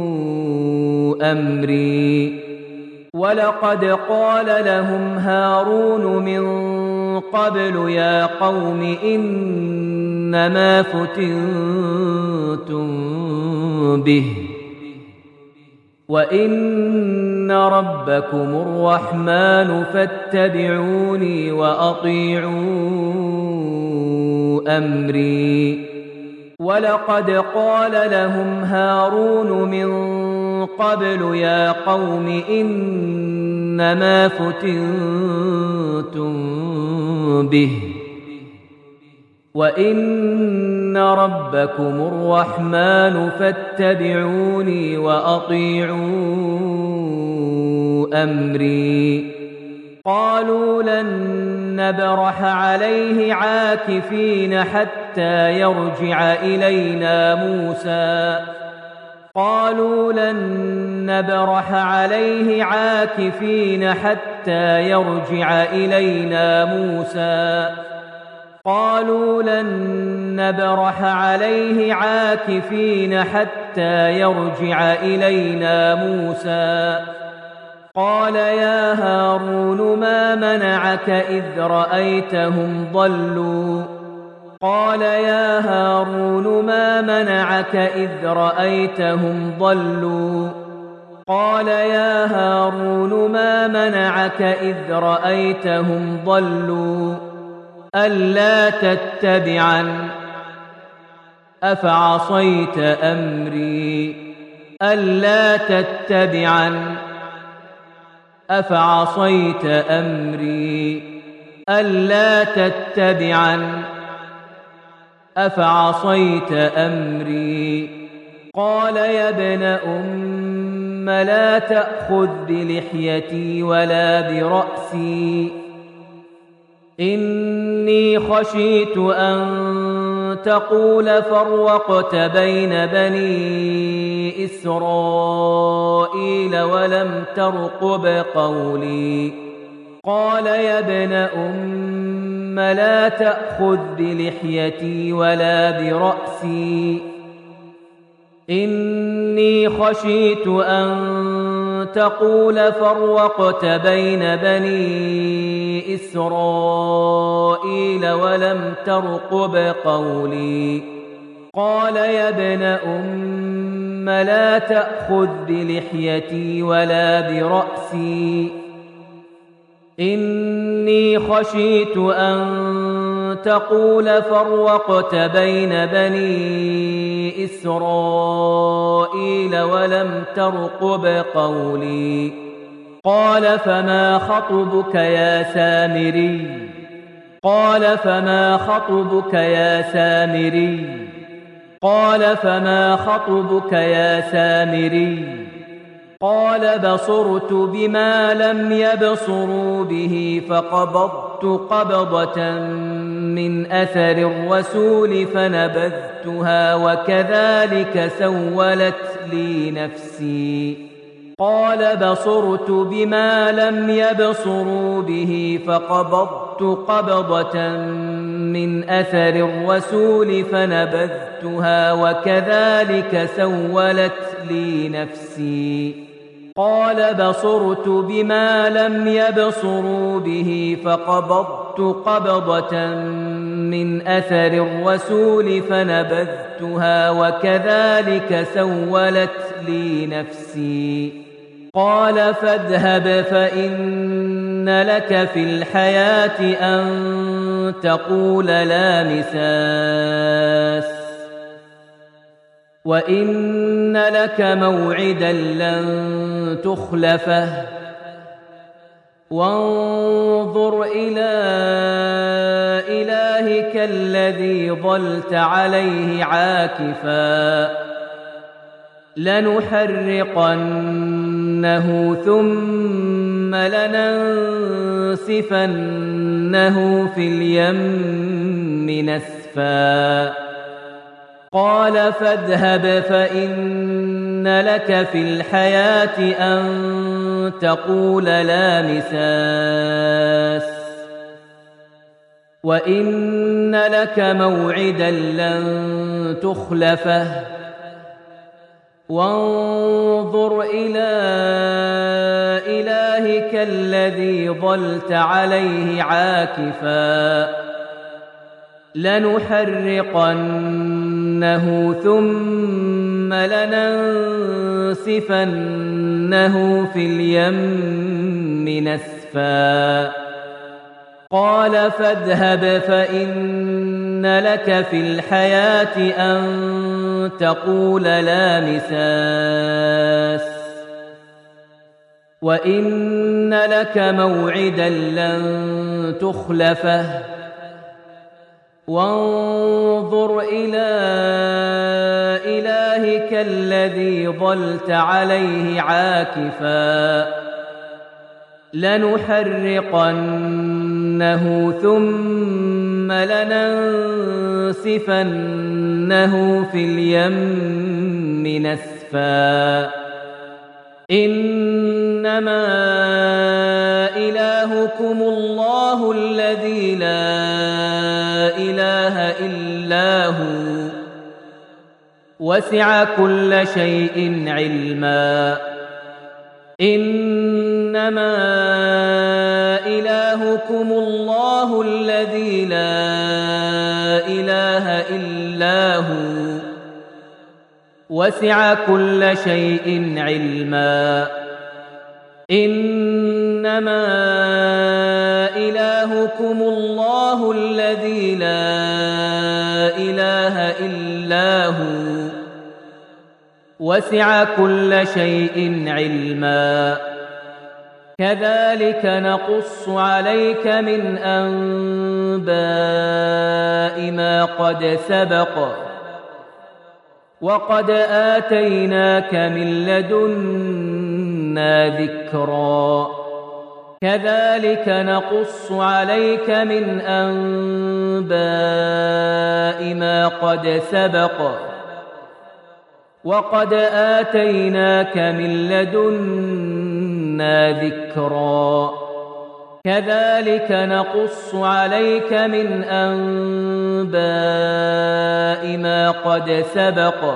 أمري ولقد قال لهم هارون من قبل يا قوم إنما فتنتم به وإن ربكم الرحمن فاتبعوني وأطيعوا أمري ولقد قال لهم هارون من قبل يا قوم إنما فتنتم به وإن ربكم الرحمن فاتبعوني وأطيعوا أمري قالوا لن نبرح عليه عاكفين حتى يرجع إلينا موسى قالوا لن نبرح عليه عاكفين حتى يرجع إلينا موسى قالوا لن نبرح عليه عاكفين حتى يرجع إلينا موسى قال يا هارون ما منعك إذ رأيتهم ضلوا قال يا هارون ما منعك إذ رأيتهم ضلوا قال يا هارون ما منعك إذ رأيتهم ضلوا ألا تتبعن أفعصيت أمري ألا تتبعن أفعصيت أمري ألا تتبعن أفعصيت أمري قال يا ابن أم لا تأخذ بلحيتي ولا برأسي إني خشيت أن تقول فرقت بين بني إسرائيل ولم ترقب قولي قال يا ابن أم لا تأخذ بلحيتي ولا برأسي إني خشيت أن تقول فرقت بين بني إسرائيل ولم ترقب قولي قال يا ابن أم لا تأخذ بلحيتي ولا برأسي إني خشيت أن تقول فرقت بين بني إسرائيل ولم ترقب قولي قال فما خطبك يا سامري قال فما خطبك يا سامري قال فما خطبك يا سامري قال بصرت بما لم يبصروا به فقبضت قبضة من أثر الرسول فنبذتها وكذلك سولت لي نفسي قال بصرت بما لم يبصروا به فقبضت قبضة من أثر الرسول فنبذتها وكذلك سولت لي نفسي قال بصرت بما لم يبصروا به فقبضت قبضة من أثر الرسول فنبذتها وكذلك سولت لي نفسي قال فاذهب فإن لك في الحياة أن تقول لا مساس وإن لك موعدا لن تخلفه وانظر إلى إلهك الذي ظلت عليه عاكفا لنحرقنه ثم لننسفنه في اليم نسفا قال فاذهب فإن لك في الحياة أن تقول لا مساس وإن لك موعدا لن تخلفه وانظر إلى إلهك الذي ظلت عليه عاكفا لنحرقنه ثم لننسفنه في اليم نسفا قال فاذهب فإن لك في الحياة أن تقول لا مساس وإن لك موعدا لن تخلفه وانظر إلى إلهك الذي ظلت عليه عاكفا لنحرقنه ثم لننسفنه في اليم نسفا إنما إلهكم الله الذي لا إله إلا هو وسع كل شيء علما إنما إلهكم الله الذي لا إله إلا هو وسع كل شيء علما إنما إلهكم الله الذي لا إله إلا هو وسع كل شيء علما كذلك نقص عليك من أنباء ما قد سبق وقد آتيناك من لدنا ذكرا كذلك نقص عليك من أنباء ما قد سبق وقد آتيناك من لدنا ذكرا كذلك نقص عليك من أنباء ما قد سبق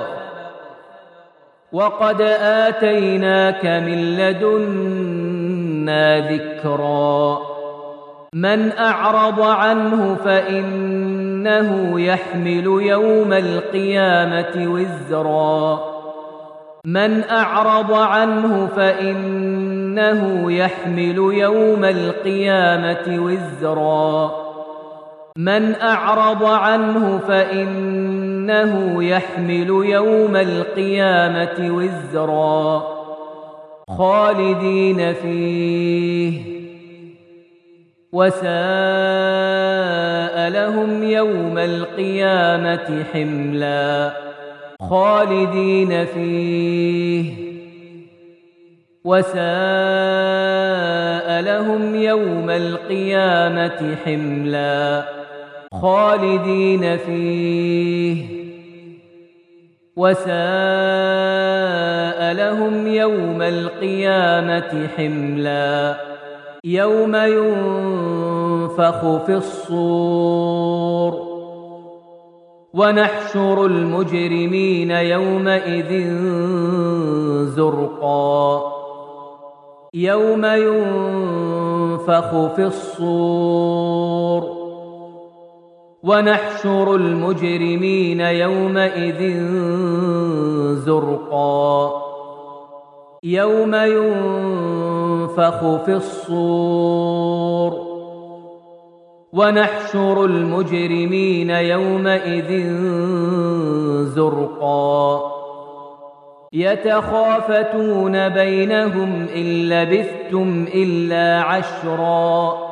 وقد آتيناك من لدنا ذكرا من أعرض عنه فإنه يحمل يوم القيامة وزرا من أعرض عنه فإنه يحمل يوم القيامة وزرا من أعرض عنه فإنه يحمل يوم القيامة وزرا خالدين فيه وساء لهم يوم القيامة حملا خالدين فيه وساء لهم يوم القيامة حملا خالدين فيه وساء لهم يوم القيامة حملا يوم ينفخ في الصور ونحشر المجرمين يومئذ زرقا يوم ينفخ في الصور ونحشر المجرمين يومئذ زرقا يوم ينفخ في الصور ونحشر المجرمين يومئذ زرقا يتخافتون بينهم إن لبثتم إلا عشرا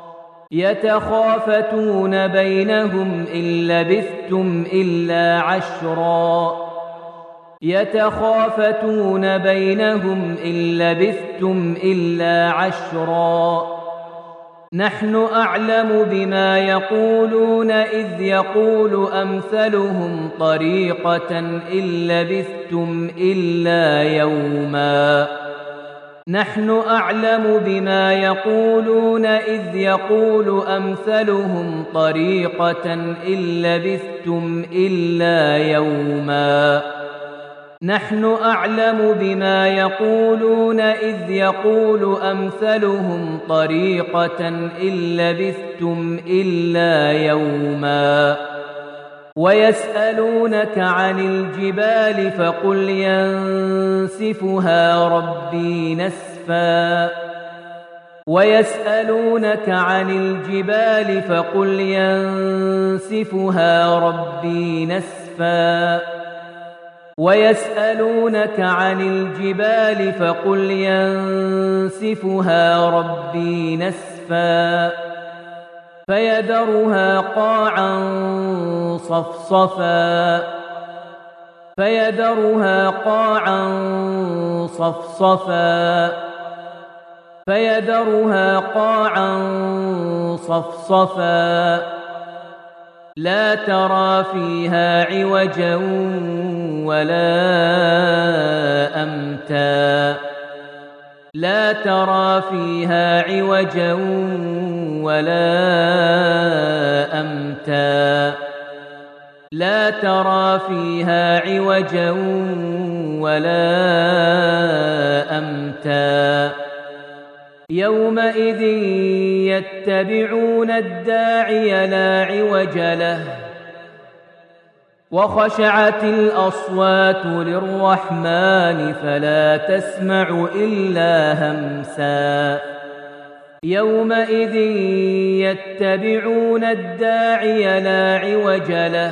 يتخافتون بينهم إن لبثتم إلا عشرا يتخافتون بينهم إن لبثتم إلا عشرا نحن أعلم بما يقولون إذ يقول أمثلهم طريقة إن لبثتم إلا يوما نحن أعلم بما يقولون إذ يقول أمثلهم طريقة إن لبثتم إلا يوما نحن أعلم بما يقولون إذ يقول أمثلهم طريقة إن لبثتم إلا يوما ويسألونك عن الجبال فقل ينسفها ربي نسفا ويسألونك عن الجبال فقل ينسفها ربي نسفا ويسألونك عن الجبال فقل ينسفها ربي نسفا فيذرها قاعا صفصفا فيذرها قاعا صفصفا فيذرها قاعا صفصفا لا ترى فيها عوجا ولا أمتا لا ترى فيها عوجا ولا أمتا لا ترى فيها عوجا ولا أمتا يومئذ يتبعون الداعي لا عوج له وخشعت الأصوات للرحمن فلا تسمع إلا همسا يومئذ يتبعون الداعي لا عوج له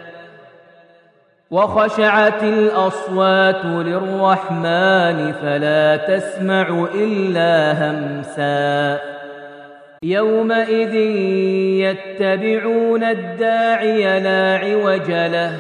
وخشعت الأصوات للرحمن فلا تسمع إلا همسا يومئذ يتبعون الداعي لا عوج له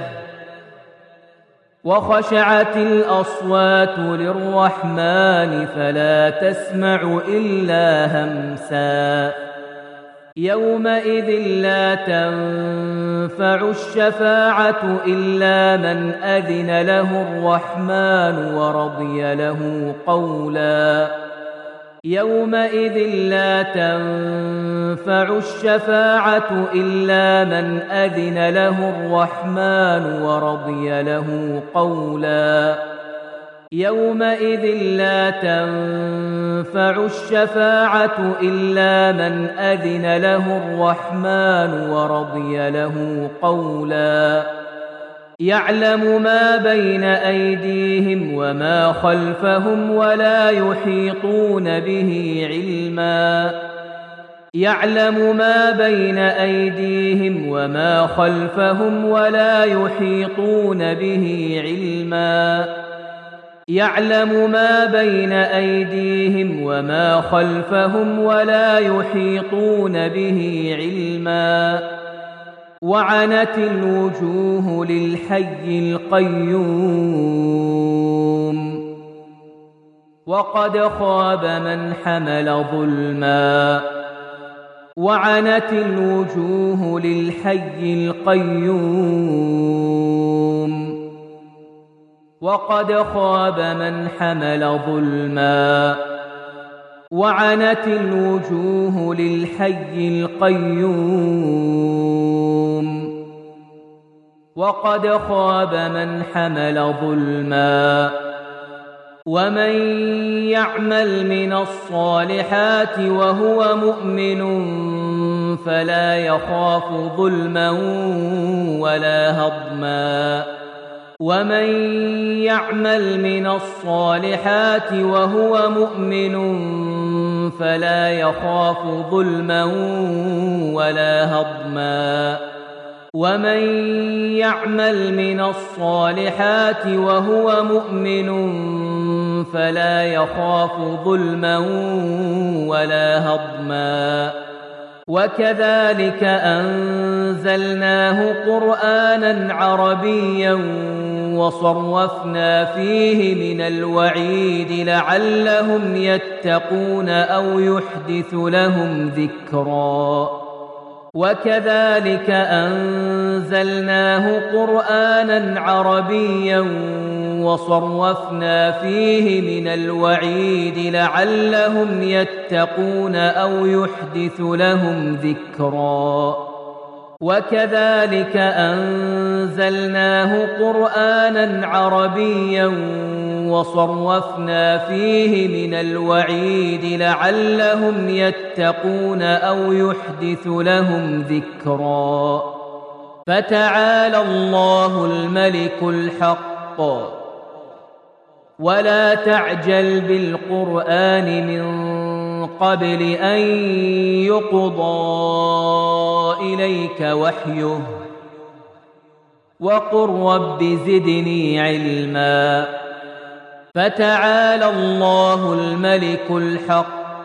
وخشعت الأصوات للرحمن فلا تسمع إلا همسا يومئذ لا تنفع الشفاعة إلا من أذن له الرحمن ورضي له قولا يومئذ لا تنفع الشفاعة إلا من أذن له الرحمن ورضي له قولا يومئذ لا تنفع الشفاعة إلا من أذن له الرحمن ورضي له قولا يعلم ما بين أيديهم وما خلفهم ولا يحيطون به علما يعلم ما بين أيديهم وما خلفهم ولا يحيطون به علما يعلم ما بين أيديهم وما خلفهم ولا يحيطون به علما وعنت الوجوه للحي القيوم وقد خاب من حمل ظلما وعنت الوجوه للحي القيوم وقد خاب من حمل ظلما وعنت الوجوه للحي القيوم وقد خاب من حمل ظلما ومن يعمل من الصالحات وهو مؤمن فلا يخاف ظلما ولا هضما ومن يعمل من الصالحات وهو مؤمن فلا يخاف ظلما ولا هضما ومن يعمل من الصالحات وهو مؤمن فلا يخاف ظلما ولا هضما وكذلك أنزلناه قرآنا عربيا وصرفنا فيه من الوعيد لعلهم يتقون أو يحدث لهم ذكرا وكذلك أنزلناه قرآنا عربيا وصرفنا فيه من الوعيد لعلهم يتقون أو يحدث لهم ذكرا وكذلك أنزلناه قرآنا عربيا وصرفنا فيه من الوعيد لعلهم يتقون أو يحدث لهم ذكرا فتعالى الله الملك الحق ولا تعجل بالقرآن من قبل أن يقضى إليك وحيه وقل رب زدني علما فتعالى الله الملك الحق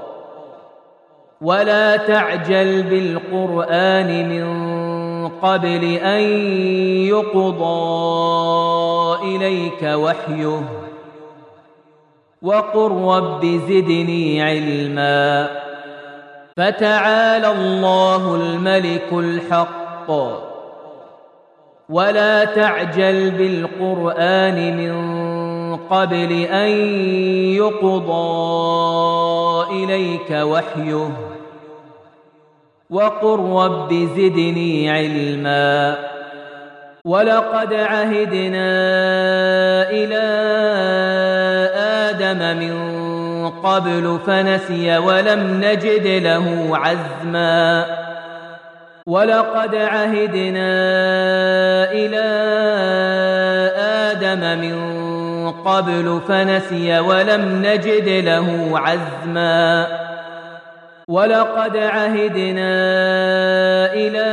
ولا تعجل بالقرآن من قبل أن يقضى إليك وحيه وقل رب زدني علما فتعالى الله الملك الحق ولا تعجل بالقرآن من قبل أن يقضى إليك وحيه وقل رب زدني علما ولقد عهدنا إلى آدم من قبل فنسي ولم نجد له عزما ولقد عهدنا إلى آدم من قبل فنسي ولم نجد له عزما ولقد عهدنا إلى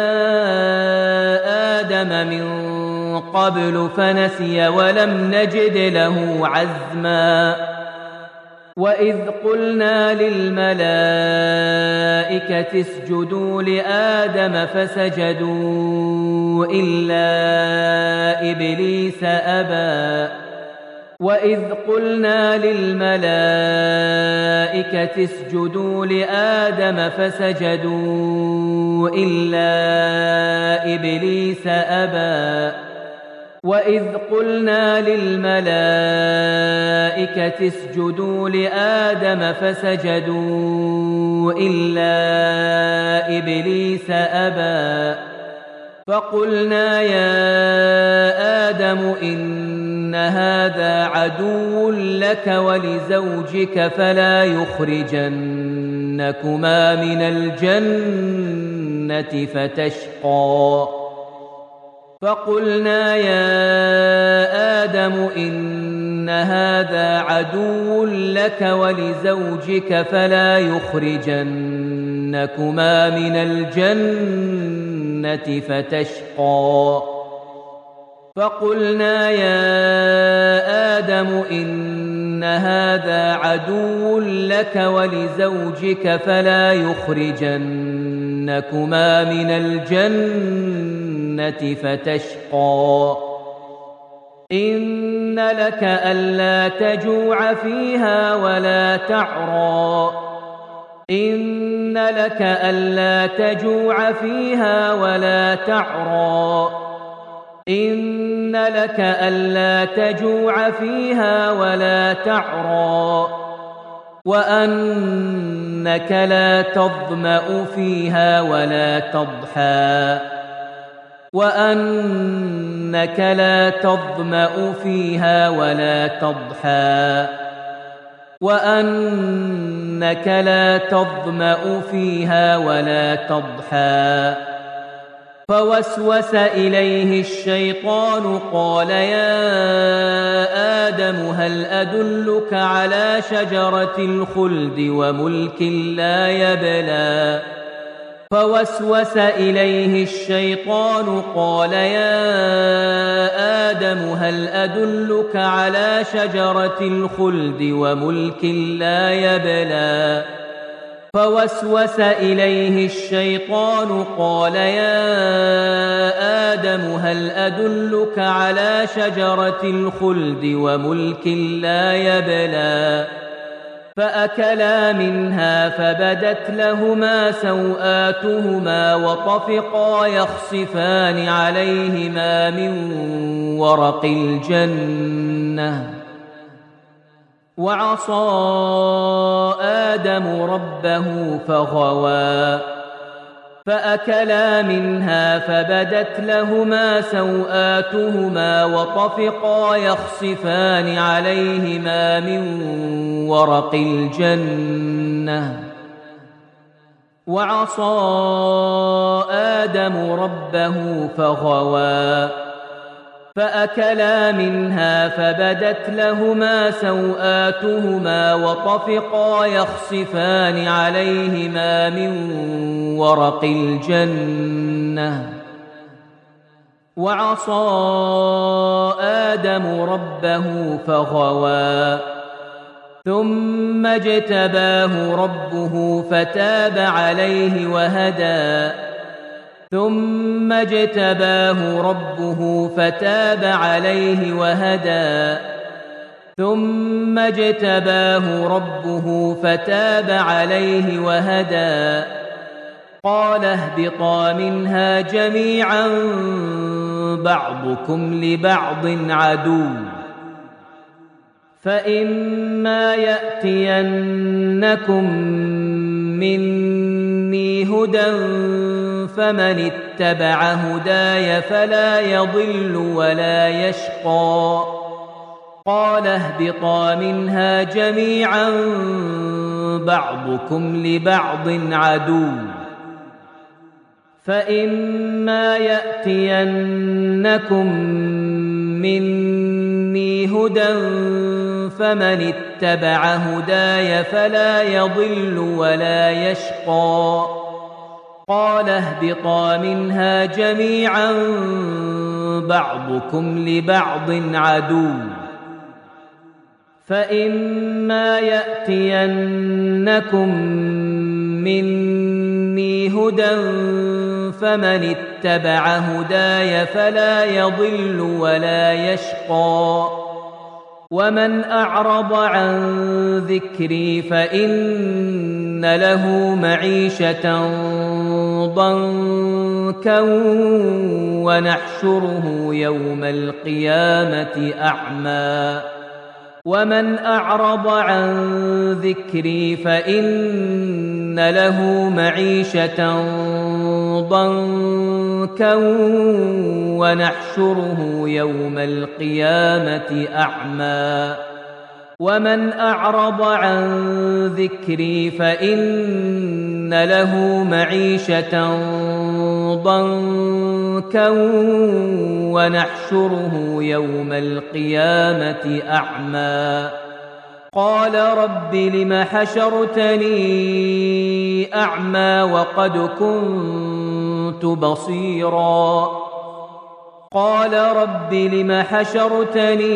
آدم من قبل فنسي ولم نجد له عزما وإذ قلنا للملائكة اسجدوا لآدم فسجدوا إلا إبليس أبى وإذ قلنا للملائكة اسجدوا لآدم فسجدوا إلا إبليس أبى وإذ قلنا للملائكة اسجدوا لآدم فسجدوا إلا إبليس أبى فقلنا يا آدم إن هذا عدو لك ولزوجك فلا يخرجنكما من الجنة فتشقى فقلنا يا آدم إن هذا عدو لك ولزوجك فلا يخرجنكما من الجنة فتشقى فقلنا يا آدم إن هذا عدو لك ولزوجك فلا يخرجنكما من الجنة فتشقى إن لك ألا تجوع فيها ولا تعرى إن لك ألا تجوع فيها ولا تعرى إن لك ألا تجوع فيها ولا تعرى وأنك لا تظمأ فيها ولا تضحى وأنك لا تظمأ فيها ولا تضحى وأنك لا تظمأ فيها ولا تضحى فوسوس إليه الشيطان قال يا آدم هل أدلك على شجرة الخلد وملك لا يبلى فوسوس إليه الشيطان قال يا آدم هل أدلك على شجرة الخلد وملك لا يبلى فوسوس إليه الشيطان قال يا آدم هل أدلك على شجرة الخلد وملك لا يبلى فأكلا منها فبدت لهما سوآتهما وطفقا يخصفان عليهما من ورق الجنة وعصى آدم ربه فغوى فأكلا منها فبدت لهما سوآتهما وطفقا يخصفان عليهما من ورق الجنة وعصى آدم ربه فغوى فأكلا منها فبدت لهما سوآتهما وطفقا يخصفان عليهما من ورق الجنة وعصى آدم ربه فغوى ثم اجتباه ربه فتاب عليه وهدى ثم اجتباه ربه فتاب عليه وهدى ثم اجتباه ربه فتاب عليه وهدى قال اهبطا منها جميعا بعضكم لبعض عدو فإما يأتينكم مني هدى فمن اتبع هداي فلا يضل ولا يشقى قال اهبطا منها جميعا بعضكم لبعض عدو فإما يأتينكم مني هدى فمن اتبع هداي فلا يضل ولا يشقى قال اهبطا منها جميعا بعضكم لبعض عدو فإما يأتينكم مني هدى فمن اتبع هداي فلا يضل ولا يشقى ومن أعرض عن ذكري فإن له معيشة ضنكا ونحشره يوم القيامة أعمى ومن أعرض عن ذكري فإن له معيشة ضنكا ونحشره يوم القيامة أعمى ومن أعرض عن ذكري فإن له معيشة ضنكا ونحشره يوم القيامة أعمى قال رب لم حشرتني أعمى وقد كنت بصيرا قال رب لم حشرتني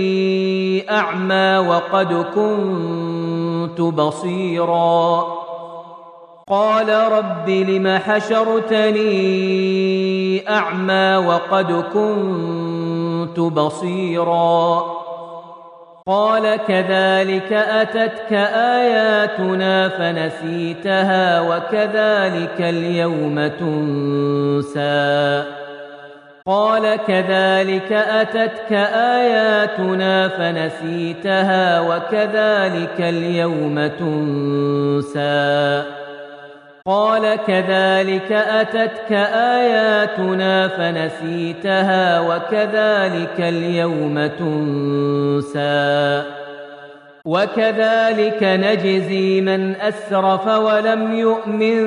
أعمى وقد كنت بصيرا قال رب لم حشرتني أعمى وقد كنت بصيرا قال كذلك أتتك آياتنا فنسيتها وكذلك اليوم تنسى قال كذلك أتتك آياتنا فنسيتها وكذلك اليوم تنسى قال كذلك أتتك آياتنا فنسيتها وكذلك اليوم تنسى وكذلك نجزي من أسرف ولم يؤمن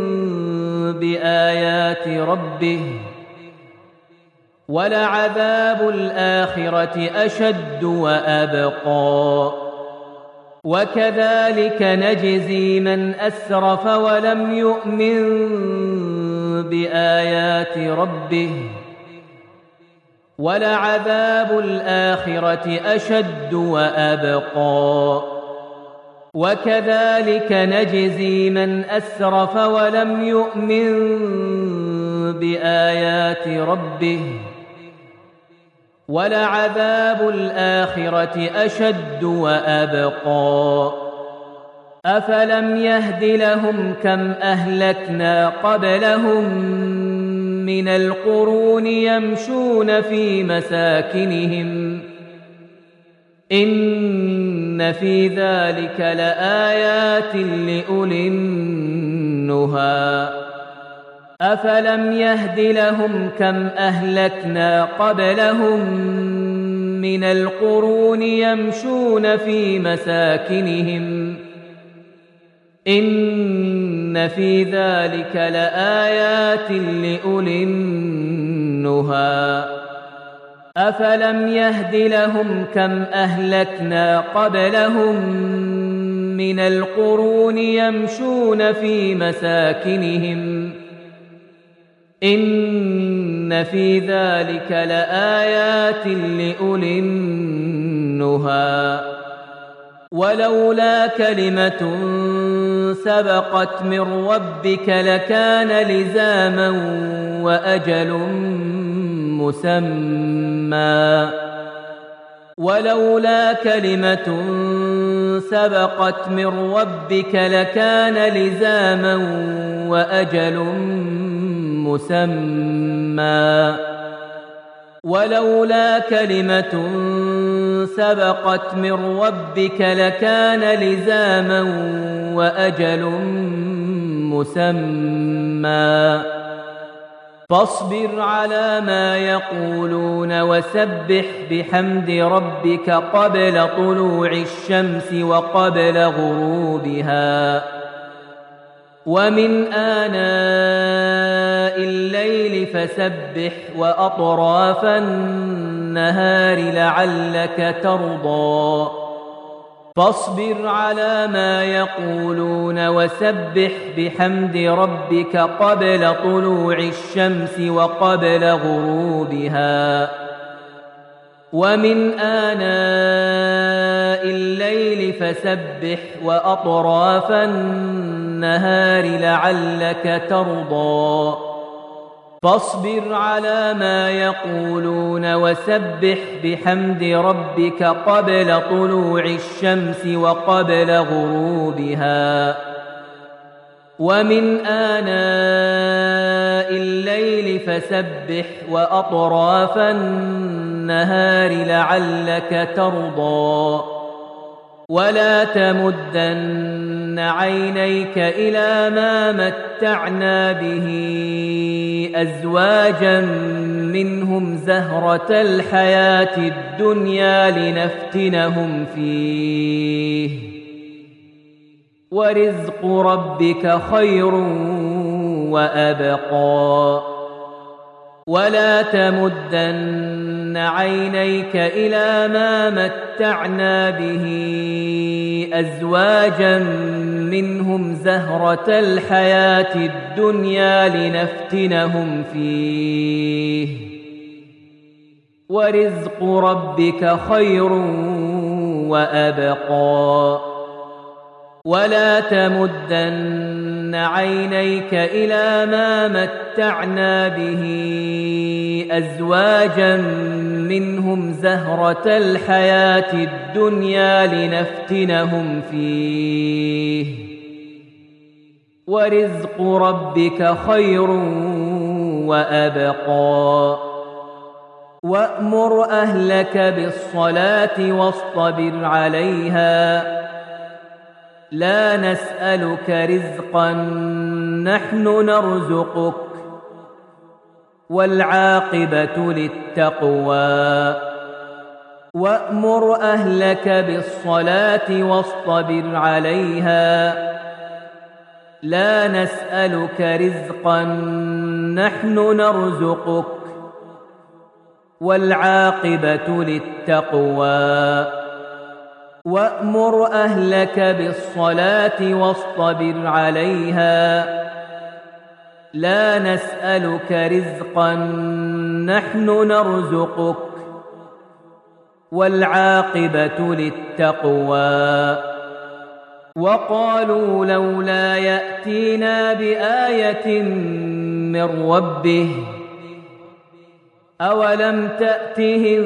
بآيات ربه ولعذاب الآخرة أشد وأبقى وكذلك نجزي من أسرف ولم يؤمن بآيات ربه ولعذاب الآخرة أشد وأبقى وكذلك نجزي من أسرف ولم يؤمن بآيات ربه ولعذاب الآخرة أشد وأبقى أفلم يهد لهم كم أهلكنا قبلهم من القرون يمشون في مساكنهم إن في ذلك لآيات لأولي النهى أفلم يهد لهم كم أهلكنا قبلهم من القرون يمشون في مساكنهم إن في ذلك لآيات لأولي النهى أفلم يهد لهم كم أهلكنا قبلهم من القرون يمشون في مساكنهم إن في ذلك لآيات لأولي النهى ولولا كلمة سبقت من ربك لكان لزاما وأجل مسمى ولولا كلمة سبقت من ربك لكان لزاما وأجل مسمى ولولا كلمة سبقت من ربك لكان لزاما وأجل مسمى فاصبر على ما يقولون وسبح بحمد ربك قبل طلوع الشمس وقبل غروبها ومن آناء الليل فسبح وأطراف النهار لعلك ترضى فاصبر على ما يقولون وسبح بحمد ربك قبل طلوع الشمس وقبل غروبها ومن آناء الليل فسبح وأطراف النهار لعلك ترضى فاصبر على ما يقولون وسبح بحمد ربك قبل طلوع الشمس وقبل غروبها ومن آناء الليل فسبح وأطراف النهار لعلك ترضى ولا تمدن عينيك إلى ما متعنا به أزواجا منهم زهرة الحياة الدنيا لنفتنهم فيه ورزق ربك خير وأبقى ولا تمدن عينيك إلى ما متعنا به أزواجا منهم زهرة الحياة الدنيا لنفتنهم فيه ورزق ربك خير وأبقى ولا تمدن عينيك إلى ما متعنا به أزواجا منهم زهرة الحياة الدنيا لنفتنهم فيه ورزق ربك خير وأبقى وأمر أهلك بالصلاة واصطبر عليها لا نسألك رزقا نحن نرزقك والعاقبة للتقوى وأمر أهلك بالصلاة واصطبر عليها لا نسألك رزقا نحن نرزقك والعاقبة للتقوى وأمر أهلك بالصلاة واصطبر عليها لا نسألك رزقا نحن نرزقك والعاقبة للتقوى وقالوا لولا يأتينا بآية من ربه أولم تأتهم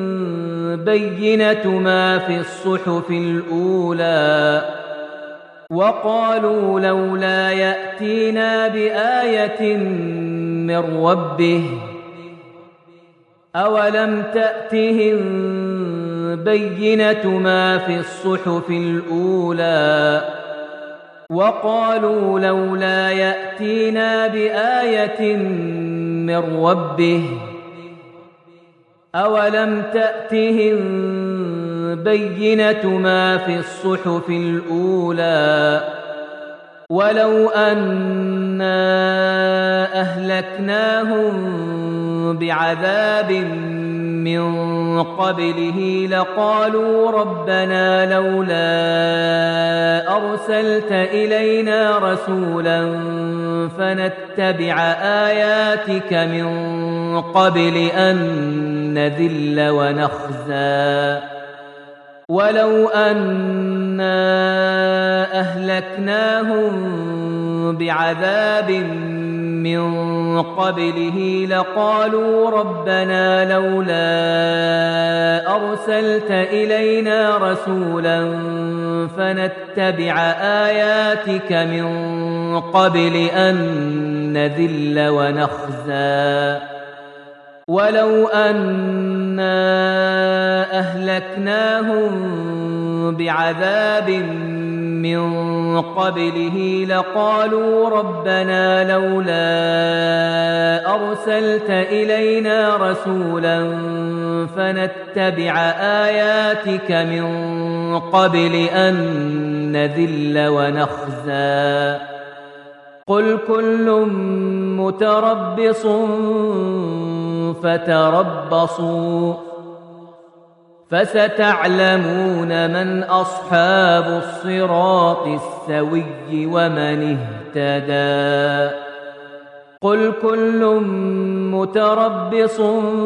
بينة ما في الصحف الأولى وقالوا لولا يأتينا بآية من ربه أولم تأتهم بينة ما في الصحف الأولى وقالوا لولا يأتينا بآية من ربه أولم تأتهم بينة ما في الصحف الأولى ولو أنا أهلكناهم بعذاب من قبله لقالوا ربنا لولا أرسلت إلينا رسولا فنتبع آياتك من قبل أن نذل ونخزى ولو أنا أهلكناهم بعذاب من قبله لقالوا ربنا لولا أرسلت إلينا رسولا فنتبع آياتك من قبل أن نذل ونخزى ولو أنا أهلكناهم بعذاب من قبله لقالوا ربنا لولا أرسلت إلينا رسولا فنتبع آياتك من قبل أن نذل ونخزى قل كل متربص فتربصوا فستعلمون من أصحاب الصراط السوي ومن اهتدى قل كل متربص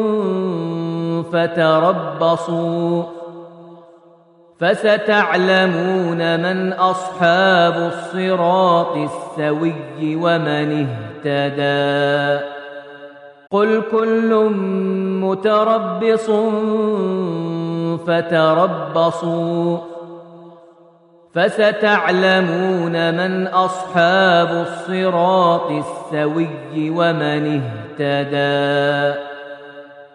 فتربصوا فستعلمون من أصحاب الصراط السوي ومن اهتدى قل كل متربص فتربصوا فستعلمون من أصحاب الصراط السوي ومن اهتدى